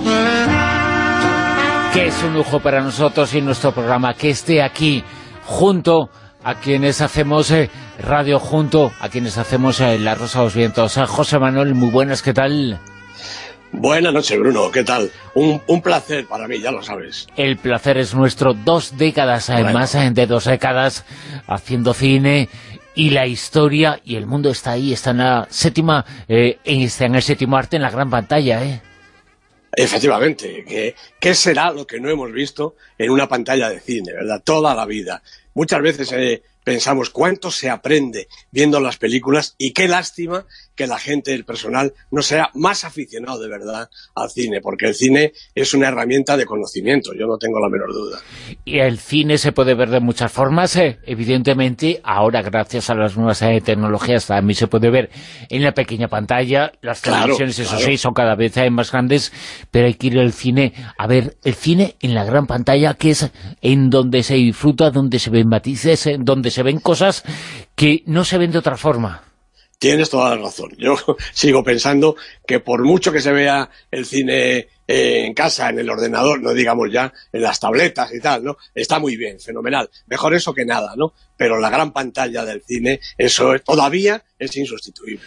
Speaker 2: Que es un lujo para nosotros y nuestro programa que esté aquí junto a quienes hacemos eh, radio, junto a quienes hacemos eh, La Rosa de los Vientos. Eh, José Manuel, muy buenas, ¿qué tal?
Speaker 19: Buenas noches, Bruno, ¿qué tal? Un, un placer para mí, ya lo sabes.
Speaker 2: El placer es nuestro. Dos décadas, bueno. Más de dos décadas haciendo cine, y la historia y el mundo está ahí, está en la séptima, eh, está en el séptimo arte, en la gran pantalla, ¿eh?
Speaker 19: Efectivamente, ¿qué, ¿qué será lo que no hemos visto en una pantalla de cine, verdad? Toda la vida. Muchas veces eh, pensamos cuánto se aprende viendo las películas y qué lástima que la gente, el personal, no sea más aficionado de verdad al cine, porque el cine es una herramienta de conocimiento, yo no tengo la menor duda.
Speaker 2: Y el cine se puede ver de muchas formas, eh, evidentemente, ahora gracias a las nuevas eh, tecnologías también se puede ver en la pequeña pantalla, las televisiones, claro, eso claro. sí, son cada vez eh, más grandes, pero hay que ir al cine, a ver, el cine en la gran pantalla, que es en donde se disfruta, donde se ven matices, en donde se ven cosas que no se ven de otra forma.
Speaker 19: Tienes toda la razón. Yo sigo pensando que por mucho que se vea el cine eh, en casa, en el ordenador, no digamos ya en las tabletas y tal, ¿no? Está muy bien, fenomenal. Mejor eso que nada, ¿no? Pero la gran pantalla del cine, eso es, todavía es insustituible.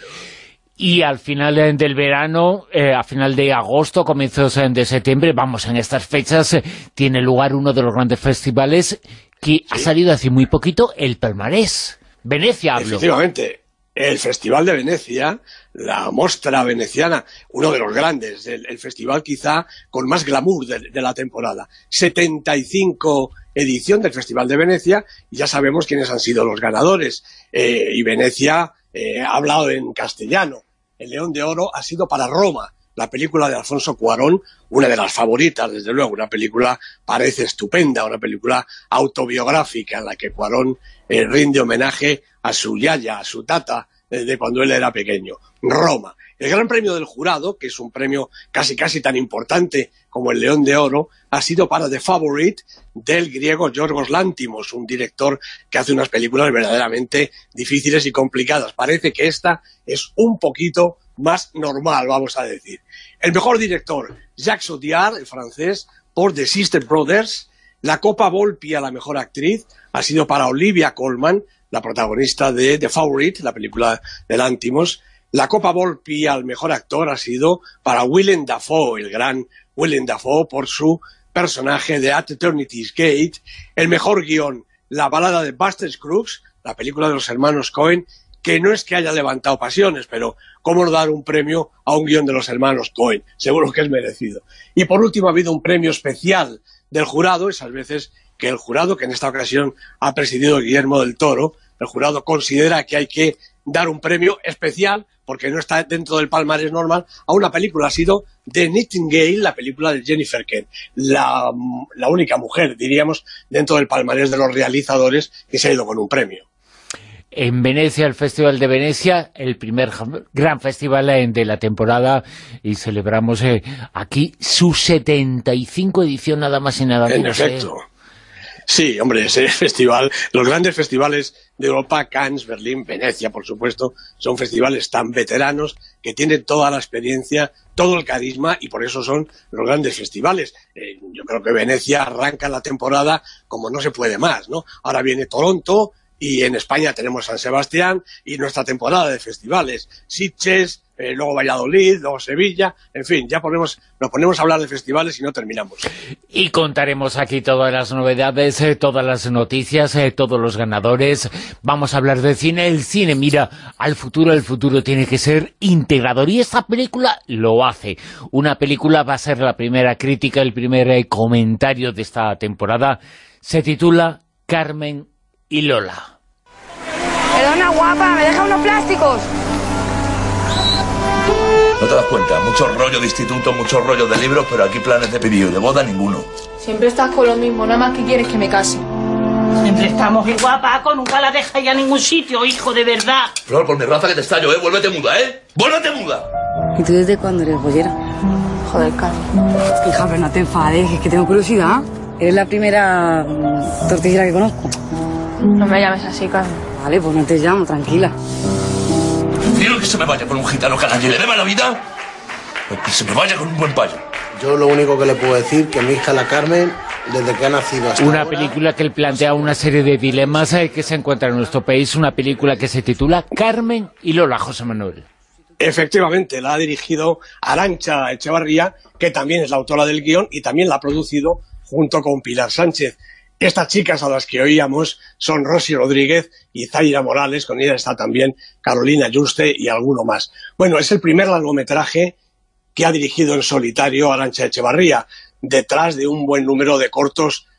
Speaker 2: Y al final del verano, eh, a final de agosto, comienzos de septiembre, vamos, en estas fechas, eh, tiene lugar uno de los grandes festivales que ¿sí? ha salido hace muy poquito, el palmarés. Venecia, hablo.
Speaker 19: Efectivamente. El Festival de Venecia, la Mostra veneciana, uno de los grandes, el, el festival quizá con más glamour de, de la temporada. setenta y cinco edición del Festival de Venecia, y ya sabemos quiénes han sido los ganadores. Eh, y Venecia eh, ha hablado en castellano. El León de Oro ha sido para Roma, la película de Alfonso Cuarón, una de las favoritas, desde luego, una película parece estupenda, una película autobiográfica en la que Cuarón eh, rinde homenaje a su yaya, a su tata, eh, de cuando él era pequeño. Roma. El Gran Premio del Jurado, que es un premio casi casi tan importante como el León de Oro, ha sido para The Favorite del griego Yorgos Lanthimos, un director que hace unas películas verdaderamente difíciles y complicadas. Parece que esta es un poquito más normal, vamos a decir. El mejor director, Jacques Audiard, el francés, por The Sister Brothers. La Copa Volpi a la mejor actriz ha sido para Olivia Colman, la protagonista de The Favorite, la película de Lanthimos. La Copa Volpi al mejor actor ha sido para Willem Dafoe, el gran Willem Dafoe, por su personaje de At Eternity's Gate. El mejor guión, La balada de Buster Scruggs, la película de los hermanos Coen, que no es que haya levantado pasiones, pero ¿cómo no dar un premio a un guión de los hermanos Coen? Seguro que es merecido. Y por último ha habido un premio especial del jurado, esas veces que el jurado, que en esta ocasión ha presidido Guillermo del Toro, el jurado considera que hay que dar un premio especial, porque no está dentro del palmarés normal, a una película. Ha sido The Nightingale, la película de Jennifer Kent, la, la única mujer, diríamos, dentro del palmarés de los realizadores que se ha ido con un premio.
Speaker 2: En Venecia, el Festival de Venecia, el primer gran festival de la temporada, y celebramos eh, aquí su setenta y cinco edición, nada más y nada menos.
Speaker 19: En efecto. Eh. Sí, hombre, ese festival, los grandes festivales de Europa, Cannes, Berlín, Venecia, por supuesto, son festivales tan veteranos que tienen toda la experiencia, todo el carisma, y por eso son los grandes festivales. Eh, yo creo que Venecia arranca la temporada como no se puede más, ¿no? Ahora viene Toronto, y en España tenemos San Sebastián, y nuestra temporada de festivales, Sitges, eh, luego Valladolid, luego Sevilla, en fin, ya ponemos, nos ponemos a hablar de festivales y no terminamos.
Speaker 2: Y contaremos aquí todas las novedades, eh, todas las noticias, eh, todos los ganadores. Vamos a hablar de cine. El cine mira al futuro, el futuro tiene que ser integrador, y esta película lo hace. Una película va a ser la primera crítica, el primer eh, comentario de esta temporada. Se titula Carmen y Lola.
Speaker 13: Perdona, guapa, ¿me deja unos plásticos?
Speaker 20: No te das cuenta, mucho rollo de instituto, mucho rollo de libros, pero aquí planes de pedido, de boda ninguno.
Speaker 13: Siempre estás con lo mismo, nada más que quieres que me case.
Speaker 21: Siempre estamos igual, Paco, nunca la dejas ya a ningún sitio, hijo, de verdad.
Speaker 20: Flor, por mi raza que te estallo, ¿eh? Vuélvete muda, ¿eh? ¡Vuélvete muda!
Speaker 11: ¿Y tú desde cuándo eres bollera?
Speaker 13: Joder, Carmen.
Speaker 11: Hija, pero no te enfades, es que tengo curiosidad. Eres la primera tortillera que conozco.
Speaker 13: No me llames así, Carmen.
Speaker 11: Vale, pues no te llamo, tranquila.
Speaker 20: Quiero que se me vaya con un gitano canalla y le dé la vida, o que se me vaya con un buen payo.
Speaker 22: Yo lo único que le puedo decir que mi hija, la Carmen, desde que ha nacido hasta
Speaker 2: Una
Speaker 22: ahora...
Speaker 2: película que plantea una serie de dilemas eh, que se encuentran en nuestro país, una película que se titula Carmen y Lola, José Manuel.
Speaker 19: Efectivamente, la ha dirigido Arantxa Echevarría, que también es la autora del guión, y también la ha producido junto con Pilar Sánchez. Estas chicas a las que oíamos son Rosy Rodríguez y Zaira Morales, con ella está también Carolina Juste y alguno más. Bueno, es el primer largometraje que ha dirigido en solitario Arantxa Echevarría, detrás de un buen número de cortos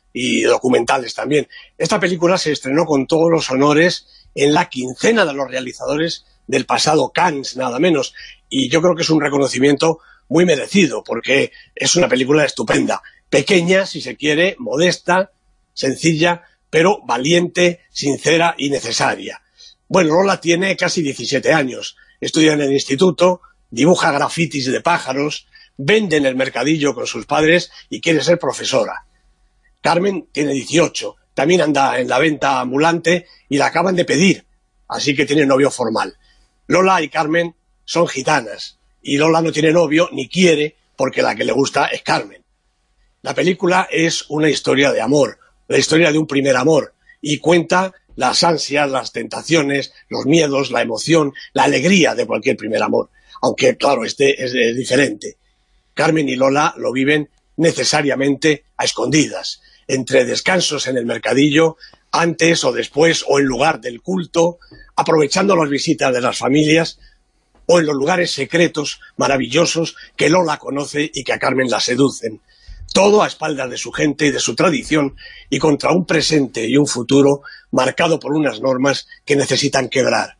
Speaker 19: y documentales también. Esta película se estrenó con todos los honores en la quincena de los realizadores del pasado Cannes, nada menos, y yo creo que es un reconocimiento muy merecido, porque es una película estupenda, pequeña, si se quiere, modesta, sencilla, pero valiente, sincera y necesaria. Bueno, Lola tiene casi diecisiete años, estudia en el instituto, dibuja grafitis de pájaros, vende en el mercadillo con sus padres y quiere ser profesora. Carmen tiene dieciocho, también anda en la venta ambulante y la acaban de pedir, así que tiene novio formal. Lola y Carmen son gitanas, y Lola no tiene novio ni quiere, porque la que le gusta es Carmen. La película es una historia de amor, la historia de un primer amor, y cuenta las ansias, las tentaciones, los miedos, la emoción, la alegría de cualquier primer amor, aunque claro, este es, es diferente. Carmen y Lola lo viven necesariamente a escondidas, entre descansos en el mercadillo, antes o después o en lugar del culto, aprovechando las visitas de las familias o en los lugares secretos, maravillosos, que Lola conoce y que a Carmen la seducen. Todo a espaldas de su gente y de su tradición y contra un presente y un futuro marcado por unas normas que necesitan quebrar.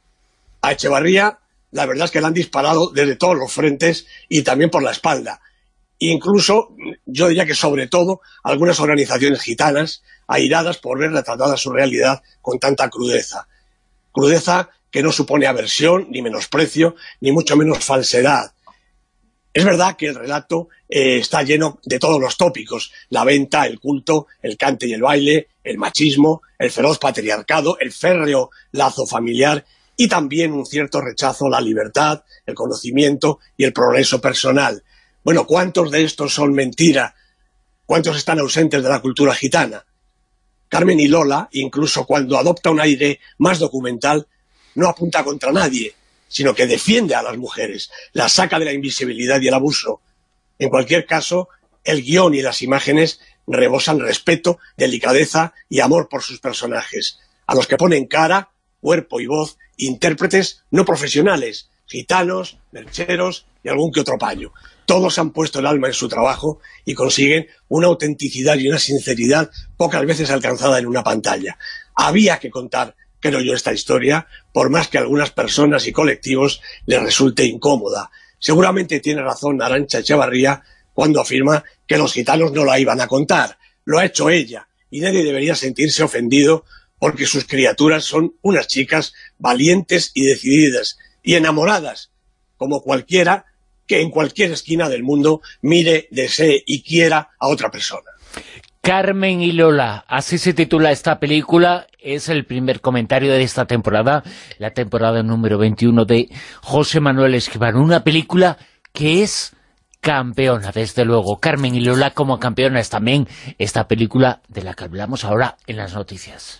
Speaker 19: A Echevarría, la verdad es que la han disparado desde todos los frentes y también por la espalda. Incluso, yo diría que sobre todo, algunas organizaciones gitanas, airadas por ver retratada su realidad con tanta crudeza. Crudeza que no supone aversión, ni menosprecio, ni mucho menos falsedad. Es verdad que el relato eh, está lleno de todos los tópicos, la venta, el culto, el cante y el baile, el machismo, el feroz patriarcado, el férreo lazo familiar y también un cierto rechazo a la libertad, el conocimiento y el progreso personal. Bueno, ¿cuántos de estos son mentira? ¿Cuántos están ausentes de la cultura gitana? Carmen y Lola, incluso cuando adopta un aire más documental, no apunta contra nadie, sino que defiende a las mujeres, las saca de la invisibilidad y el abuso. En cualquier caso, el guión y las imágenes rebosan respeto, delicadeza y amor por sus personajes, a los que ponen cara, cuerpo y voz intérpretes no profesionales, gitanos, mercheros y algún que otro payo. Todos han puesto el alma en su trabajo y consiguen una autenticidad y una sinceridad pocas veces alcanzada en una pantalla. Había que contar, creo yo, esta historia, por más que a algunas personas y colectivos les resulte incómoda. Seguramente tiene razón Arantxa Echevarría cuando afirma que los gitanos no la iban a contar. Lo ha hecho ella, y nadie debería sentirse ofendido porque sus criaturas son unas chicas valientes y decididas, y enamoradas, como cualquiera que en cualquier esquina del mundo mire, desee y quiera a otra persona.
Speaker 2: Carmen y Lola, así se titula esta película, es el primer comentario de esta temporada, la temporada número veintiuno de José Manuel Escribano, una película que es campeona, desde luego. Carmen y Lola como campeonas también, esta película de la que hablamos ahora en las noticias.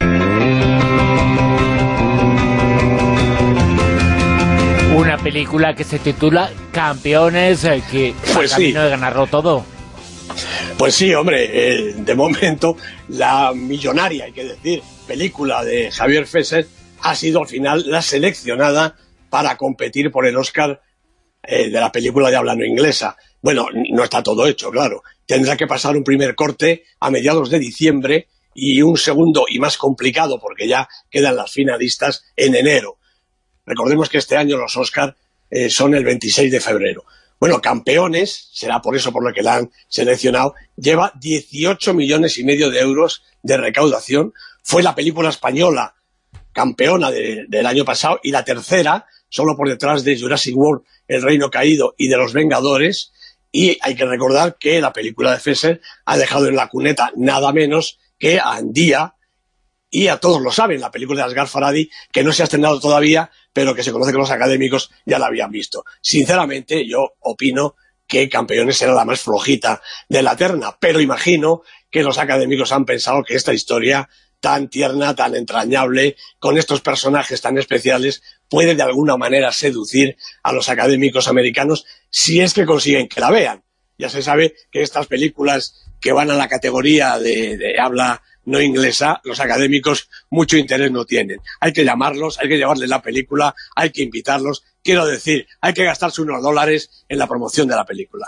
Speaker 2: Una película que se titula Campeones, eh, que
Speaker 19: pues
Speaker 2: camino
Speaker 19: sí.
Speaker 2: de ganarlo todo.
Speaker 19: Pues sí, hombre, eh, de momento la millonaria, hay que decir, película de Javier Fesser ha sido al final la seleccionada para competir por el Oscar eh, de la película de habla no inglesa. Bueno, no está todo hecho, claro. Tendrá que pasar un primer corte a mediados de diciembre y un segundo y más complicado, porque ya quedan las finalistas, en enero. Recordemos que este año los Oscar eh, son el veintiséis de febrero. Bueno, Campeones, será por eso por lo que la han seleccionado, lleva dieciocho millones y medio de euros de recaudación. Fue la película española campeona de, del año pasado y la tercera, solo por detrás de Jurassic World, El Reino Caído y de Los Vengadores. Y hay que recordar que la película de Fesser ha dejado en la cuneta nada menos que a Andía, y a todos lo saben, la película de Asghar Farhadi, que no se ha estrenado todavía, pero que se conoce que los académicos ya la habían visto. Sinceramente, yo opino que Campeones será la más flojita de la terna, pero imagino que los académicos han pensado que esta historia tan tierna, tan entrañable, con estos personajes tan especiales, puede de alguna manera seducir a los académicos americanos, si es que consiguen que la vean. Ya se sabe que estas películas que van a la categoría de, de habla no inglesa, los académicos mucho interés no tienen. Hay que llamarlos, hay que llevarles la película, hay que invitarlos. Quiero decir, hay que gastarse unos dólares en la promoción de la película.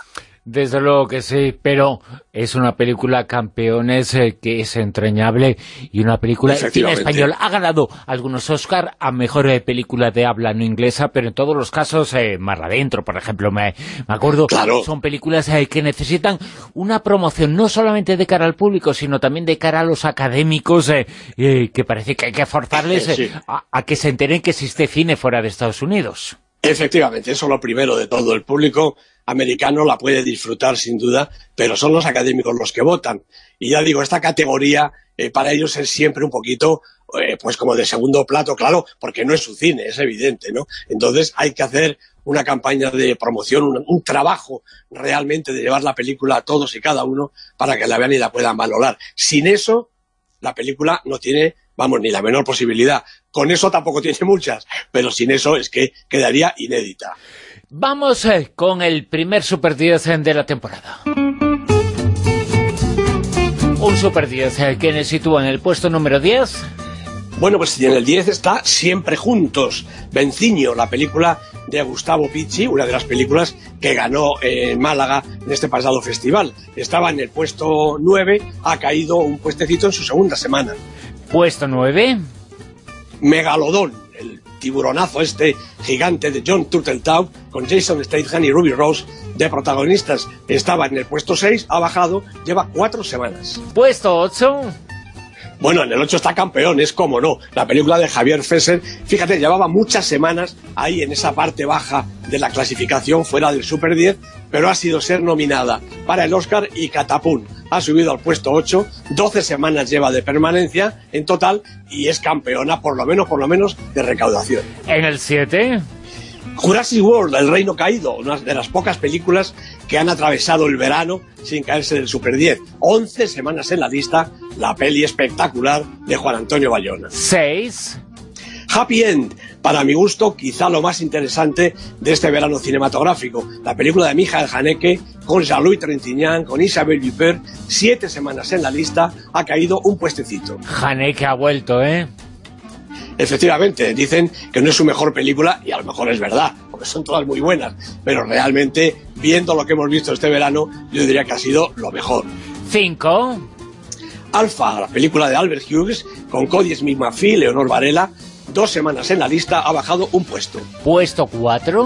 Speaker 2: Desde luego que sí, pero es una película, Campeones, eh, que es entrañable, y una película de cine español. Ha ganado algunos Oscar a mejor eh, película de habla no inglesa, pero en todos los casos, eh, Mar Adentro, por ejemplo, me, me acuerdo, claro. Son películas eh, que necesitan una promoción, no solamente de cara al público, sino también de cara a los académicos, eh, eh, que parece que hay que forzarles eh, sí. a, a que se enteren que existe cine fuera de Estados Unidos.
Speaker 19: Efectivamente, eso es lo primero de todo. El público americano la puede disfrutar sin duda, pero son los académicos los que votan. Y ya digo, esta categoría eh, para ellos es siempre un poquito, eh, pues como de segundo plato, claro, porque no es su cine, es evidente, ¿no? Entonces hay que hacer una campaña de promoción, un, un trabajo realmente de llevar la película a todos y cada uno para que la vean y la puedan valorar. Sin eso, la película no tiene, vamos, ni la menor posibilidad. Con eso tampoco tiene muchas, pero sin eso es que quedaría inédita.
Speaker 2: Vamos eh, con el primer Super diez de la temporada. Un Super diez eh, que nos sitúa en el puesto número diez.
Speaker 19: Bueno, pues en el diez está Siempre Juntos, Venciño, la película de Gustavo Picci, una de las películas que ganó en Málaga en este pasado festival. Estaba en el puesto nueve, ha caído un puestecito en su segunda semana.
Speaker 2: ¿Puesto nueve?
Speaker 19: Megalodón, el tiburonazo este gigante de John Turteltaub, con Jason Statham y Ruby Rose de protagonistas. Estaba en el puesto seis, ha bajado, lleva cuatro semanas.
Speaker 2: ¿Puesto ocho?
Speaker 19: Bueno, en el ocho está Campeones, cómo no, la película de Javier Fesser. Fíjate, llevaba muchas semanas ahí en esa parte baja de la clasificación, fuera del Super diez, pero ha sido ser nominada para el Oscar y catapum. Ha subido al puesto ocho, doce semanas lleva de permanencia en total y es campeona, por lo menos, por lo menos, de recaudación.
Speaker 2: ¿En el siete?
Speaker 19: Jurassic World, El Reino Caído, una de las pocas películas que han atravesado el verano sin caerse del Super diez. once semanas en la lista, la peli espectacular de Juan Antonio Bayona.
Speaker 2: seis.
Speaker 19: Happy End, para mi gusto, quizá lo más interesante de este verano cinematográfico. La película de Michael Haneke, con Jean-Louis Trintignant, con Isabelle Huppert, siete semanas en la lista, ha caído un puestecito.
Speaker 2: Haneke ha vuelto, ¿eh?
Speaker 19: Efectivamente, dicen que no es su mejor película, y a lo mejor es verdad, porque son todas muy buenas, pero realmente, viendo lo que hemos visto este verano, yo diría que ha sido lo mejor.
Speaker 2: cinco.
Speaker 19: Alpha, la película de Albert Hughes, con Cody Smith-McPhee, Leonor Varela, dos semanas en la lista, ha bajado un puesto.
Speaker 2: ¿Puesto cuatro?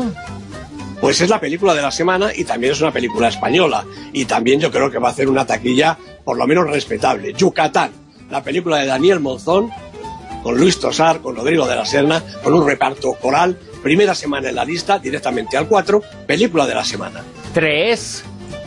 Speaker 19: Pues es la película de la semana y también es una película española, y también yo creo que va a hacer una taquilla por lo menos respetable. Yucatán, la película de Daniel Monzón, con Luis Tosar, con Rodrigo de la Serna, con un reparto coral, primera semana en la lista, directamente al cuatro, película de la semana.
Speaker 2: tres.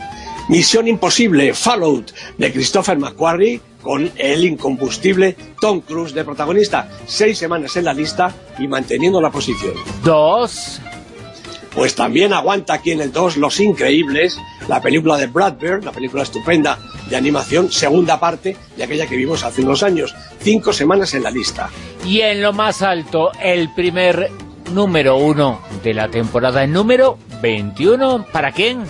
Speaker 19: Misión Imposible, Fallout, de Christopher McQuarrie, con el incombustible Tom Cruise de protagonista. Seis semanas en la lista y manteniendo la posición.
Speaker 2: dos.
Speaker 19: Pues también aguanta aquí en el dos Los Increíbles, la película de Brad Bird, la película estupenda de animación, segunda parte de aquella que vimos hace unos años. Cinco semanas en la lista.
Speaker 2: Y en lo más alto, el primer número uno de la temporada, el número veintiuno. ¿Para quién?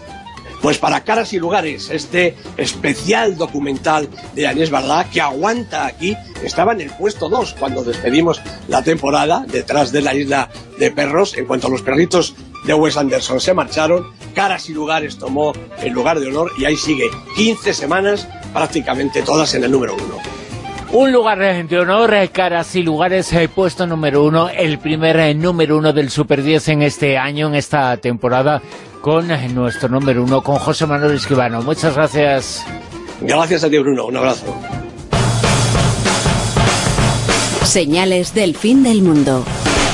Speaker 19: Pues para Caras y Lugares, este especial documental de Agnès Varda, que aguanta aquí, estaba en el puesto dos cuando despedimos la temporada, detrás de La Isla de Perros. En cuanto a los perritos de Wes Anderson se marcharon, Caras y Lugares tomó el lugar de honor y ahí sigue, quince semanas, prácticamente todas en el número uno.
Speaker 2: Un lugar de honor, Caras y Lugares, puesto número uno, el primer número uno del Super diez en este año, en esta temporada, con nuestro número uno, con José Manuel Escribano. Muchas gracias.
Speaker 19: Gracias a ti, Bruno. Un abrazo.
Speaker 5: Señales del fin del mundo.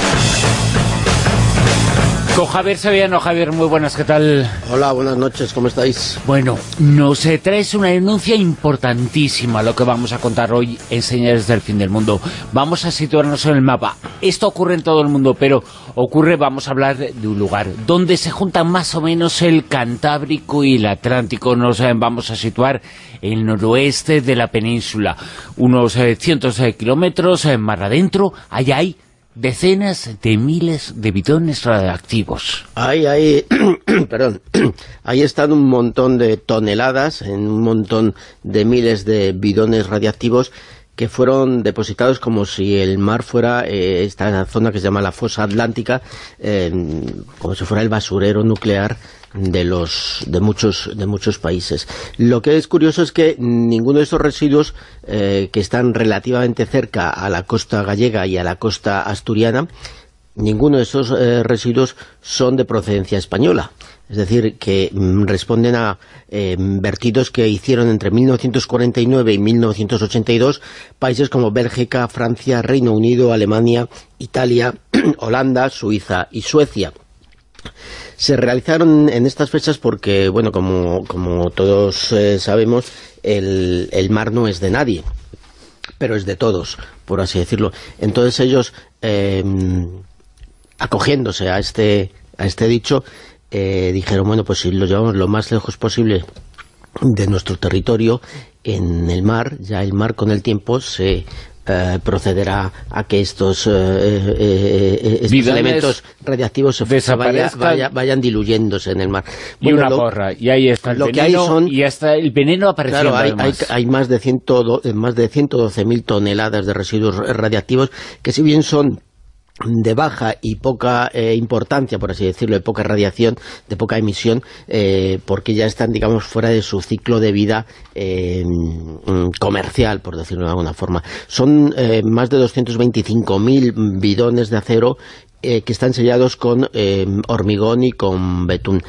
Speaker 2: Con Javier Sevillano. Javier, muy buenas, ¿qué tal?
Speaker 22: Hola, buenas noches, ¿cómo estáis?
Speaker 2: Bueno, nos eh, traes una denuncia importantísima, lo que vamos a contar hoy en Señales del Fin del Mundo. Vamos a situarnos en el mapa. Esto ocurre en todo el mundo, pero ocurre, vamos a hablar de, de un lugar donde se juntan más o menos el Cantábrico y el Atlántico. Nos eh, vamos a situar en el noroeste de la península. Unos eh, cientos de kilómetros eh, mar adentro, allá hay decenas de miles de bidones radiactivos.
Speaker 22: Ahí, ahí, perdón, ahí están un montón de toneladas, en un montón de miles de bidones radiactivos
Speaker 8: que fueron depositados como si el mar fuera eh, esta zona que se llama la fosa atlántica, eh, como si fuera el basurero nuclear de los de muchos de muchos países. Lo que es curioso es que ninguno de estos residuos eh, que están relativamente cerca a la costa gallega y a la costa asturiana, ninguno de esos eh, residuos son de procedencia española. Es decir, que mm, responden a eh, vertidos que hicieron entre mil novecientos cuarenta y nueve y mil novecientos ochenta y dos países como Bélgica, Francia, Reino Unido, Alemania, Italia, Holanda, Suiza y Suecia. Se realizaron en estas fechas porque, bueno, como, como todos eh, sabemos, el, el mar no es de nadie, pero es de todos, por así decirlo. Entonces ellos, eh, acogiéndose a este, a este dicho, eh, dijeron, bueno, pues si lo llevamos lo más lejos posible de nuestro territorio, en el mar, ya el mar con el tiempo se... Eh, procederá a que estos, eh, eh, estos elementos radiactivos se, se vaya, vaya, vayan diluyéndose en el mar.
Speaker 2: Y
Speaker 8: bueno,
Speaker 2: una
Speaker 8: lo,
Speaker 2: porra, y ahí está el
Speaker 8: lo
Speaker 2: veneno,
Speaker 8: que hay son,
Speaker 2: y hasta el veneno apareciendo.
Speaker 8: Claro, hay, hay, hay más de, ciento, más de ciento doce mil toneladas de residuos radiactivos que, si bien son de baja y poca eh, importancia, por así decirlo, de poca radiación, de poca emisión, eh, porque ya están, digamos, fuera de su ciclo de vida eh, comercial, por decirlo de alguna forma. Son eh, más de doscientos veinticinco mil bidones de acero Eh, que están sellados con eh, hormigón y con betún.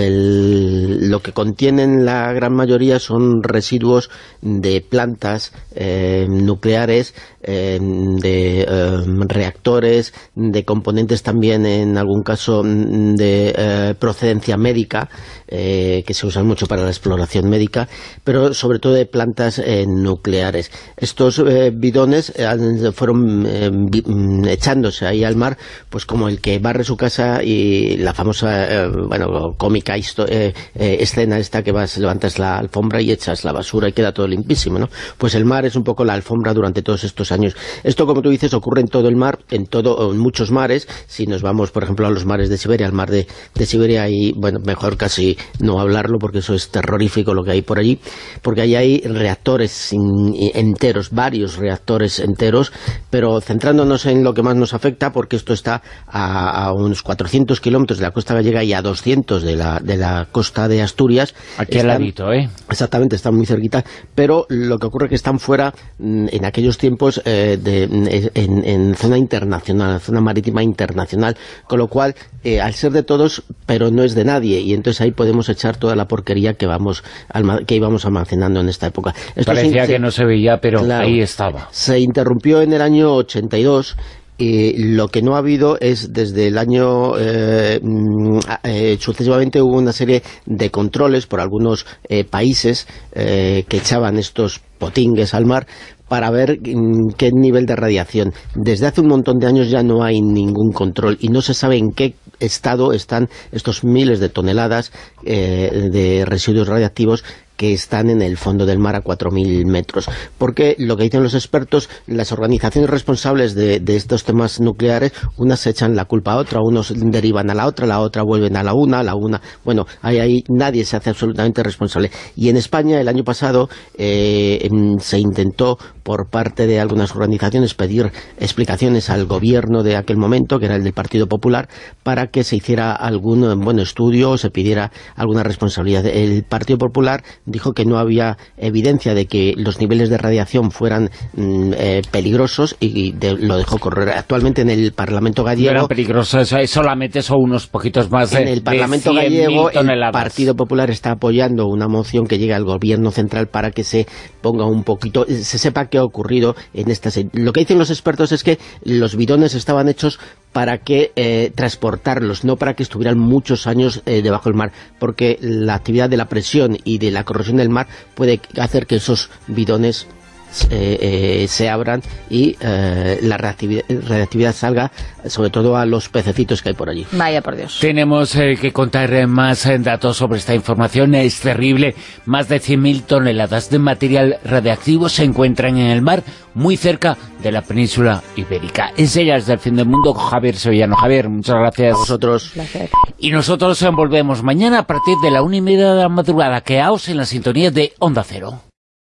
Speaker 8: El, lo que contienen la gran mayoría son residuos de plantas eh, nucleares, eh, de eh, reactores, de componentes también, en algún caso, de eh, procedencia médica, eh, que se usan mucho para la exploración médica, pero sobre todo de plantas eh, nucleares. Estos eh, bidones eh, fueron eh, echándose ahí al mar, pues como el que barre su casa, y la famosa, eh, bueno, cómica eh, eh, escena esta que vas, levantas la alfombra y echas la basura y queda todo limpísimo, ¿no? Pues el mar es un poco la alfombra durante todos estos años. Esto, como tú dices, ocurre en todo el mar, en todo, en muchos mares. Si nos vamos, por ejemplo, a los mares de Siberia, al mar de, de Siberia, y bueno, mejor casi no hablarlo porque eso es terrorífico lo que hay por allí, porque ahí hay reactores enteros, varios reactores enteros, pero centrándonos en lo que más nos afecta, porque esto está A, a unos cuatrocientos kilómetros de la costa gallega y a doscientos de la, de la costa de Asturias.
Speaker 2: Aquí al ladito, ¿eh?
Speaker 8: Exactamente, están muy cerquita, pero lo que ocurre es que están fuera, en aquellos tiempos, eh, de, en, en zona internacional, zona marítima internacional, con lo cual, eh, al ser de todos, pero no es de nadie, y entonces ahí podemos echar toda la porquería que vamos que íbamos almacenando en esta época. Esto
Speaker 2: parecía
Speaker 8: se,
Speaker 2: que no se veía, pero
Speaker 8: claro,
Speaker 2: ahí estaba.
Speaker 8: Se interrumpió en el año ochenta y dos. Y lo que no ha habido es, desde el año eh, eh, sucesivamente hubo una serie de controles por algunos eh, países eh, que echaban estos potingues al mar para ver mm, qué nivel de radiación. Desde hace un montón de años ya no hay ningún control y no se sabe en qué estado están estos miles de toneladas eh, de residuos radiactivos que están en el fondo del mar a cuatro mil metros. Porque lo que dicen los expertos, las organizaciones responsables de, de estos temas nucleares, unas echan la culpa a otra, unos derivan a la otra, la otra vuelven a la una, a la una... Bueno, ahí, ahí nadie se hace absolutamente responsable. Y en España, el año pasado, eh, se intentó, por parte de algunas organizaciones, pedir explicaciones al gobierno de aquel momento, que era el del Partido Popular, para que se hiciera algún buen estudio, o se pidiera alguna responsabilidad. El Partido Popular dijo que no había evidencia de que los niveles de radiación fueran mm, eh, peligrosos, y de, lo dejó correr. Actualmente en el Parlamento gallego...
Speaker 2: No eran peligrosos, solamente son unos poquitos más de,
Speaker 8: en el Parlamento
Speaker 2: de
Speaker 8: gallego el Partido Popular está apoyando una moción que llega al Gobierno central para que se ponga un poquito, se sepa qué ha ocurrido en esta... Lo que dicen los expertos es que los bidones estaban hechos para que eh, transportarlos, no para que estuvieran muchos años eh, debajo del mar, porque la actividad de la presión y de la corrosión del mar puede hacer que esos bidones eh, eh, se abran y eh, la reactividad, reactividad salga, sobre todo a los pececitos que hay por allí.
Speaker 3: Vaya por Dios.
Speaker 2: Tenemos eh, que contar eh, más eh, datos sobre esta información. Es terrible. Más de cien mil toneladas de material radiactivo se encuentran en el mar, muy cerca de la península ibérica. Enseñas del fin del mundo con Javier Sevillano. Javier, muchas gracias.
Speaker 8: A vosotros.
Speaker 3: Placer.
Speaker 2: Y nosotros eh, volvemos mañana a partir de la una y media de la madrugada. Quedaos en la sintonía de Onda Cero.